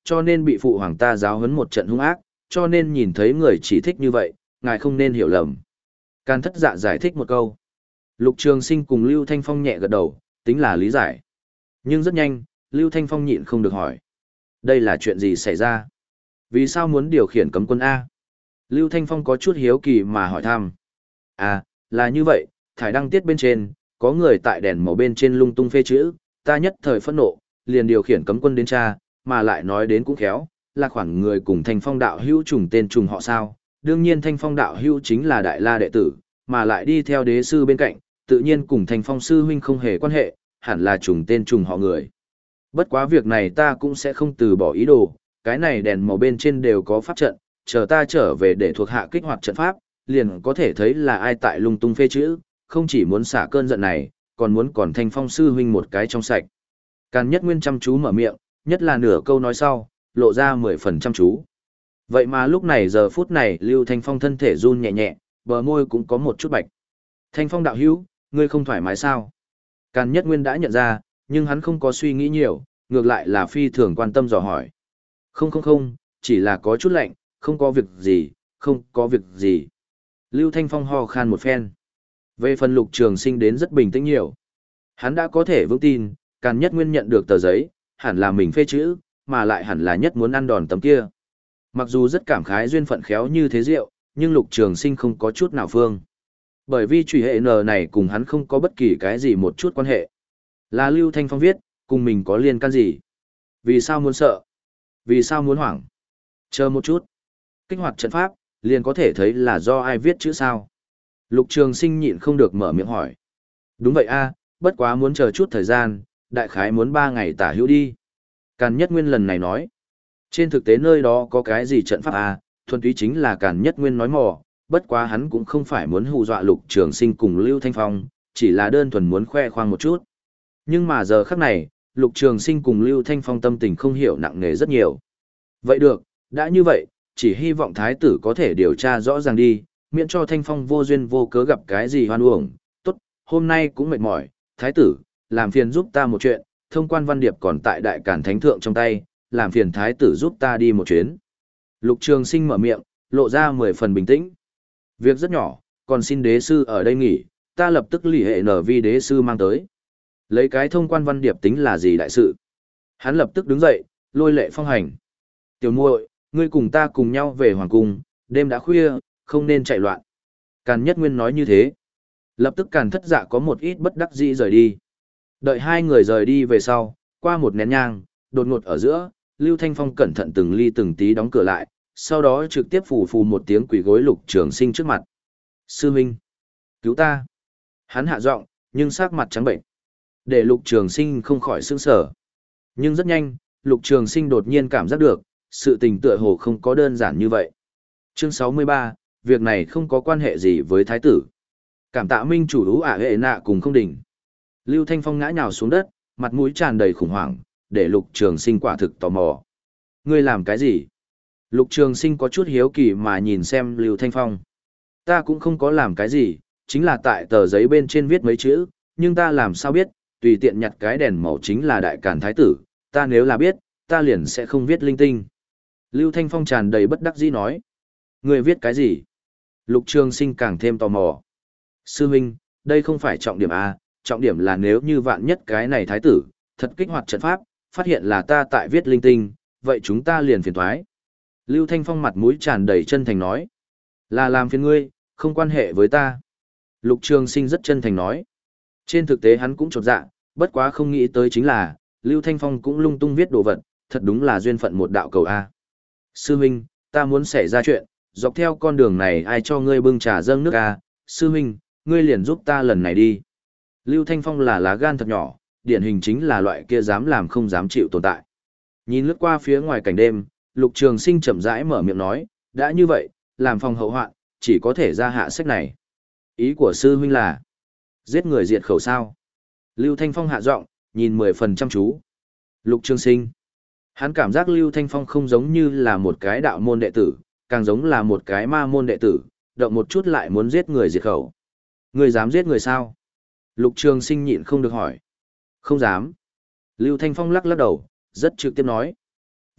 cho nên bị phụ hoàng ta giáo huấn một trận hung ác, cho nên nhìn thấy người chỉ thích như vậy, ngài không nên hiểu lầm. Càn thất dạ giải thích một câu. Lục Trường Sinh cùng Lưu Thanh Phong nhẹ gật đầu, tính là lý giải. Nhưng rất nhanh, Lưu Thanh Phong nhịn không được hỏi. Đây là chuyện gì xảy ra? Vì sao muốn điều khiển cấm quân A? Lưu Thanh Phong có chút hiếu kỳ mà hỏi thăm. À, là như vậy, thải đăng tiết bên trên, có người tại đèn màu bên trên lung tung phê chữ, ta nhất thời phẫn nộ, liền điều khiển cấm quân đến tra, mà lại nói đến cũng khéo, là khoảng người cùng Thanh Phong đạo hữu trùng tên trùng họ sao? Đương nhiên Thanh Phong đạo hữu chính là Đại La đệ tử, mà lại đi theo đế sư bên cạnh, tự nhiên cùng Thanh Phong sư huynh không hề quan hệ, hẳn là trùng tên trùng họ người. Bất quá việc này ta cũng sẽ không từ bỏ ý đồ, cái này đèn màu bên trên đều có pháp trận, chờ ta trở về để thuộc hạ kích hoạt trận pháp, liền có thể thấy là ai tại lung tung phê chữ, không chỉ muốn xả cơn giận này, còn muốn còn Thanh Phong sư huynh một cái trong sạch. Càn Nhất Nguyên chăm chú mở miệng, nhất là nửa câu nói sau, lộ ra mười phần chăm chú. Vậy mà lúc này giờ phút này Lưu Thanh Phong thân thể run nhẹ nhẹ, bờ môi cũng có một chút bạch. Thanh Phong đạo hữu, ngươi không thoải mái sao? Càn Nhất Nguyên đã nhận ra, nhưng hắn không có suy nghĩ nhiều, ngược lại là phi thường quan tâm dò hỏi. Không không không, chỉ là có chút lạnh, không có việc gì, không có việc gì. Lưu Thanh Phong ho khan một phen. Về phần Lục Trường Sinh đến rất bình tĩnh nhiều. Hắn đã có thể vững tin, Càn Nhất Nguyên nhận được tờ giấy, hẳn là mình phê chữ, mà lại hẳn là nhất muốn ăn đòn tấm kia. Mặc dù rất cảm khái duyên phận khéo như thế rượu, nhưng Lục Trường Sinh không có chút nào phương. Bởi vì chủy hệ N này cùng hắn không có bất kỳ cái gì một chút quan hệ. Là Lưu Thanh Phong viết, cùng mình có liên can gì? Vì sao muốn sợ? Vì sao muốn hoảng? Chờ một chút. Kích hoạt trận pháp, liền có thể thấy là do ai viết chữ sao? Lục Trường Sinh nhịn không được mở miệng hỏi. Đúng vậy a, bất quá muốn chờ chút thời gian, đại khái muốn ba ngày tả hữu đi. Càn Nhất Nguyên lần này nói. Trên thực tế nơi đó có cái gì trận pháp a, thuần túy chính là Càn Nhất Nguyên nói mò, bất quá hắn cũng không phải muốn hù dọa Lục Trường Sinh cùng Lưu Thanh Phong, chỉ là đơn thuần muốn khoe khoang một chút. Nhưng mà giờ khắc này, Lục Trường Sinh cùng Lưu Thanh Phong tâm tình không hiểu nặng nề rất nhiều. Vậy được, đã như vậy, chỉ hy vọng thái tử có thể điều tra rõ ràng đi, miễn cho Thanh Phong vô duyên vô cớ gặp cái gì hoan uổng. Tốt, hôm nay cũng mệt mỏi, thái tử, làm phiền giúp ta một chuyện, thông quan văn điệp còn tại đại cản thánh thượng trong tay, làm phiền thái tử giúp ta đi một chuyến. Lục Trường Sinh mở miệng, lộ ra mười phần bình tĩnh. Việc rất nhỏ, còn xin đế sư ở đây nghỉ, ta lập tức lì hệ nở vi đế sư mang tới. Lấy cái thông quan văn điệp tính là gì đại sự? Hắn lập tức đứng dậy, lôi lệ phong hành. Tiểu muội, ngươi cùng ta cùng nhau về hoàng cung, đêm đã khuya, không nên chạy loạn. Càn Nhất Nguyên nói như thế. Lập tức Càn Thất Dạ có một ít bất đắc dĩ rời đi. Đợi hai người rời đi về sau, qua một nén nhang, đột ngột ở giữa, Lưu Thanh Phong cẩn thận từng ly từng tí đóng cửa lại, sau đó trực tiếp phù phù một tiếng quỳ gối Lục Trường Sinh trước mặt. Sư Minh, cứu ta. Hắn hạ giọng, nhưng sắc mặt trắng bệnh. Để Lục Trường Sinh không khỏi sững sờ. Nhưng rất nhanh, Lục Trường Sinh đột nhiên cảm giác được, sự tình tựa hồ không có đơn giản như vậy. Chương sáu mươi ba, việc này không có quan hệ gì với thái tử. Cảm tạ minh chủ ú ả hệ nạ cùng không đỉnh. Lưu Thanh Phong ngã nhào xuống đất, mặt mũi tràn đầy khủng hoảng, để Lục Trường Sinh quả thực tò mò. Ngươi làm cái gì? Lục Trường Sinh có chút hiếu kỳ mà nhìn xem Lưu Thanh Phong. Ta cũng không có làm cái gì, chính là tại tờ giấy bên trên viết mấy chữ, nhưng ta làm sao biết, tùy tiện nhặt cái đèn màu chính là đại càn thái tử, ta nếu là biết, ta liền sẽ không viết linh tinh. Lưu Thanh Phong tràn đầy bất đắc dĩ nói. Ngươi viết cái gì? Lục Trường Sinh càng thêm tò mò. Sư Minh, đây không phải trọng điểm A, trọng điểm là nếu như vạn nhất cái này thái tử, thật kích hoạt trận pháp, phát hiện là ta tại viết linh tinh, vậy chúng ta liền phiền thoái. Lưu Thanh Phong mặt mũi tràn đầy chân thành nói. Là làm phiền ngươi, không quan hệ với ta. Lục Trường Sinh rất chân thành nói. Trên thực tế hắn cũng chột dạ, bất quá không nghĩ tới chính là, Lưu Thanh Phong cũng lung tung viết đồ vật, thật đúng là duyên phận một đạo cầu A. Sư Minh, ta muốn xảy ra chuyện, dọc theo con đường này ai cho ngươi bưng trà dâng nước A, sư Minh, ngươi liền giúp ta lần này đi. Lưu Thanh Phong là lá gan thật nhỏ, điển hình chính là loại kia dám làm không dám chịu tồn tại. Nhìn lướt qua phía ngoài cảnh đêm, Lục Trường Sinh chậm rãi mở miệng nói, đã như vậy, làm phòng hậu hoạn, chỉ có thể ra hạ sách này. Ý của sư huynh là, giết người diệt khẩu sao? Lưu Thanh Phong hạ giọng, nhìn mười phần chăm chú. Lục Trường Sinh. Hắn cảm giác Lưu Thanh Phong không giống như là một cái đạo môn đệ tử, càng giống là một cái ma môn đệ tử, động một chút lại muốn giết người diệt khẩu. Người dám giết người sao? Lục Trường Sinh nhịn không được hỏi. Không dám. Lưu Thanh Phong lắc lắc đầu, rất trực tiếp nói.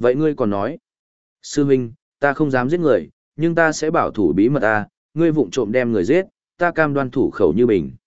Vậy ngươi còn nói, sư huynh, ta không dám giết người, nhưng ta sẽ bảo thủ bí mật ta, ngươi vụng trộm đem người giết, ta cam đoan thủ khẩu như bình.